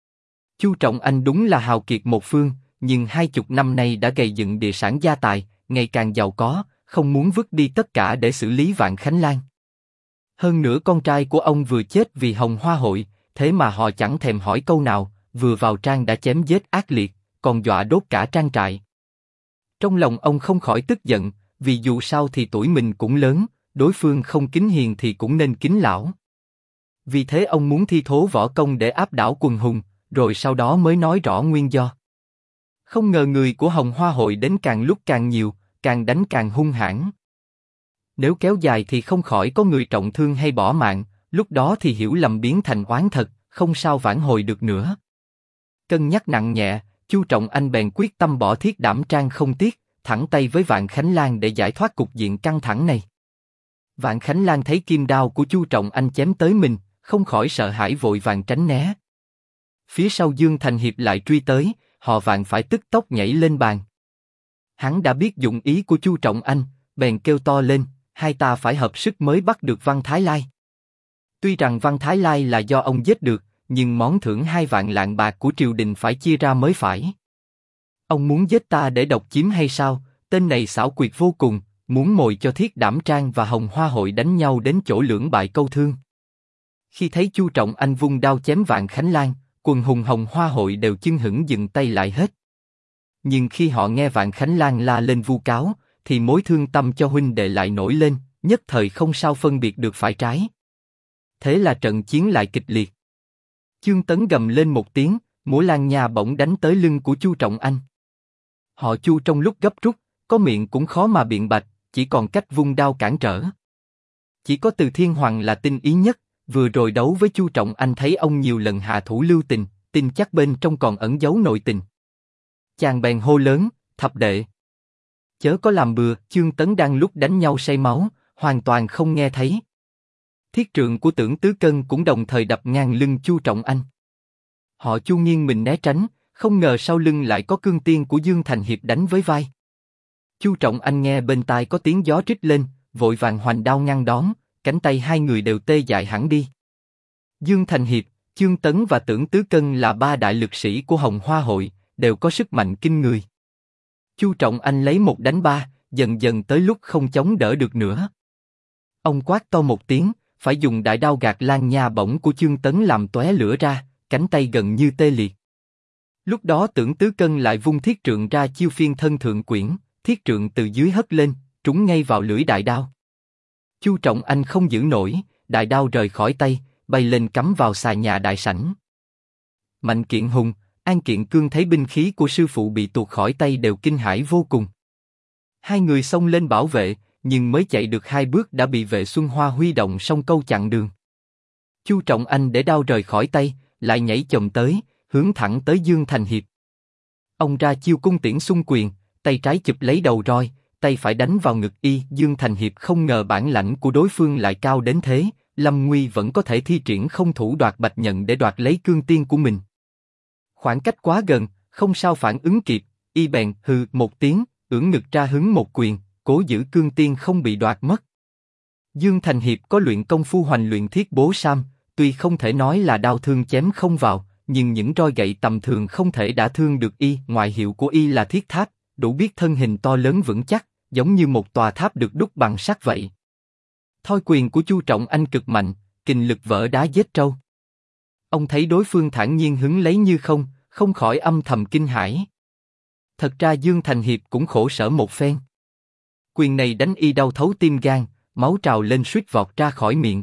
Chu Trọng Anh đúng là hào kiệt một phương, nhưng 20 năm nay đã gầy dựng địa sản gia tài, ngày càng giàu có, không muốn vứt đi tất cả để xử lý Vạn Khánh Lan. Hơn nữa con trai của ông vừa chết vì Hồng Hoa Hội, thế mà họ chẳng thèm hỏi câu nào, vừa vào trang đã chém giết ác liệt, còn dọa đốt cả trang trại. Trong lòng ông không khỏi tức giận, vì dù sao thì tuổi mình cũng lớn, đối phương không kính hiền thì cũng nên kính lão. Vì thế ông muốn thi thố võ công để áp đảo quần hùng, rồi sau đó mới nói rõ nguyên do. Không ngờ người của Hồng Hoa Hội đến càng lúc càng nhiều, càng đánh càng hung hãn. Nếu kéo dài thì không khỏi có người trọng thương hay bỏ mạng, lúc đó thì hiểu lầm biến thành oán thật, không sao vãn hồi được nữa. Cân nhắc nặng nhẹ, Chu Trọng Anh bèn quyết tâm bỏ Thiết Đảm Trang không tiếc, thẳng tay với Vạn Khánh Lan để giải thoát cục diện căng thẳng này. Vạn Khánh Lan thấy kim đao của Chu Trọng Anh chém tới mình, không khỏi sợ hãi vội vàng tránh né. Phía sau Dương Thành Hiệp lại truy tới, họ Vạn phải tức tốc nhảy lên bàn. Hắn đã biết dụng ý của Chu Trọng Anh, bèn kêu to lên, hai ta phải hợp sức mới bắt được Văn Thái Lai. Tuy rằng Văn Thái Lai là do ông giết được, nhưng món thưởng 2 vạn lạng bạc của triều đình phải chia ra mới phải. Ông muốn giết ta để độc chiếm hay sao? Tên này xảo quyệt vô cùng, muốn mồi cho Thiết Đảm Trang và Hồng Hoa Hội đánh nhau đến chỗ lưỡng bại câu thương. Khi thấy Chu Trọng Anh vung đao chém Vạn Khánh Lan, quần hùng Hồng Hoa Hội đều chưng hửng dừng tay lại hết. Nhưng khi họ nghe Vạn Khánh Lan la lên vu cáo, thì mối thương tâm cho huynh đệ lại nổi lên, nhất thời không sao phân biệt được phải trái. Thế là trận chiến lại kịch liệt. Chương Tấn gầm lên một tiếng, mũi lan nha bỗng đánh tới lưng của Chu Trọng Anh. Họ Chu trong lúc gấp rút, có miệng cũng khó mà biện bạch, chỉ còn cách vung đao cản trở. Chỉ có Từ Thiên Hoàng là tinh ý nhất, vừa rồi đấu với Chu Trọng Anh thấy ông nhiều lần hạ thủ lưu tình, tin chắc bên trong còn ẩn giấu nội tình. Chàng bèn hô lớn, thập đệ. Chớ có làm bừa, Chương Tấn đang lúc đánh nhau say máu, hoàn toàn không nghe thấy. Thiết trượng của Tưởng Tứ Cân cũng đồng thời đập ngang lưng Chu Trọng Anh. Họ Chu nghiêng mình né tránh, không ngờ sau lưng lại có cương tiên của Dương Thành Hiệp đánh với vai. Chu Trọng Anh nghe bên tai có tiếng gió rít lên, vội vàng hoành đao ngăn đón, cánh tay hai người đều tê dại hẳn đi. Dương Thành Hiệp, Chương Tấn và Tưởng Tứ Cân là ba đại lực sĩ của Hồng Hoa Hội, đều có sức mạnh kinh người. Chu Trọng Anh lấy một đánh ba, dần dần tới lúc không chống đỡ được nữa. Ông quát to một tiếng, phải dùng đại đao gạt lan nha bổng của Chương Tấn làm tóe lửa ra, cánh tay gần như tê liệt. Lúc đó Tưởng Tứ Cân lại vung thiết trượng ra chiêu phiên thân thượng quyển, thiết trượng từ dưới hất lên, trúng ngay vào lưỡi đại đao. Chu Trọng Anh không giữ nổi, đại đao rời khỏi tay, bay lên cắm vào xà nhà đại sảnh. Mạnh Kiện Hùng, An Kiện Cương thấy binh khí của sư phụ bị tuột khỏi tay đều kinh hãi vô cùng. Hai người xông lên bảo vệ, nhưng mới chạy được 2 bước đã bị vệ Xuân Hoa huy động song câu chặn đường. Chu Trọng Anh để đao rời khỏi tay, lại nhảy chồm tới, hướng thẳng tới Dương Thành Hiệp. Ông ra chiêu cung tiễn xung quyền, tay trái chụp lấy đầu roi, tay phải đánh vào ngực y. Dương Thành Hiệp không ngờ bản lãnh của đối phương lại cao đến thế, Lâm Nguy vẫn có thể thi triển không thủ đoạt bạch nhận để đoạt lấy cương tiên của mình. Khoảng cách quá gần, không sao phản ứng kịp, y bèn hừ một tiếng, ưỡn ngực ra hứng một quyền, cố giữ cương tiên không bị đoạt mất. Dương Thành Hiệp có luyện công phu hoành luyện thiết bố sam, tuy không thể nói là đao thương chém không vào, nhưng những roi gậy tầm thường không thể đả thương được y. Ngoại hiệu của y là thiết tháp, đủ biết thân hình to lớn vững chắc, giống như một tòa tháp được đúc bằng sắt vậy. Thoi quyền của Chu Trọng Anh cực mạnh, kình lực vỡ đá giết trâu. Ông thấy đối phương thản nhiên hứng lấy như không, không khỏi âm thầm kinh hãi. Thật ra Dương Thành Hiệp cũng khổ sở một phen. Quyền này đánh y đau thấu tim gan, máu trào lên suýt vọt ra khỏi miệng.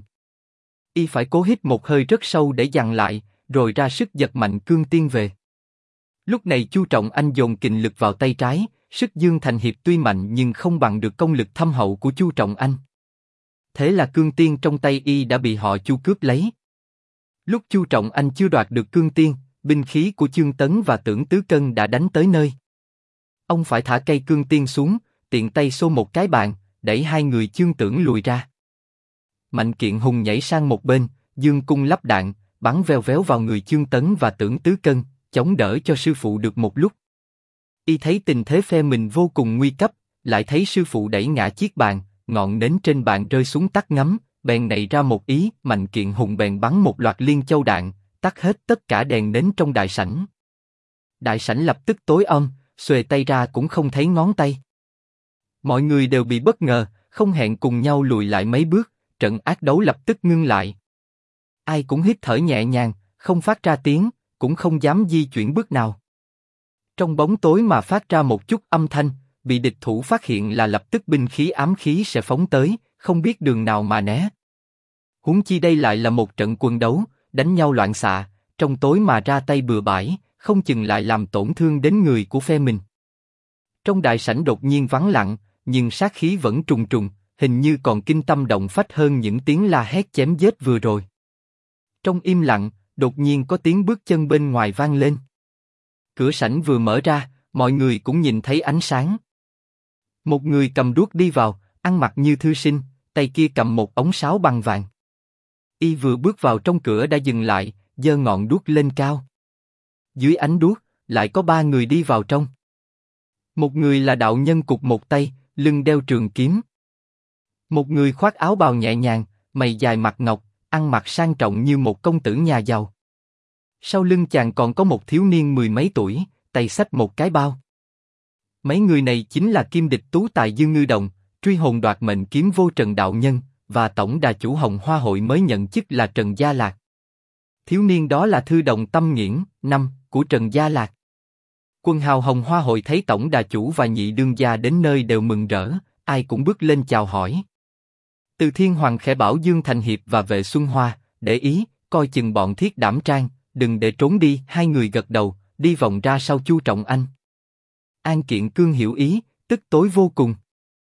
Y phải cố hít một hơi rất sâu để dằn lại, rồi ra sức giật mạnh cương tiên về. Lúc này Chu Trọng Anh dồn kình lực vào tay trái, sức Dương Thành Hiệp tuy mạnh nhưng không bằng được công lực thâm hậu của Chu Trọng Anh. Thế là cương tiên trong tay y đã bị họ Chu cướp lấy. Lúc Chu Trọng Anh chưa đoạt được cương tiên, binh khí của Chương Tấn và Tưởng Tứ Cân đã đánh tới nơi. Ông phải thả cây cương tiên xuống, tiện tay xô một cái bàn, đẩy hai người Chương Tưởng lùi ra. Mạnh Kiện Hùng nhảy sang một bên, dương cung lắp đạn, bắn veo véo vào người Chương Tấn và Tưởng Tứ Cân, chống đỡ cho sư phụ được một lúc. Y thấy tình thế phe mình vô cùng nguy cấp, lại thấy sư phụ đẩy ngã chiếc bàn, ngọn nến trên bàn rơi xuống tắt ngấm, bèn nảy ra một ý. Mạnh Kiện Hùng bèn bắn một loạt liên châu đạn, tắt hết tất cả đèn nến trong đại sảnh. Đại sảnh lập tức tối om, xuề tay ra cũng không thấy ngón tay. Mọi người đều bị bất ngờ, không hẹn cùng nhau lùi lại mấy bước, trận ác đấu lập tức ngưng lại. Ai cũng hít thở nhẹ nhàng, không phát ra tiếng, cũng không dám di chuyển bước nào. Trong bóng tối mà phát ra một chút âm thanh, bị địch thủ phát hiện là lập tức binh khí ám khí sẽ phóng tới, không biết đường nào mà né. Huống chi đây lại là một trận quân đấu, đánh nhau loạn xạ, trong tối mà ra tay bừa bãi, không chừng lại làm tổn thương đến người của phe mình. Trong đại sảnh đột nhiên vắng lặng, nhưng sát khí vẫn trùng trùng, hình như còn kinh tâm động phách hơn những tiếng la hét chém giết vừa rồi. Trong im lặng, đột nhiên có tiếng bước chân bên ngoài vang lên. Cửa sảnh vừa mở ra, mọi người cũng nhìn thấy ánh sáng. Một người cầm đuốc đi vào, ăn mặc như thư sinh, tay kia cầm một ống sáo bằng vàng. Y vừa bước vào trong cửa đã dừng lại, giơ ngọn đuốc lên cao. Dưới ánh đuốc, lại có 3 người đi vào trong. Một người là đạo nhân cụt một tay, lưng đeo trường kiếm. Một người khoác áo bào nhẹ nhàng, mày dài mặt ngọc, ăn mặc sang trọng như một công tử nhà giàu. Sau lưng chàng còn có một thiếu niên 10 mấy tuổi, tay xách một cái bao. Mấy người này chính là kim địch tú tài Dương Ngư Đồng, truy hồn đoạt mệnh kiếm vô Trần đạo nhân, và tổng đà chủ Hồng Hoa hội mới nhận chức là Trần Gia Lạc. Thiếu niên đó là thư đồng Tâm Nghiễn, năm của Trần Gia Lạc. Quân hào Hồng Hoa hội thấy tổng đà chủ và nhị đương gia đến nơi đều mừng rỡ, ai cũng bước lên chào hỏi. Từ Thiên Hoàng khẽ bảo Dương Thành Hiệp và Vệ Xuân Hoa, để ý, coi chừng bọn Thiết Đảm Trang, đừng để trốn đi. Hai người gật đầu, đi vòng ra sau Chu Trọng Anh. An Kiện Cương hiểu ý, tức tối vô cùng.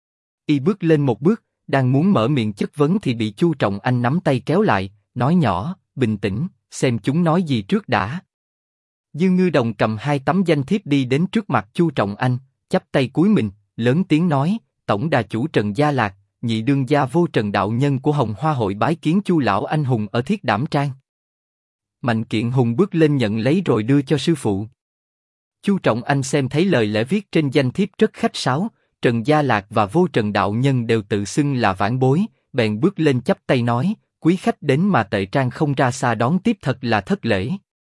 Y bước lên một bước, đang muốn mở miệng chất vấn thì bị Chu Trọng Anh nắm tay kéo lại, nói nhỏ, bình tĩnh, xem chúng nói gì trước đã. Dương Ngư Đồng cầm hai tấm danh thiếp đi đến trước mặt Chu Trọng Anh, chắp tay cúi mình, lớn tiếng nói, tổng đà chủ Trần Gia Lạc, nhị đương gia vô Trần đạo nhân của Hồng Hoa hội bái kiến Chu lão anh hùng ở Thiết Đảm Trang. Mạnh Kiện Hùng bước lên nhận lấy rồi đưa cho sư phụ. Chu Trọng Anh xem thấy lời lẽ viết trên danh thiếp rất khách sáo, Trần Gia Lạc và vô Trần đạo nhân đều tự xưng là vãn bối, bèn bước lên chắp tay nói, quý khách đến mà Tệ Trang không ra xa đón tiếp thật là thất lễ.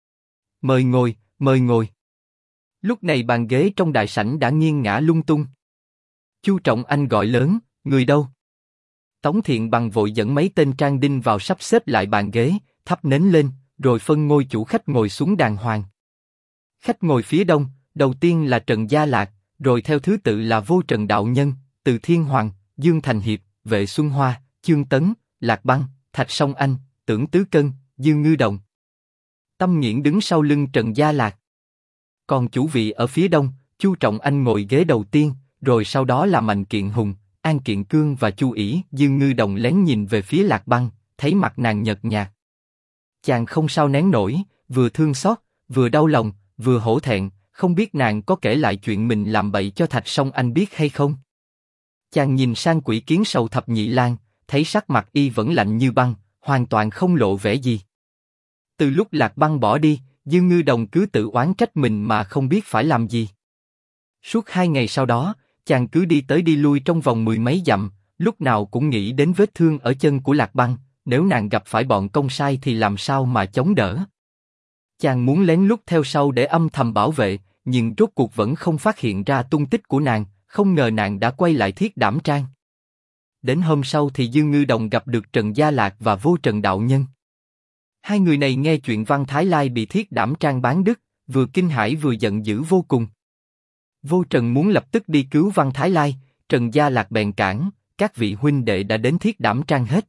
Mời ngồi, mời ngồi. Lúc này bàn ghế trong đại sảnh đã nghiêng ngả lung tung. Chu Trọng Anh gọi lớn, người đâu? Tống Thiện Bằng vội dẫn mấy tên trang đinh vào sắp xếp lại bàn ghế, thắp nến lên, rồi phân ngôi chủ khách ngồi xuống đàng hoàng. Khách ngồi phía đông, đầu tiên là Trần Gia Lạc, rồi theo thứ tự là vô Trần đạo nhân, Từ Thiên Hoàng, Dương Thành Hiệp, Vệ Xuân Hoa, Chương Tấn, Lạc Băng, Thạch Song Anh, Tưởng Tứ Cân, Dương Ngư Đồng. Tâm Nghiễn đứng sau lưng Trần Gia Lạc. Còn chủ vị ở phía đông, Chu Trọng Anh ngồi ghế đầu tiên, rồi sau đó là Mạnh Kiện Hùng, An Kiện Cương và Chu ỷ. Dương Ngư Đồng lén nhìn về phía Lạc Băng, thấy mặt nàng nhợt nhạt. Chàng không sao nén nổi, vừa thương xót, vừa đau lòng, vừa hổ thẹn, không biết nàng có kể lại chuyện mình làm bậy cho Thạch Song Anh biết hay không. Chàng nhìn sang Quỷ Kiến Sầu Thập Nhị Lang, thấy sắc mặt y vẫn lạnh như băng, hoàn toàn không lộ vẻ gì. Từ lúc Lạc Băng bỏ đi, Dương Ngư Đồng cứ tự oán trách mình mà không biết phải làm gì. Suốt 2 ngày sau đó, chàng cứ đi tới đi lui trong vòng 10 mấy dặm, lúc nào cũng nghĩ đến vết thương ở chân của Lạc Băng, nếu nàng gặp phải bọn công sai thì làm sao mà chống đỡ. Chàng muốn lén lút theo sau để âm thầm bảo vệ, nhưng rốt cuộc vẫn không phát hiện ra tung tích của nàng, không ngờ nàng đã quay lại Thiết Đảm Trang. Đến hôm sau thì Dương Ngư Đồng gặp được Trần Gia Lạc và vô Trần đạo nhân. Hai người này nghe chuyện Văn Thái Lai bị Thiết Đảm Trang bán đứt, vừa kinh hãi vừa giận dữ vô cùng. Vô Trần muốn lập tức đi cứu Văn Thái Lai, Trần Gia Lạc bèn cản, các vị huynh đệ đã đến Thiết Đảm Trang hết.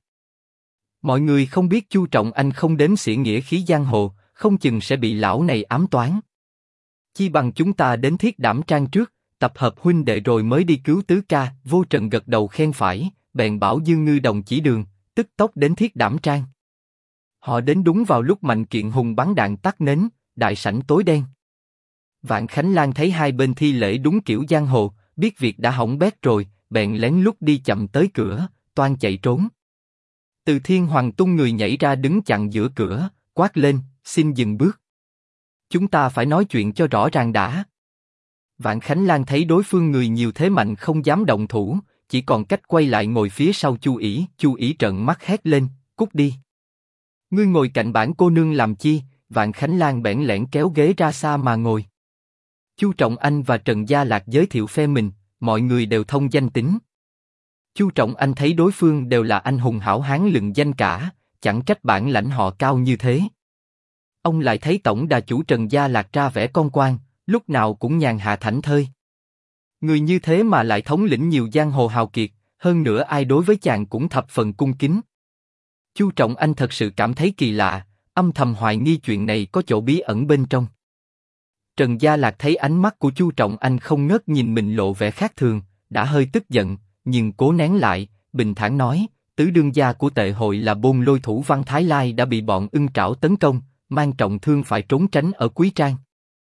Mọi người không biết Chu Trọng Anh không đếm xỉa nghĩa khí giang hồ, không chừng sẽ bị lão này ám toán. Chi bằng chúng ta đến Thiết Đảm Trang trước, tập hợp huynh đệ rồi mới đi cứu tứ ca. Vô Trần gật đầu khen phải, bèn bảo Dương Ngư Đồng chỉ đường, tức tốc đến Thiết Đảm Trang. Họ đến đúng vào lúc Mạnh Kiện Hùng bắn đạn tắt nến, đại sảnh tối đen. Vạn Khánh Lan thấy hai bên thi lễ đúng kiểu giang hồ, biết việc đã hỏng bét rồi, bèn lén lút đi chậm tới cửa, toan chạy trốn. Từ Thiên Hoàng tung người nhảy ra đứng chặn giữa cửa, quát lên, xin dừng bước. Chúng ta phải nói chuyện cho rõ ràng đã. Vạn Khánh Lan thấy đối phương người nhiều thế mạnh không dám động thủ, chỉ còn cách quay lại ngồi phía sau Chu ỷ. Chu ỷ trợn mắt hét lên, cút đi. Ngươi ngồi cạnh bản cô nương làm chi? Vạn Khánh Lan bẽn lẽn kéo ghế ra xa mà ngồi. Chu Trọng Anh và Trần Gia Lạc giới thiệu phe mình, mọi người đều thông danh tính. Chu Trọng Anh thấy đối phương đều là anh hùng hảo hán lừng danh cả, chẳng trách bản lãnh họ cao như thế. Ông lại thấy tổng đà chủ Trần Gia Lạc ra vẻ con quan, lúc nào cũng nhàn hạ thảnh thơi. Người như thế mà lại thống lĩnh nhiều giang hồ hào kiệt, hơn nữa ai đối với chàng cũng thập phần cung kính. Chu Trọng Anh thật sự cảm thấy kỳ lạ, âm thầm hoài nghi chuyện này có chỗ bí ẩn bên trong. Trần Gia Lạc thấy ánh mắt của Chu Trọng Anh không ngớt nhìn mình lộ vẻ khác thường, đã hơi tức giận, nhưng cố nén lại, bình thản nói, tứ đương gia của Tệ hội là Bôn Lôi thủ Văn Thái Lai đã bị bọn Ưng Trảo tấn công, mang trọng thương phải trốn tránh ở Quý Trang.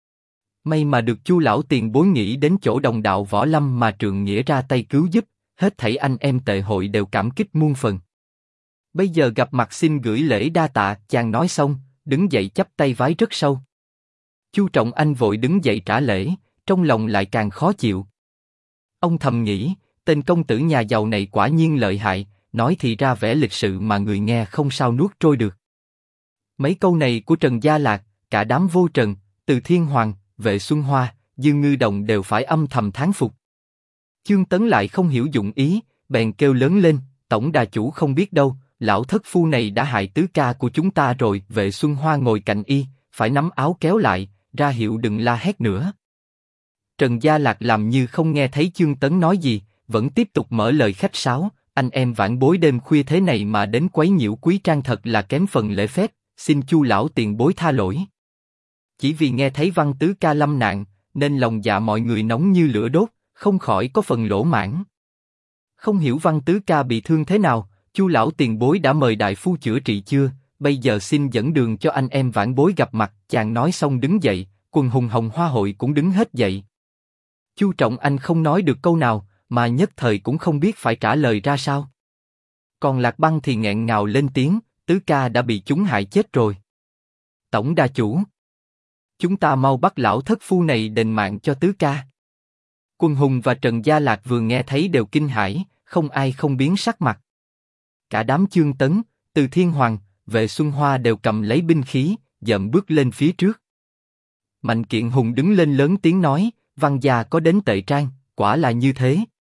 May mà được Chu lão tiền bối nghĩ đến chỗ đồng đạo võ lâm mà trượng nghĩa ra tay cứu giúp, hết thảy anh em Tệ hội đều cảm kích muôn phần. Bây giờ gặp mặt xin gửi lễ đa tạ. Chàng nói xong, đứng dậy chắp tay vái rất sâu. Chu Trọng Anh vội đứng dậy trả lễ, trong lòng lại càng khó chịu. Ông thầm nghĩ, tên công tử nhà giàu này quả nhiên lợi hại, nói thì ra vẻ lịch sự mà người nghe không sao nuốt trôi được. Mấy câu này của Trần Gia Lạc, cả đám Vô Trần, Từ Thiên Hoàng, Vệ Xuân Hoa, Dương Ngư Đồng đều phải âm thầm thán phục. Chương Tấn lại không hiểu dụng ý, bèn kêu lớn lên, tổng đà chủ không biết đâu, lão thất phu này đã hại tứ ca của chúng ta rồi. Vệ Xuân Hoa ngồi cạnh y, phải nắm áo kéo lại, ra hiệu đừng la hét nữa. Trần Gia Lạc làm như không nghe thấy Chương Tấn nói gì, vẫn tiếp tục mở lời khách sáo, anh em vãn bối đêm khuya thế này mà đến quấy nhiễu quý trang thật là kém phần lễ phép, xin Chu lão tiền bối tha lỗi. Chỉ vì nghe thấy Văn tứ ca lâm nạn, nên lòng dạ mọi người nóng như lửa đốt, không khỏi có phần lỗ mãn. Không hiểu Văn tứ ca bị thương thế nào, Chu lão tiền bối đã mời đại phu chữa trị chưa? Bây giờ xin dẫn đường cho anh em vãn bối gặp mặt. Chàng nói xong đứng dậy, quần hùng Hồng Hoa hội cũng đứng hết dậy. Chu Trọng Anh không nói được câu nào, mà nhất thời cũng không biết phải trả lời ra sao. Còn Lạc Băng thì nghẹn ngào lên tiếng, tứ ca đã bị chúng hại chết rồi. Tổng đà chủ, chúng ta mau bắt lão thất phu này đền mạng cho tứ ca. Quân Hùng và Trần Gia Lạc vừa nghe thấy đều kinh hãi, không ai không biến sắc mặt. Cả đám Chương Tấn, Từ Thiên Hoàng, Vệ Xuân Hoa đều cầm lấy binh khí, dậm bước lên phía trước. Mạnh Kiện Hùng đứng lên lớn tiếng nói, Văn gia có đến Tệ Trang, quả là như thế.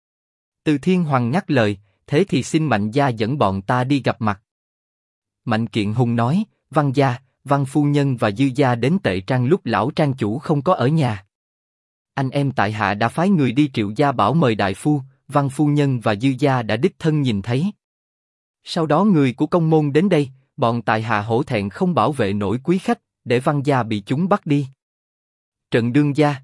Từ Thiên Hoàng ngắt lời, thế thì xin Mạnh gia dẫn bọn ta đi gặp mặt. Mạnh Kiện Hùng nói, Văn gia, Văn phu nhân và Dư gia đến Tệ Trang lúc lão trang chủ không có ở nhà. Anh em tại hạ đã phái người đi Triệu gia bảo mời đại phu, Văn phu nhân và Dư gia đã đích thân nhìn thấy. Sau đó người của công môn đến đây, bọn tại hạ hổ thẹn không bảo vệ nổi quý khách, để Văn gia bị chúng bắt đi. Trần đương gia,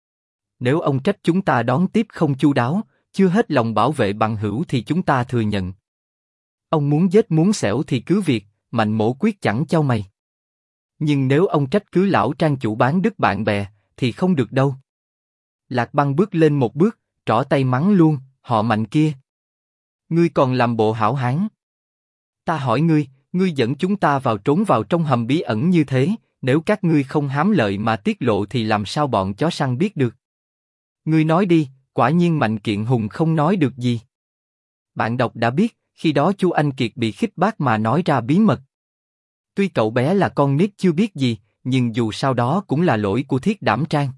nếu ông trách chúng ta đón tiếp không chu đáo, chưa hết lòng bảo vệ bằng hữu thì chúng ta thừa nhận. Ông muốn giết muốn xẻo thì cứ việc, Mạnh mỗ quyết chẳng chau mày. Nhưng nếu ông trách cứ lão trang chủ bán đứt bạn bè, thì không được đâu. Lạc Băng bước lên một bước, trỏ tay mắng luôn, họ Mạnh kia. Ngươi còn làm bộ hảo hán. Ta hỏi ngươi, ngươi dẫn chúng ta trốn vào trong hầm bí ẩn như thế, nếu các ngươi không hám lợi mà tiết lộ thì làm sao bọn chó săn biết được? Ngươi nói đi, quả nhiên Mạnh Kiện Hùng không nói được gì. Bạn đọc đã biết, khi đó Chu Anh Kiệt bị khích bác mà nói ra bí mật. Tuy cậu bé là con nít chưa biết gì, nhưng dù sao đó cũng là lỗi của Thiết Đảm Trang.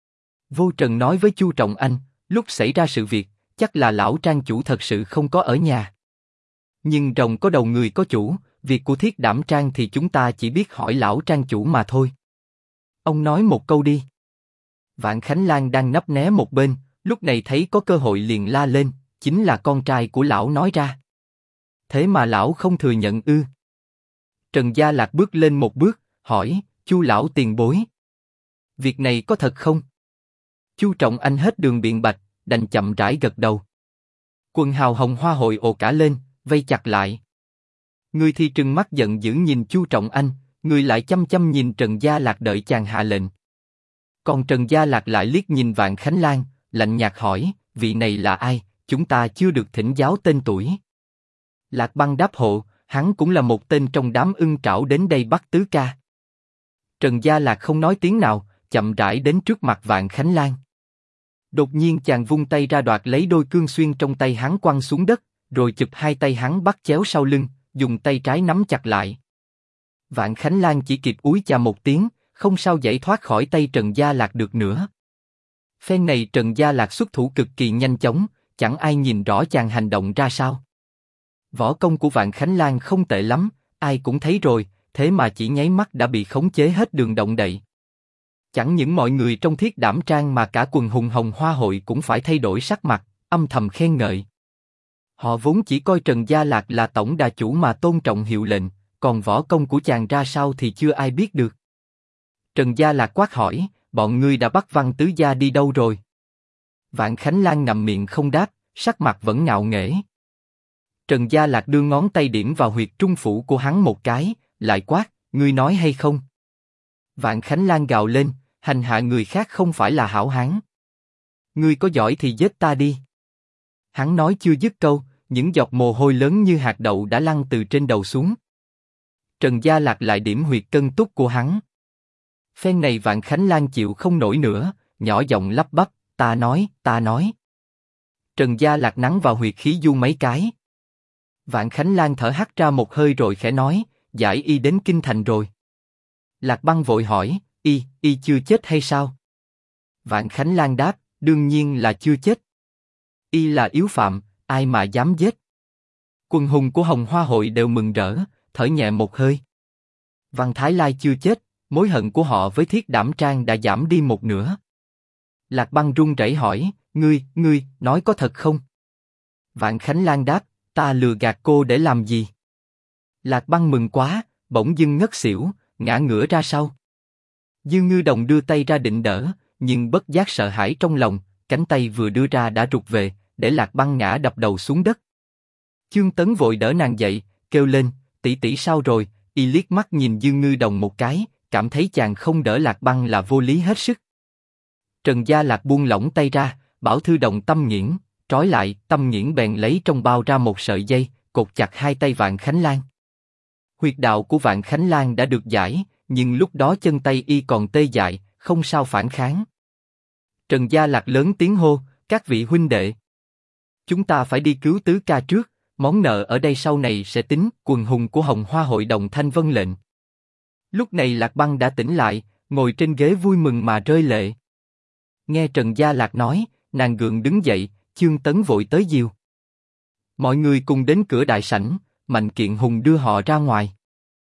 Vô Trần nói với Chu Trọng Anh, lúc xảy ra sự việc, chắc là lão trang chủ thật sự không có ở nhà. Nhưng rồng có đầu người có chủ, việc của Thiết Đảm Trang thì chúng ta chỉ biết hỏi lão trang chủ mà thôi. Ông nói một câu đi. Vạn Khánh Lan đang nấp né một bên, lúc này thấy có cơ hội liền la lên, chính là con trai của lão nói ra. Thế mà lão không thừa nhận ư? Trần Gia Lạc bước lên một bước, hỏi, Chu lão tiền bối. Việc này có thật không? Chu Trọng Anh hết đường biện bạch, đành chậm rãi gật đầu. Quần hào Hồng Hoa hội ồ cả lên, vây chặt lại. Người thì trừng mắt giận dữ nhìn Chu Trọng Anh, người lại chăm chăm nhìn Trần Gia Lạc đợi chàng hạ lệnh. Còn Trần Gia Lạc lại liếc nhìn Vạn Khánh Lan, lạnh nhạt hỏi, vị này là ai? Chúng ta chưa được thỉnh giáo tên tuổi. Lạc Băng đáp hộ, hắn cũng là một tên trong đám ưng trảo đến đây bắt tứ ca. Trần Gia Lạc không nói tiếng nào, chậm rãi đến trước mặt Vạn Khánh Lan. Đột nhiên chàng vung tay ra đoạt lấy đôi cương xuyên trong tay hắn quăng xuống đất, rồi chụp hai tay hắn bắt chéo sau lưng, dùng tay trái nắm chặt lại. Vạn Khánh Lan chỉ kịp úi chà một tiếng, không sao giải thoát khỏi tay Trần Gia Lạc được nữa. Phen này Trần Gia Lạc xuất thủ cực kỳ nhanh chóng, chẳng ai nhìn rõ chàng hành động ra sao. Võ công của Vạn Khánh Lan không tệ lắm, ai cũng thấy rồi, thế mà chỉ nháy mắt đã bị khống chế hết đường động đậy. Chẳng những mọi người trong Thiết Đảm Trang mà cả quần hùng Hồng Hoa hội cũng phải thay đổi sắc mặt, âm thầm khen ngợi. Họ vốn chỉ coi Trần Gia Lạc là tổng đà chủ mà tôn trọng hiệu lệnh, còn võ công của chàng ra sao thì chưa ai biết được. Trần Gia Lạc quát hỏi, bọn ngươi đã bắt Văn tứ gia đi đâu rồi? Vạn Khánh Lan ngậm miệng không đáp, sắc mặt vẫn ngạo nghễ. Trần Gia Lạc đưa ngón tay điểm vào huyệt trung phủ của hắn một cái, lại quát, ngươi nói hay không? Vạn Khánh Lan gào lên, hành hạ người khác không phải là hảo hán. Ngươi có giỏi thì giết ta đi. Hắn nói chưa dứt câu, những giọt mồ hôi lớn như hạt đậu đã lăn từ trên đầu xuống. Trần Gia Lạc lại điểm huyệt cân túc của hắn. Phen này Vạn Khánh Lan chịu không nổi nữa, nhỏ giọng lắp bắp, ta nói. Trần Gia Lạc nắn vào huyệt khí du mấy cái. Vạn Khánh Lan thở hắt ra một hơi rồi khẽ nói, giải y đến kinh thành rồi. Lạc Băng vội hỏi, y chưa chết hay sao? Vạn Khánh Lan đáp, đương nhiên là chưa chết. Y là yếu phạm, ai mà dám giết. Quần hùng của Hồng Hoa hội đều mừng rỡ, thở nhẹ một hơi. Văn Thái Lai chưa chết, mối hận của họ với Thiết Đảm Trang đã giảm đi một nửa. Lạc Băng run rẩy hỏi, ngươi, nói có thật không? Vạn Khánh Lan đáp, ta lừa gạt cô để làm gì? Lạc Băng mừng quá, bỗng dưng ngất xỉu, ngã ngửa ra sau. Dư Ngư Đồng đưa tay ra định đỡ, nhưng bất giác sợ hãi trong lòng, cánh tay vừa đưa ra đã rụt về, để Lạc Băng ngã đập đầu xuống đất. Chương Tấn vội đỡ nàng dậy, kêu lên, tỷ tỷ sao rồi? Y liếc mắt nhìn Dư Ngư Đồng một cái, cảm thấy chàng không đỡ Lạc Băng là vô lý hết sức. Trần Gia Lạc buông lỏng tay ra, bảo Thư Đồng Tâm Nghiễn trói lại. Tâm Nghiễn bèn lấy trong bao ra một sợi dây, cột chặt hai tay Vạn Khánh Lan. Huyệt đạo của Vạn Khánh Lan đã được giải, nhưng lúc đó chân tay y còn tê dại, không sao phản kháng. Trần Gia Lạc lớn tiếng hô, các vị huynh đệ, chúng ta phải đi cứu tứ ca trước, món nợ ở đây sau này sẽ tính. Quần hùng của Hồng Hoa hội đồng thanh vân lệnh. Lúc này Lạc Băng đã tỉnh lại, ngồi trên ghế vui mừng mà rơi lệ. Nghe Trần Gia Lạc nói, nàng gượng đứng dậy, Chương Tấn vội tới dìu. Mọi người cùng đến cửa đại sảnh, Mạnh Kiện Hùng đưa họ ra ngoài.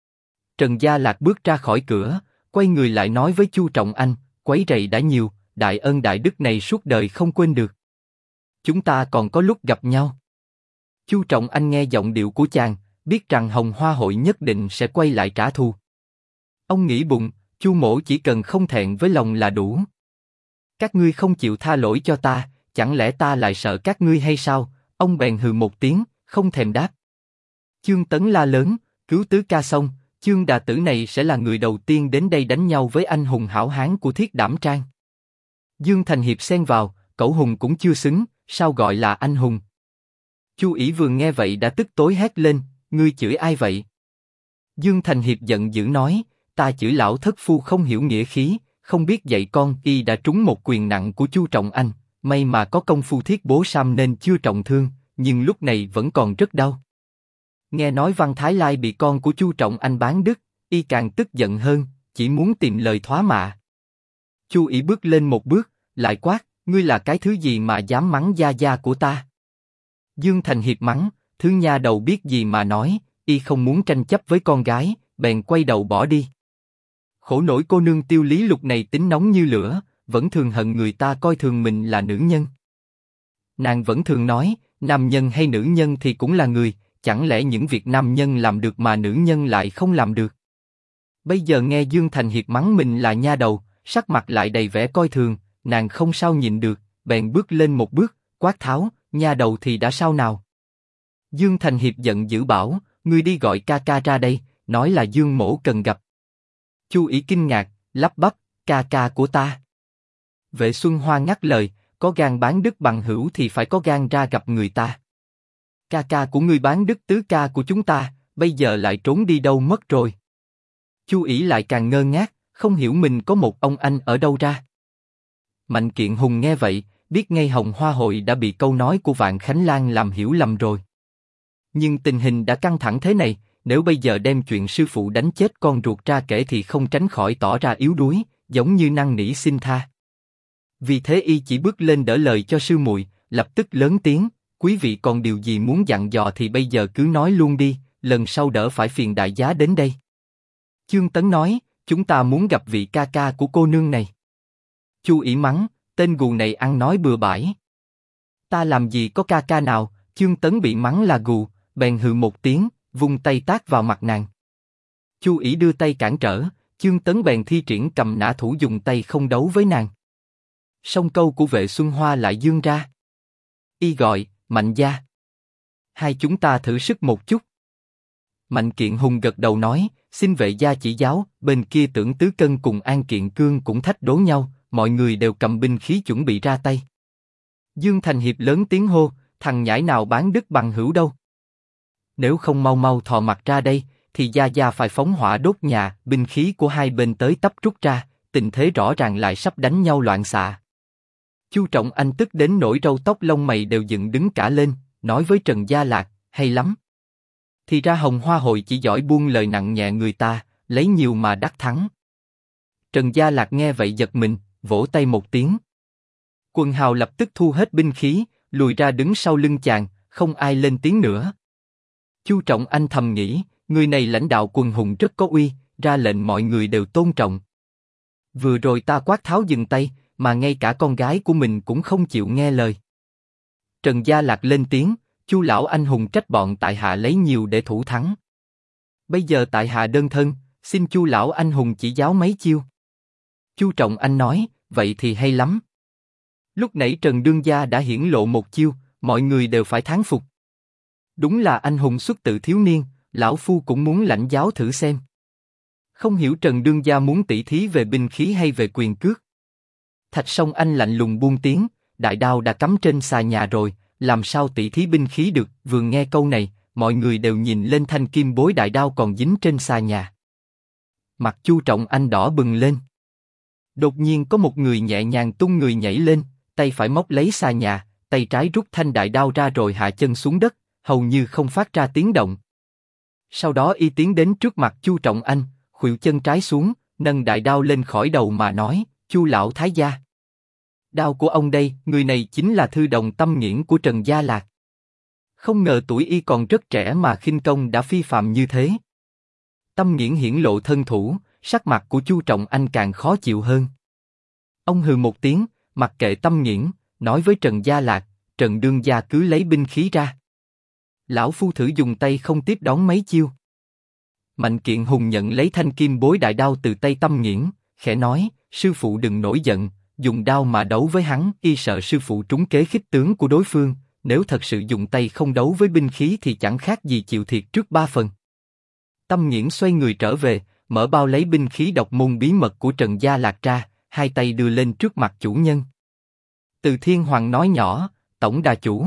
Trần Gia Lạc bước ra khỏi cửa, quay người lại nói với Chu Trọng Anh, quấy rầy đã nhiều, đại ân đại đức này suốt đời không quên được. Chúng ta còn có lúc gặp nhau. Chu Trọng Anh nghe giọng điệu của chàng, biết rằng Hồng Hoa hội nhất định sẽ quay lại trả thù. Ông nghĩ bụng, Chu mỗ chỉ cần không thẹn với lòng là đủ. Các ngươi không chịu tha lỗi cho ta, chẳng lẽ ta lại sợ các ngươi hay sao? Ông bèn hừ một tiếng, không thèm đáp. Chương Tấn la lớn, cứu tứ ca xong, Chương đà tử này sẽ là người đầu tiên đến đây đánh nhau với anh hùng hảo hán của Thiết Đảm Trang. Dương Thành Hiệp xen vào, cẩu hùng cũng chưa xứng, sao gọi là anh hùng? Chu ỷ vừa nghe vậy đã tức tối hét lên, ngươi chửi ai vậy? Dương Thành Hiệp giận dữ nói, ta chửi lão thất phu không hiểu nghĩa khí, không biết dạy con. Y đã trúng một quyền nặng của Chu Trọng Anh, may mà có công phu thiết bố sam nên chưa trọng thương, nhưng lúc này vẫn còn rất đau. Nghe nói Văn Thái Lai bị con của Chu Trọng Anh bán đứt, y càng tức giận hơn, chỉ muốn tìm lời thóa mạ. Chu ỷ bước lên một bước, lại quát, ngươi là cái thứ gì mà dám mắng gia gia của ta? Dương Thành Hiệp mắng, thứ nha đầu biết gì mà nói, y không muốn tranh chấp với con gái, bèn quay đầu bỏ đi. Khổ nổi cô nương Tiêu Lý Lục này tính nóng như lửa, vẫn thường hận người ta coi thường mình là nữ nhân. Nàng vẫn thường nói, nam nhân hay nữ nhân thì cũng là người, chẳng lẽ những việc nam nhân làm được mà nữ nhân lại không làm được? Bây giờ nghe Dương Thành Hiệp mắng mình là nha đầu, sắc mặt lại đầy vẻ coi thường, nàng không sao nhịn được, bèn bước lên một bước, quát tháo, nha đầu thì đã sao nào? Dương Thành Hiệp giận dữ bảo, ngươi đi gọi ca ca ra đây, nói là Dương mỗ cần gặp. Chu ỷ kinh ngạc, lắp bắp, ca ca của ta. Vệ Xuân Hoa ngắt lời, có gan bán đức bằng hữu thì phải có gan ra gặp người ta. Ca ca của ngươi bán đức tứ ca của chúng ta, bây giờ lại trốn đi đâu mất rồi? Chu ỷ lại càng ngơ ngác, không hiểu mình có một ông anh ở đâu ra. Mạnh Kiện Hùng nghe vậy, biết ngay Hồng Hoa hội đã bị câu nói của Vạn Khánh Lan làm hiểu lầm rồi. Nhưng tình hình đã căng thẳng thế này, nếu bây giờ đem chuyện sư phụ đánh chết con ruột ra kể thì không tránh khỏi tỏ ra yếu đuối, giống như năn nỉ xin tha. Vì thế y chỉ bước lên đỡ lời cho sư muội, lập tức lớn tiếng, quý vị còn điều gì muốn dặn dò thì bây giờ cứ nói luôn đi, lần sau đỡ phải phiền đại giá đến đây. Chương Tấn nói, chúng ta muốn gặp vị ca ca của cô nương này. Chu ỷ mắng, tên gù này ăn nói bừa bãi. Ta làm gì có ca ca nào? Chương Tấn bị mắng là gù, bèn hừ một tiếng, vung tay tát vào mặt nàng. Chu ỷ đưa tay cản trở, Chương Tấn bèn thi triển cầm nã thủ dùng tay không đấu với nàng. Song câu của Vệ Xuân Hoa lại dương ra. Y gọi, Mạnh gia. Hai chúng ta thử sức một chút. Mạnh Kiện Hùng gật đầu nói, xin Vệ gia chỉ giáo. Bên kia Tưởng Tứ Cân cùng An Kiện Cương cũng thách đố nhau, mọi người đều cầm binh khí chuẩn bị ra tay. Dương Thành Hiệp lớn tiếng hô, thằng nhãi nào bán đức bằng hữu đâu? Nếu không mau mau thò mặt ra đây, thì gia gia phải phóng hỏa đốt nhà. Binh khí của hai bên tới tấp rút ra, tình thế rõ ràng lại sắp đánh nhau loạn xạ. Chu Trọng Anh tức đến nỗi râu tóc lông mày đều dựng đứng cả lên, nói với Trần Gia Lạc, hay lắm. Thì ra Hồng Hoa hội chỉ giỏi buông lời nặng nhẹ người ta, lấy nhiều mà đắc thắng. Trần Gia Lạc nghe vậy giật mình, vỗ tay một tiếng. Quần hào lập tức thu hết binh khí, lùi ra đứng sau lưng chàng, không ai lên tiếng nữa. Chu Trọng Anh thầm nghĩ, người này lãnh đạo quần hùng rất có uy, ra lệnh mọi người đều tôn trọng. Vừa rồi ta quát tháo dừng tay, mà ngay cả con gái của mình cũng không chịu nghe lời. Trần Gia Lạc lên tiếng, Chu lão anh hùng trách bọn tại hạ lấy nhiều để thủ thắng. Bây giờ tại hạ đơn thân, xin Chu lão anh hùng chỉ giáo mấy chiêu. Chu Trọng Anh nói, vậy thì hay lắm. Lúc nãy Trần đương gia đã hiển lộ một chiêu, mọi người đều phải thán phục. Đúng là anh hùng xuất tự thiếu niên, lão phu cũng muốn lãnh giáo thử xem. Không hiểu Trần đương gia muốn tỉ thí về binh khí hay về quyền cước. Thạch Song Anh lạnh lùng buông tiếng, đại đao đã cắm trên xà nhà rồi, làm sao tỉ thí binh khí được? Vừa nghe câu này, mọi người đều nhìn lên thanh kim bối đại đao còn dính trên xà nhà. Mặt Chu Trọng Anh đỏ bừng lên. Đột nhiên có một người nhẹ nhàng tung người nhảy lên, tay phải móc lấy xà nhà, tay trái rút thanh đại đao ra rồi hạ chân xuống đất, hầu như không phát ra tiếng động. Sau đó y tiến đến trước mặt Chu Trọng Anh, khuỵu chân trái xuống, nâng đại đao lên khỏi đầu mà nói, Chu lão thái gia. Đao của ông đây, người này chính là thư đồng Tâm Nghiễn của Trần Gia Lạc. Không ngờ tuổi y còn rất trẻ mà khinh công đã phi phàm như thế. Tâm Nghiễn hiển lộ thân thủ, sắc mặt của Chu Trọng Anh càng khó chịu hơn. Ông hừ một tiếng, mặc kệ Tâm Nghiễn, nói với Trần Gia Lạc, Trần đương gia cứ lấy binh khí ra. Lão phu thử dùng tay không tiếp đón mấy chiêu. Mạnh Kiện Hùng nhận lấy thanh kim bối đại đao từ tay Tâm Nghiễn, khẽ nói, sư phụ đừng nổi giận, dùng đao mà đấu với hắn, y sợ sư phụ trúng kế khích tướng của đối phương, nếu thật sự dùng tay không đấu với binh khí thì chẳng khác gì chịu thiệt trước 3 phần. Tâm Nghiễn xoay người trở về, mở bao lấy binh khí độc môn bí mật của Trần Gia Lạc ra, hai tay đưa lên trước mặt chủ nhân. Từ Thiên Hoàng nói nhỏ, tổng đà chủ.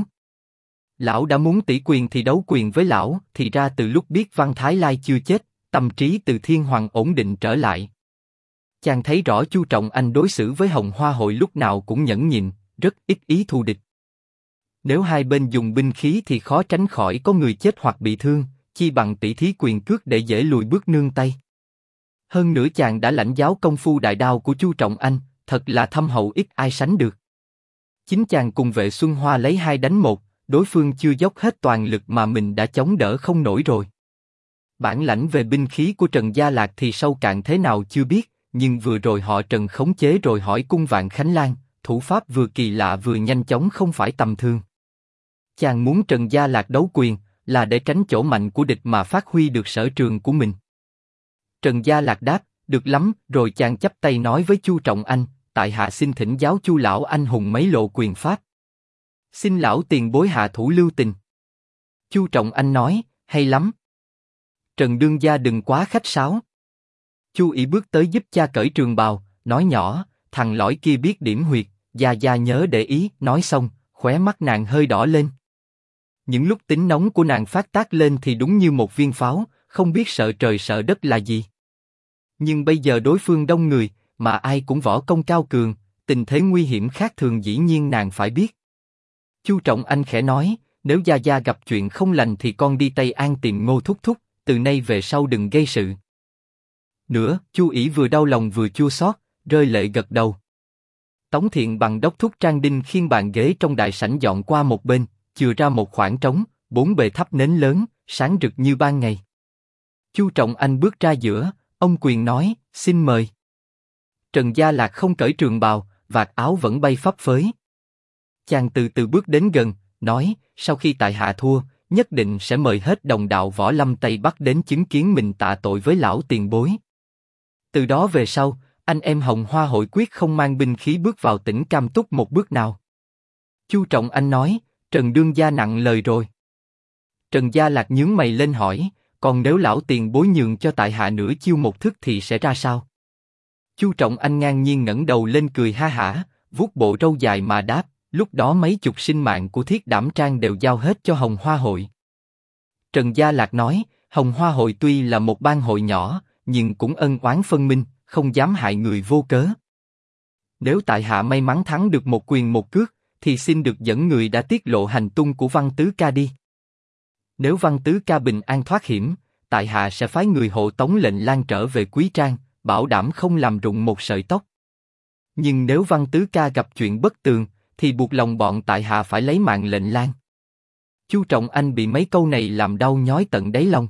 Lão đã muốn tỷ quyền thì đấu quyền với lão, thì ra từ lúc biết Văn Thái Lai chưa chết, tâm trí Từ Thiên Hoàng ổn định trở lại. Chàng thấy rõ Chu Trọng Anh đối xử với Hồng Hoa Hội lúc nào cũng nhẫn nhịn, rất ít ý thù địch. Nếu hai bên dùng binh khí thì khó tránh khỏi có người chết hoặc bị thương, chi bằng tỷ thí quyền cước để dễ lùi bước nương tay. Hơn nữa chàng đã lãnh giáo công phu đại đao của Chu Trọng Anh, thật là thâm hậu ít ai sánh được. Chính chàng cùng Vệ Xuân Hoa lấy 2 đánh 1, đối phương chưa dốc hết toàn lực mà mình đã chống đỡ không nổi rồi. Bản lãnh về binh khí của Trần Gia Lạc thì sâu cạn thế nào chưa biết, nhưng vừa rồi họ Trần khống chế rồi hỏi cung Vạn Khánh Lan, thủ pháp vừa kỳ lạ vừa nhanh chóng không phải tầm thường. Chàng muốn Trần Gia Lạc đấu quyền, là để tránh chỗ mạnh của địch mà phát huy được sở trường của mình. Trần Gia Lạc đáp, được lắm, rồi chàng chắp tay nói với Chu Trọng Anh, tại hạ xin thỉnh giáo Chu lão anh hùng mấy lộ quyền pháp. Xin lão tiền bối hạ thủ lưu tình. Chu Trọng Anh nói, hay lắm. Trần đương gia đừng quá khách sáo. Chu ỷ bước tới giúp cha cởi trường bào, nói nhỏ, thằng lõi kia biết điểm huyệt, gia gia nhớ để ý. Nói xong, khóe mắt nàng hơi đỏ lên. Những lúc tính nóng của nàng phát tác lên thì đúng như một viên pháo, không biết sợ trời sợ đất là gì. Nhưng bây giờ đối phương đông người, mà ai cũng võ công cao cường, tình thế nguy hiểm khác thường dĩ nhiên nàng phải biết. Chu Trọng Anh khẽ nói, nếu gia gia gặp chuyện không lành thì con đi Tây An tìm Ngô thúc thúc, từ nay về sau đừng gây sự. Nữa, Chu ỷ vừa đau lòng vừa chua xót, rơi lệ gật đầu. Tống Thiện bằng đốc thúc Trang Đinh khiêng bàn ghế trong đại sảnh dọn qua một bên, chừa ra một khoảng trống, 4 bề thắp nến lớn, sáng rực như ban ngày. Chu Trọng Anh bước ra giữa, ông quyền nói, xin mời. Trần Gia Lạc không cởi trường bào, vạt áo vẫn bay phấp phới. Chàng từ từ bước đến gần, nói, sau khi tại hạ thua, nhất định sẽ mời hết đồng đạo võ lâm Tây Bắc đến chứng kiến mình tạ tội với lão tiền bối. Từ đó về sau, anh em Hồng Hoa Hội quyết không mang binh khí bước vào tỉnh Cam Túc một bước nào. Chu Trọng Anh nói, Trần đương gia nặng lời rồi. Trần Gia Lạc nhướng mày lên hỏi, còn nếu lão tiền bối nhường cho tại hạ nửa chiêu một thức thì sẽ ra sao? Chu Trọng Anh ngang nhiên ngẩng đầu lên cười ha hả, vuốt bộ râu dài mà đáp, lúc đó mấy chục sinh mạng của Thiết Đảm Trang đều giao hết cho Hồng Hoa Hội. Trần Gia Lạc nói, Hồng Hoa Hội tuy là một bang hội nhỏ, nhưng cũng ân oán phân minh, không dám hại người vô cớ. Nếu tại hạ may mắn thắng được một quyền một cước, thì xin được dẫn người đã tiết lộ hành tung của Văn Tứ Ca đi. Nếu Văn Tứ Ca bình an thoát hiểm, tại hạ sẽ phái người hộ tống lệnh Lan trở về Quý Trang, bảo đảm không làm rụng một sợi tóc. Nhưng nếu Văn Tứ Ca gặp chuyện bất tường, thì buộc lòng bọn tại hạ phải lấy mạng lệnh lang. Chu Trọng Anh bị mấy câu này làm đau nhói tận đáy lòng.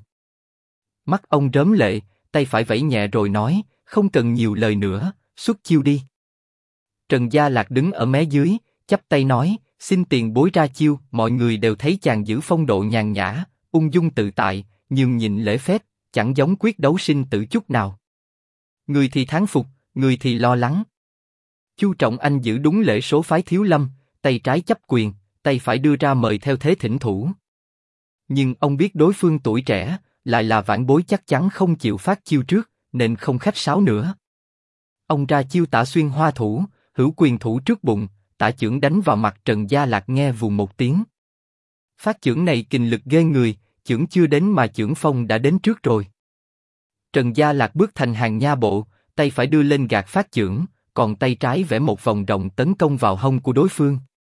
Mắt ông rớm lệ, tay phải vẫy nhẹ rồi nói, không cần nhiều lời nữa, xuất chiêu đi. Trần Gia Lạc đứng ở mé dưới, chắp tay nói, xin tiền bối ra chiêu. Mọi người đều thấy chàng giữ phong độ nhàn nhã, ung dung tự tại, nhường nhịn lễ phép, chẳng giống quyết đấu sinh tử chút nào. Người thì thán phục, người thì lo lắng. Chu Trọng Anh giữ đúng lễ số phái Thiếu Lâm, tay trái chấp quyền, tay phải đưa ra mời theo thế thỉnh thủ. Nhưng ông biết đối phương tuổi trẻ, lại là vãn bối chắc chắn không chịu phát chiêu trước, nên không khách sáo nữa. Ông ra chiêu Tả Xuyên Hoa thủ, hữu quyền thủ trước bụng, tả chưởng đánh vào mặt Trần Gia Lạc nghe vù một tiếng. Phát chưởng này kình lực ghê người, chưởng chưa đến mà chưởng phong đã đến trước rồi. Trần Gia Lạc bước thành hàng nha bộ, tay phải đưa lên gạt phát chưởng, còn tay trái vẽ một vòng rộng tấn công vào hông của đối phương.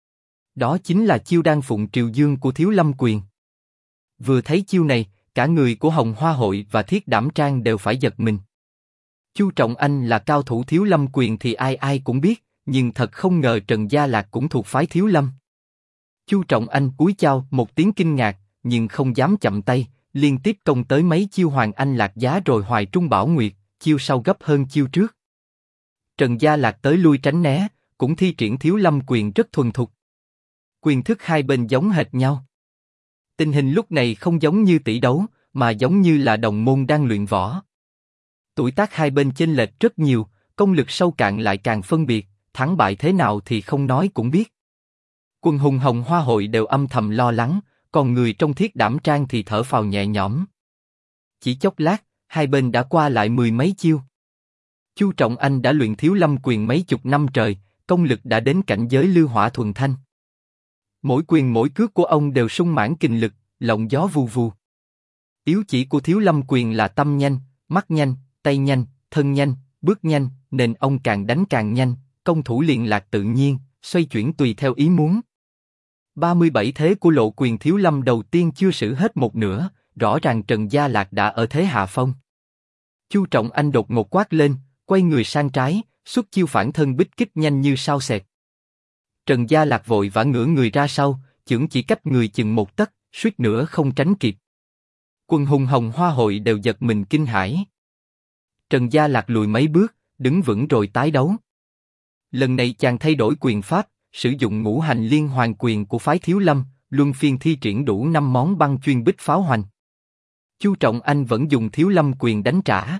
Đó chính là chiêu Đan Phụng Triều Dương của Thiếu Lâm Quyền. Vừa thấy chiêu này, cả người của Hồng Hoa Hội và Thiết Đảm Trang đều phải giật mình. Chu Trọng Anh là cao thủ Thiếu Lâm Quyền thì ai ai cũng biết, nhưng thật không ngờ Trần Gia Lạc cũng thuộc phái Thiếu Lâm. Chu Trọng Anh cúi chào một tiếng kinh ngạc, nhưng không dám chậm tay, liên tiếp công tới mấy chiêu Hoàng Anh Lạc Giá rồi Hoài Trung Bảo Nguyệt, chiêu sau gấp hơn chiêu trước. Trần Gia Lạc tới lui tránh né, cũng thi triển Thiếu Lâm Quyền rất thuần thục. Quyền thức hai bên giống hệt nhau. Tình hình lúc này không giống như tỷ đấu, mà giống như là đồng môn đang luyện võ. Tuổi tác hai bên chênh lệch rất nhiều, công lực sâu cạn lại càng phân biệt, thắng bại thế nào thì không nói cũng biết. Quân hùng Hồng Hoa Hội đều âm thầm lo lắng, còn người trong Thiết Đảm Trang thì thở phào nhẹ nhõm. Chỉ chốc lát, hai bên đã qua lại mười mấy chiêu. Chu Trọng Anh đã luyện Thiếu Lâm Quyền mấy chục năm trời, công lực đã đến cảnh giới Lưu Hỏa Thuần Thanh. Mỗi quyền mỗi cước của ông đều sung mãn kình lực, lộng gió vù vù. Yếu chỉ của Thiếu Lâm Quyền là tâm nhanh, mắt nhanh, tay nhanh, thân nhanh, bước nhanh, nên ông càng đánh càng nhanh, công thủ liền lạc tự nhiên, xoay chuyển tùy theo ý muốn. 37 thế của Lộ Quyền Thiếu Lâm đầu tiên chưa sử hết một nửa, rõ ràng Trần Gia Lạc đã ở thế hạ phong. Chu Trọng Anh đột ngột quát lên, quay người sang trái, xuất chiêu phản thân bích kích nhanh như sao xẹt. Trần Gia Lạc vội vã ngửa người ra sau, chưởng chỉ cách người chừng một tấc, suýt nữa không tránh kịp. Quân hùng Hồng Hoa Hội đều giật mình kinh hãi. Trần Gia Lạc lùi mấy bước, đứng vững rồi tái đấu. Lần này chàng thay đổi quyền pháp, sử dụng ngũ hành liên hoàn quyền của phái Thiếu Lâm, luân phiên thi triển đủ 5 món băng chuyên bích pháo hoành. Chu Trọng Anh vẫn dùng Thiếu Lâm Quyền đánh trả.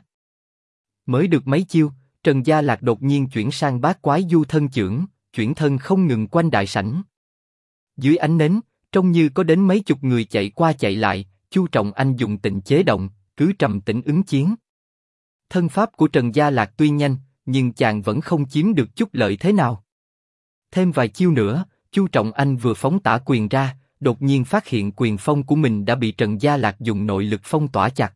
Mới được mấy chiêu, Trần Gia Lạc đột nhiên chuyển sang bát quái du thân chưởng, chuyển thân không ngừng quanh đại sảnh. Dưới ánh nến, trông như có đến mấy chục người chạy qua chạy lại, Chu Trọng Anh dùng tịnh chế động, cứ trầm tĩnh ứng chiến. Thân pháp của Trần Gia Lạc tuy nhanh, nhưng chàng vẫn không chiếm được chút lợi thế nào. Thêm vài chiêu nữa, Chu Trọng Anh vừa phóng tả quyền ra, đột nhiên phát hiện quyền phong của mình đã bị Trần Gia Lạc dùng nội lực phong tỏa chặt.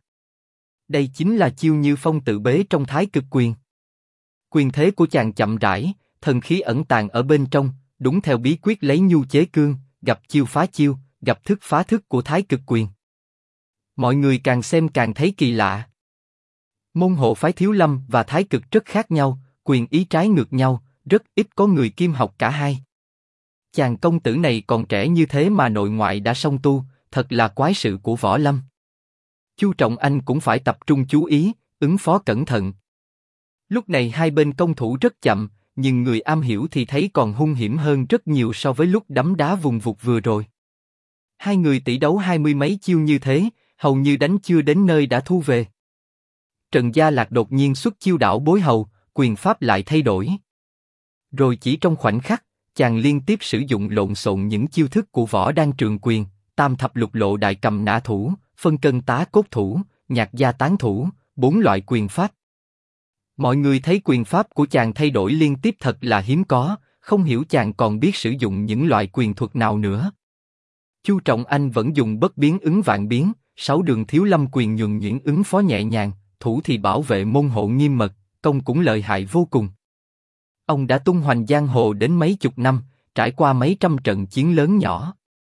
Đây chính là chiêu Như Phong tự bế trong Thái Cực Quyền. Quyền thế của chàng chậm rãi, thần khí ẩn tàng ở bên trong, đúng theo bí quyết lấy nhu chế cương, gặp chiêu phá chiêu, gặp thức phá thức của Thái Cực Quyền. Mọi người càng xem càng thấy kỳ lạ. Môn hộ phái Thiếu Lâm và Thái Cực rất khác nhau, quyền ý trái ngược nhau, rất ít có người kim học cả hai. Chàng công tử này còn trẻ như thế mà nội ngoại đã song tu, thật là quái sự của võ lâm. Chu Trọng Anh cũng phải tập trung chú ý, ứng phó cẩn thận. Lúc này hai bên công thủ rất chậm, nhưng người am hiểu thì thấy còn hung hiểm hơn rất nhiều so với lúc đấm đá vùng vụt vừa rồi. Hai người tỷ đấu 20 mấy chiêu như thế, hầu như đánh chưa đến nơi đã thu về. Trần Gia Lạc đột nhiên xuất chiêu đảo bối hầu, quyền pháp lại thay đổi. Rồi chỉ trong khoảnh khắc, chàng liên tiếp sử dụng lộn xộn những chiêu thức của Võ Đan Trường Quyền, Tam Thập Lục Lộ Đại Cầm Nã Thủ, Phân Cân Tá Cốt Thủ, Nhạc Gia Tán Thủ, 4 loại quyền pháp. Mọi người thấy quyền pháp của chàng thay đổi liên tiếp thật là hiếm có, không hiểu chàng còn biết sử dụng những loại quyền thuật nào nữa. Chu Trọng Anh vẫn dùng bất biến ứng vạn biến, 6 đường Thiếu Lâm Quyền nhuần nhuyễn ứng phó nhẹ nhàng, thủ thì bảo vệ môn hộ nghiêm mật, công cũng lợi hại vô cùng. Ông đã tung hoành giang hồ đến mấy chục năm, trải qua mấy trăm trận chiến lớn nhỏ.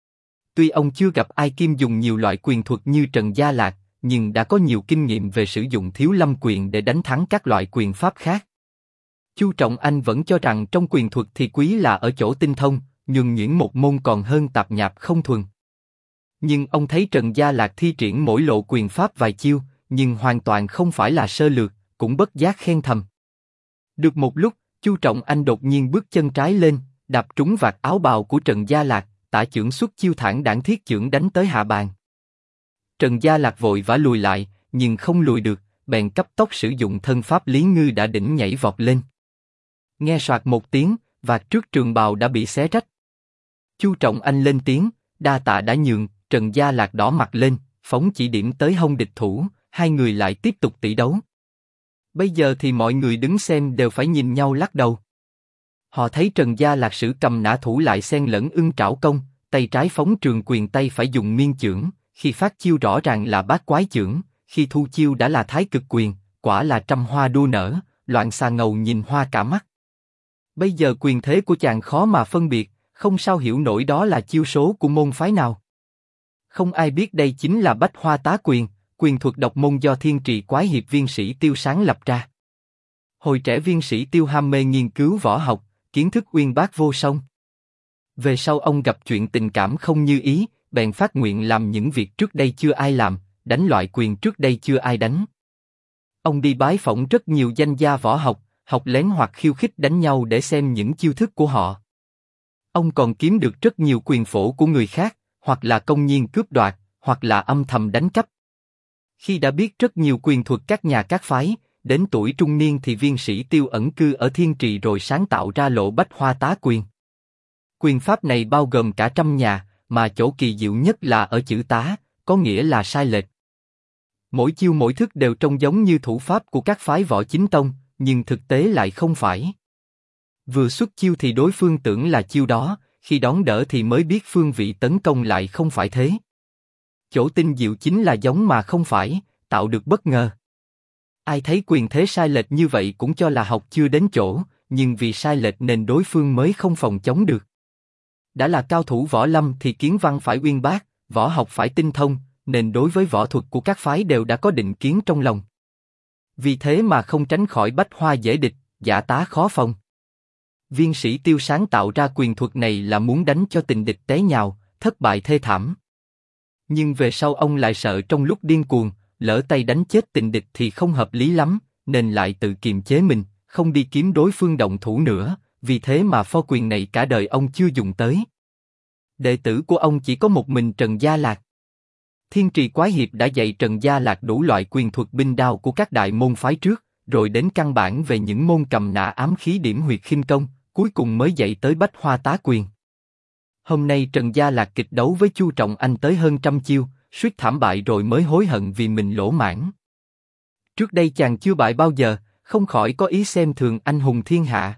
Tuy ông chưa gặp ai kim dùng nhiều loại quyền thuật như Trần Gia Lạc, nhưng đã có nhiều kinh nghiệm về sử dụng Thiếu Lâm Quyền để đánh thắng các loại quyền pháp khác. Chu Trọng Anh vẫn cho rằng trong quyền thuật thì quý là ở chỗ tinh thông, nhuần nhuyễn một môn còn hơn tạp nhạp không thuần. Nhưng ông thấy Trần Gia Lạc thi triển mỗi lộ quyền pháp vài chiêu, nhưng hoàn toàn không phải là sơ lược, cũng bất giác khen thầm. Được một lúc, Chu Trọng Anh đột nhiên bước chân trái lên, đạp trúng vạt áo bào của Trần Gia Lạc, tả chưởng xuất chiêu thản đãng thiết chưởng đánh tới hạ bàn. Trần Gia Lạc vội vã lùi lại, nhưng không lùi được, bèn cấp tốc sử dụng thân pháp Lý Ngư đã đỉnh nhảy vọt lên. Nghe soạt một tiếng, vạt trước trường bào đã bị xé rách. Chu Trọng Anh lên tiếng, đa tạ đã nhường. Trần Gia Lạc đỏ mặt lên, phóng chỉ điểm tới hông địch thủ, hai người lại tiếp tục tỷ đấu. Bây giờ thì mọi người đứng xem đều phải nhìn nhau lắc đầu. Họ thấy Trần Gia Lạc sử cầm nã thủ lại xen lẫn ưng trảo công, tay trái phóng trường quyền, tay phải dùng miên chưởng, khi phát chiêu rõ ràng là bát quái chưởng, khi thu chiêu đã là thái cực quyền, quả là trăm hoa đua nở, loạn xà ngầu nhìn hoa cả mắt. Bây giờ quyền thế của chàng khó mà phân biệt, không sao hiểu nổi đó là chiêu số của môn phái nào. Không ai biết đây chính là Bách Hoa Tá Quyền, quyền thuật độc môn do Thiên Trì Quái Hiệp Viên Sĩ Tiêu sáng lập ra. Hồi trẻ Viên Sĩ Tiêu ham mê nghiên cứu võ học, kiến thức uyên bác vô song. Về sau ông gặp chuyện tình cảm không như ý, bèn phát nguyện làm những việc trước đây chưa ai làm, đánh loại quyền trước đây chưa ai đánh. Ông đi bái phỏng rất nhiều danh gia võ học, học lén hoặc khiêu khích đánh nhau để xem những chiêu thức của họ. Ông còn kiếm được rất nhiều quyền phổ của người khác, hoặc là công nhiên cướp đoạt, hoặc là âm thầm đánh cắp. Khi đã biết rất nhiều quyền thuật các nhà các phái, đến tuổi trung niên thì Viên Sĩ Tiêu ẩn cư ở Thiên Trì rồi sáng tạo ra lộ Bách Hoa Tá Quyền. Quyền pháp này bao gồm cả trăm nhà, mà chỗ kỳ diệu nhất là ở chữ tá, có nghĩa là sai lệch. Mỗi chiêu mỗi thức đều trông giống như thủ pháp của các phái võ chính tông, nhưng thực tế lại không phải. Vừa xuất chiêu thì đối phương tưởng là chiêu đó, khi đón đỡ thì mới biết phương vị tấn công lại không phải thế. Chỗ tinh diệu chính là giống mà không phải, tạo được bất ngờ. Ai thấy quyền thế sai lệch như vậy cũng cho là học chưa đến chỗ, nhưng vì sai lệch nên đối phương mới không phòng chống được. Đã là cao thủ võ lâm thì kiến văn phải uyên bác, võ học phải tinh thông, nên đối với võ thuật của các phái đều đã có định kiến trong lòng. Vì thế mà không tránh khỏi bách hoa dễ địch, giả tá khó phòng. Viên Sĩ Tiêu sáng tạo ra quyền thuật này là muốn đánh cho tình địch té nhào, thất bại thê thảm. Nhưng về sau ông lại sợ trong lúc điên cuồng, lỡ tay đánh chết tình địch thì không hợp lý lắm, nên lại tự kiềm chế mình, không đi kiếm đối phương động thủ nữa, vì thế mà pho quyền này cả đời ông chưa dùng tới. Đệ tử của ông chỉ có một mình Trần Gia Lạc. Thiên Trì Quái Hiệp đã dạy Trần Gia Lạc đủ loại quyền thuật binh đao của các đại môn phái trước, rồi đến căn bản về những môn cầm nã ám khí điểm huyệt khinh công, cuối cùng mới dạy tới Bách Hoa Tá Quyền. Hôm nay Trần Gia Lạc kịch đấu với Chu Trọng Anh tới hơn trăm chiêu, suýt thảm bại rồi mới hối hận vì mình lỗ mãn. Trước đây chàng chưa bại bao giờ, không khỏi có ý xem thường anh hùng thiên hạ.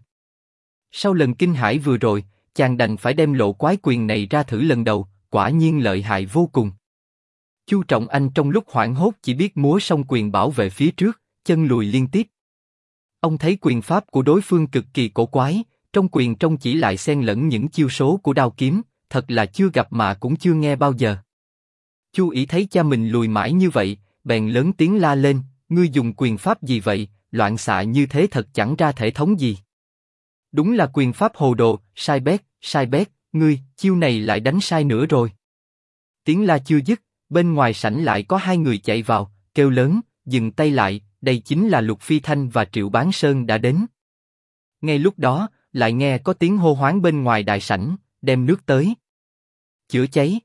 Sau lần kinh hãi vừa rồi, chàng đành phải đem lộ quái quyền này ra thử lần đầu, quả nhiên lợi hại vô cùng. Chu Trọng Anh trong lúc hoảng hốt chỉ biết múa song quyền bảo vệ phía trước, chân lùi liên tiếp. Ông thấy quyền pháp của đối phương cực kỳ cổ quái, trong quyền trông chỉ lại xen lẫn những chiêu số của đao kiếm, thật là chưa gặp mà cũng chưa nghe bao giờ. Chu Ỷ thấy cha mình lùi mãi như vậy, bèn lớn tiếng la lên, ngươi dùng quyền pháp gì vậy, loạn xạ như thế thật chẳng ra thể thống gì. Đúng là quyền pháp hồ đồ, sai bét, ngươi, chiêu này lại đánh sai nữa rồi. Tiếng la chưa dứt, bên ngoài sảnh lại có hai người chạy vào, kêu lớn, dừng tay lại, đây chính là Lục Phi Thanh và Triệu Bán Sơn đã đến. Ngay lúc đó, lại nghe có tiếng hô hoán bên ngoài đại sảnh, đem nước tới. Chữa cháy.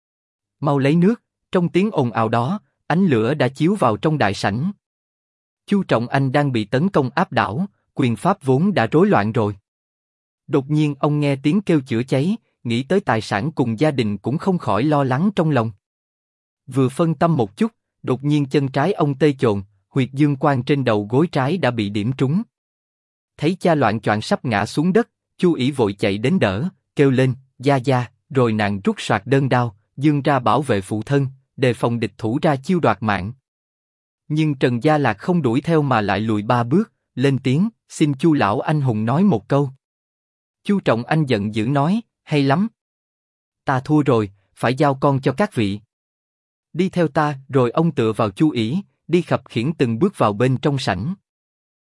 Mau lấy nước, trong tiếng ồn ào đó, ánh lửa đã chiếu vào trong đại sảnh. Chu Trọng Anh đang bị tấn công áp đảo, quyền pháp vốn đã rối loạn rồi. Đột nhiên ông nghe tiếng kêu chữa cháy, nghĩ tới tài sản cùng gia đình cũng không khỏi lo lắng trong lòng. Vừa phân tâm một chút, đột nhiên chân trái ông tê chồn, huyệt dương quan trên đầu gối trái đã bị điểm trúng. Thấy cha loạng choạng sắp ngã xuống đất, Chu Ỷ vội chạy đến đỡ, kêu lên, gia gia, rồi nàng rút soạt đơn đao, giương ra bảo vệ phụ thân, đề phòng địch thủ ra chiêu đoạt mạng. Nhưng Trần Gia Lạc không đuổi theo mà lại lùi ba bước, lên tiếng, xin Chu lão anh hùng nói một câu. Chu Trọng Anh giận dữ nói, hay lắm. Ta thua rồi, phải giao con cho các vị. Đi theo ta, rồi ông tựa vào Chu Ỷ, đi khập khiễng từng bước vào bên trong sảnh.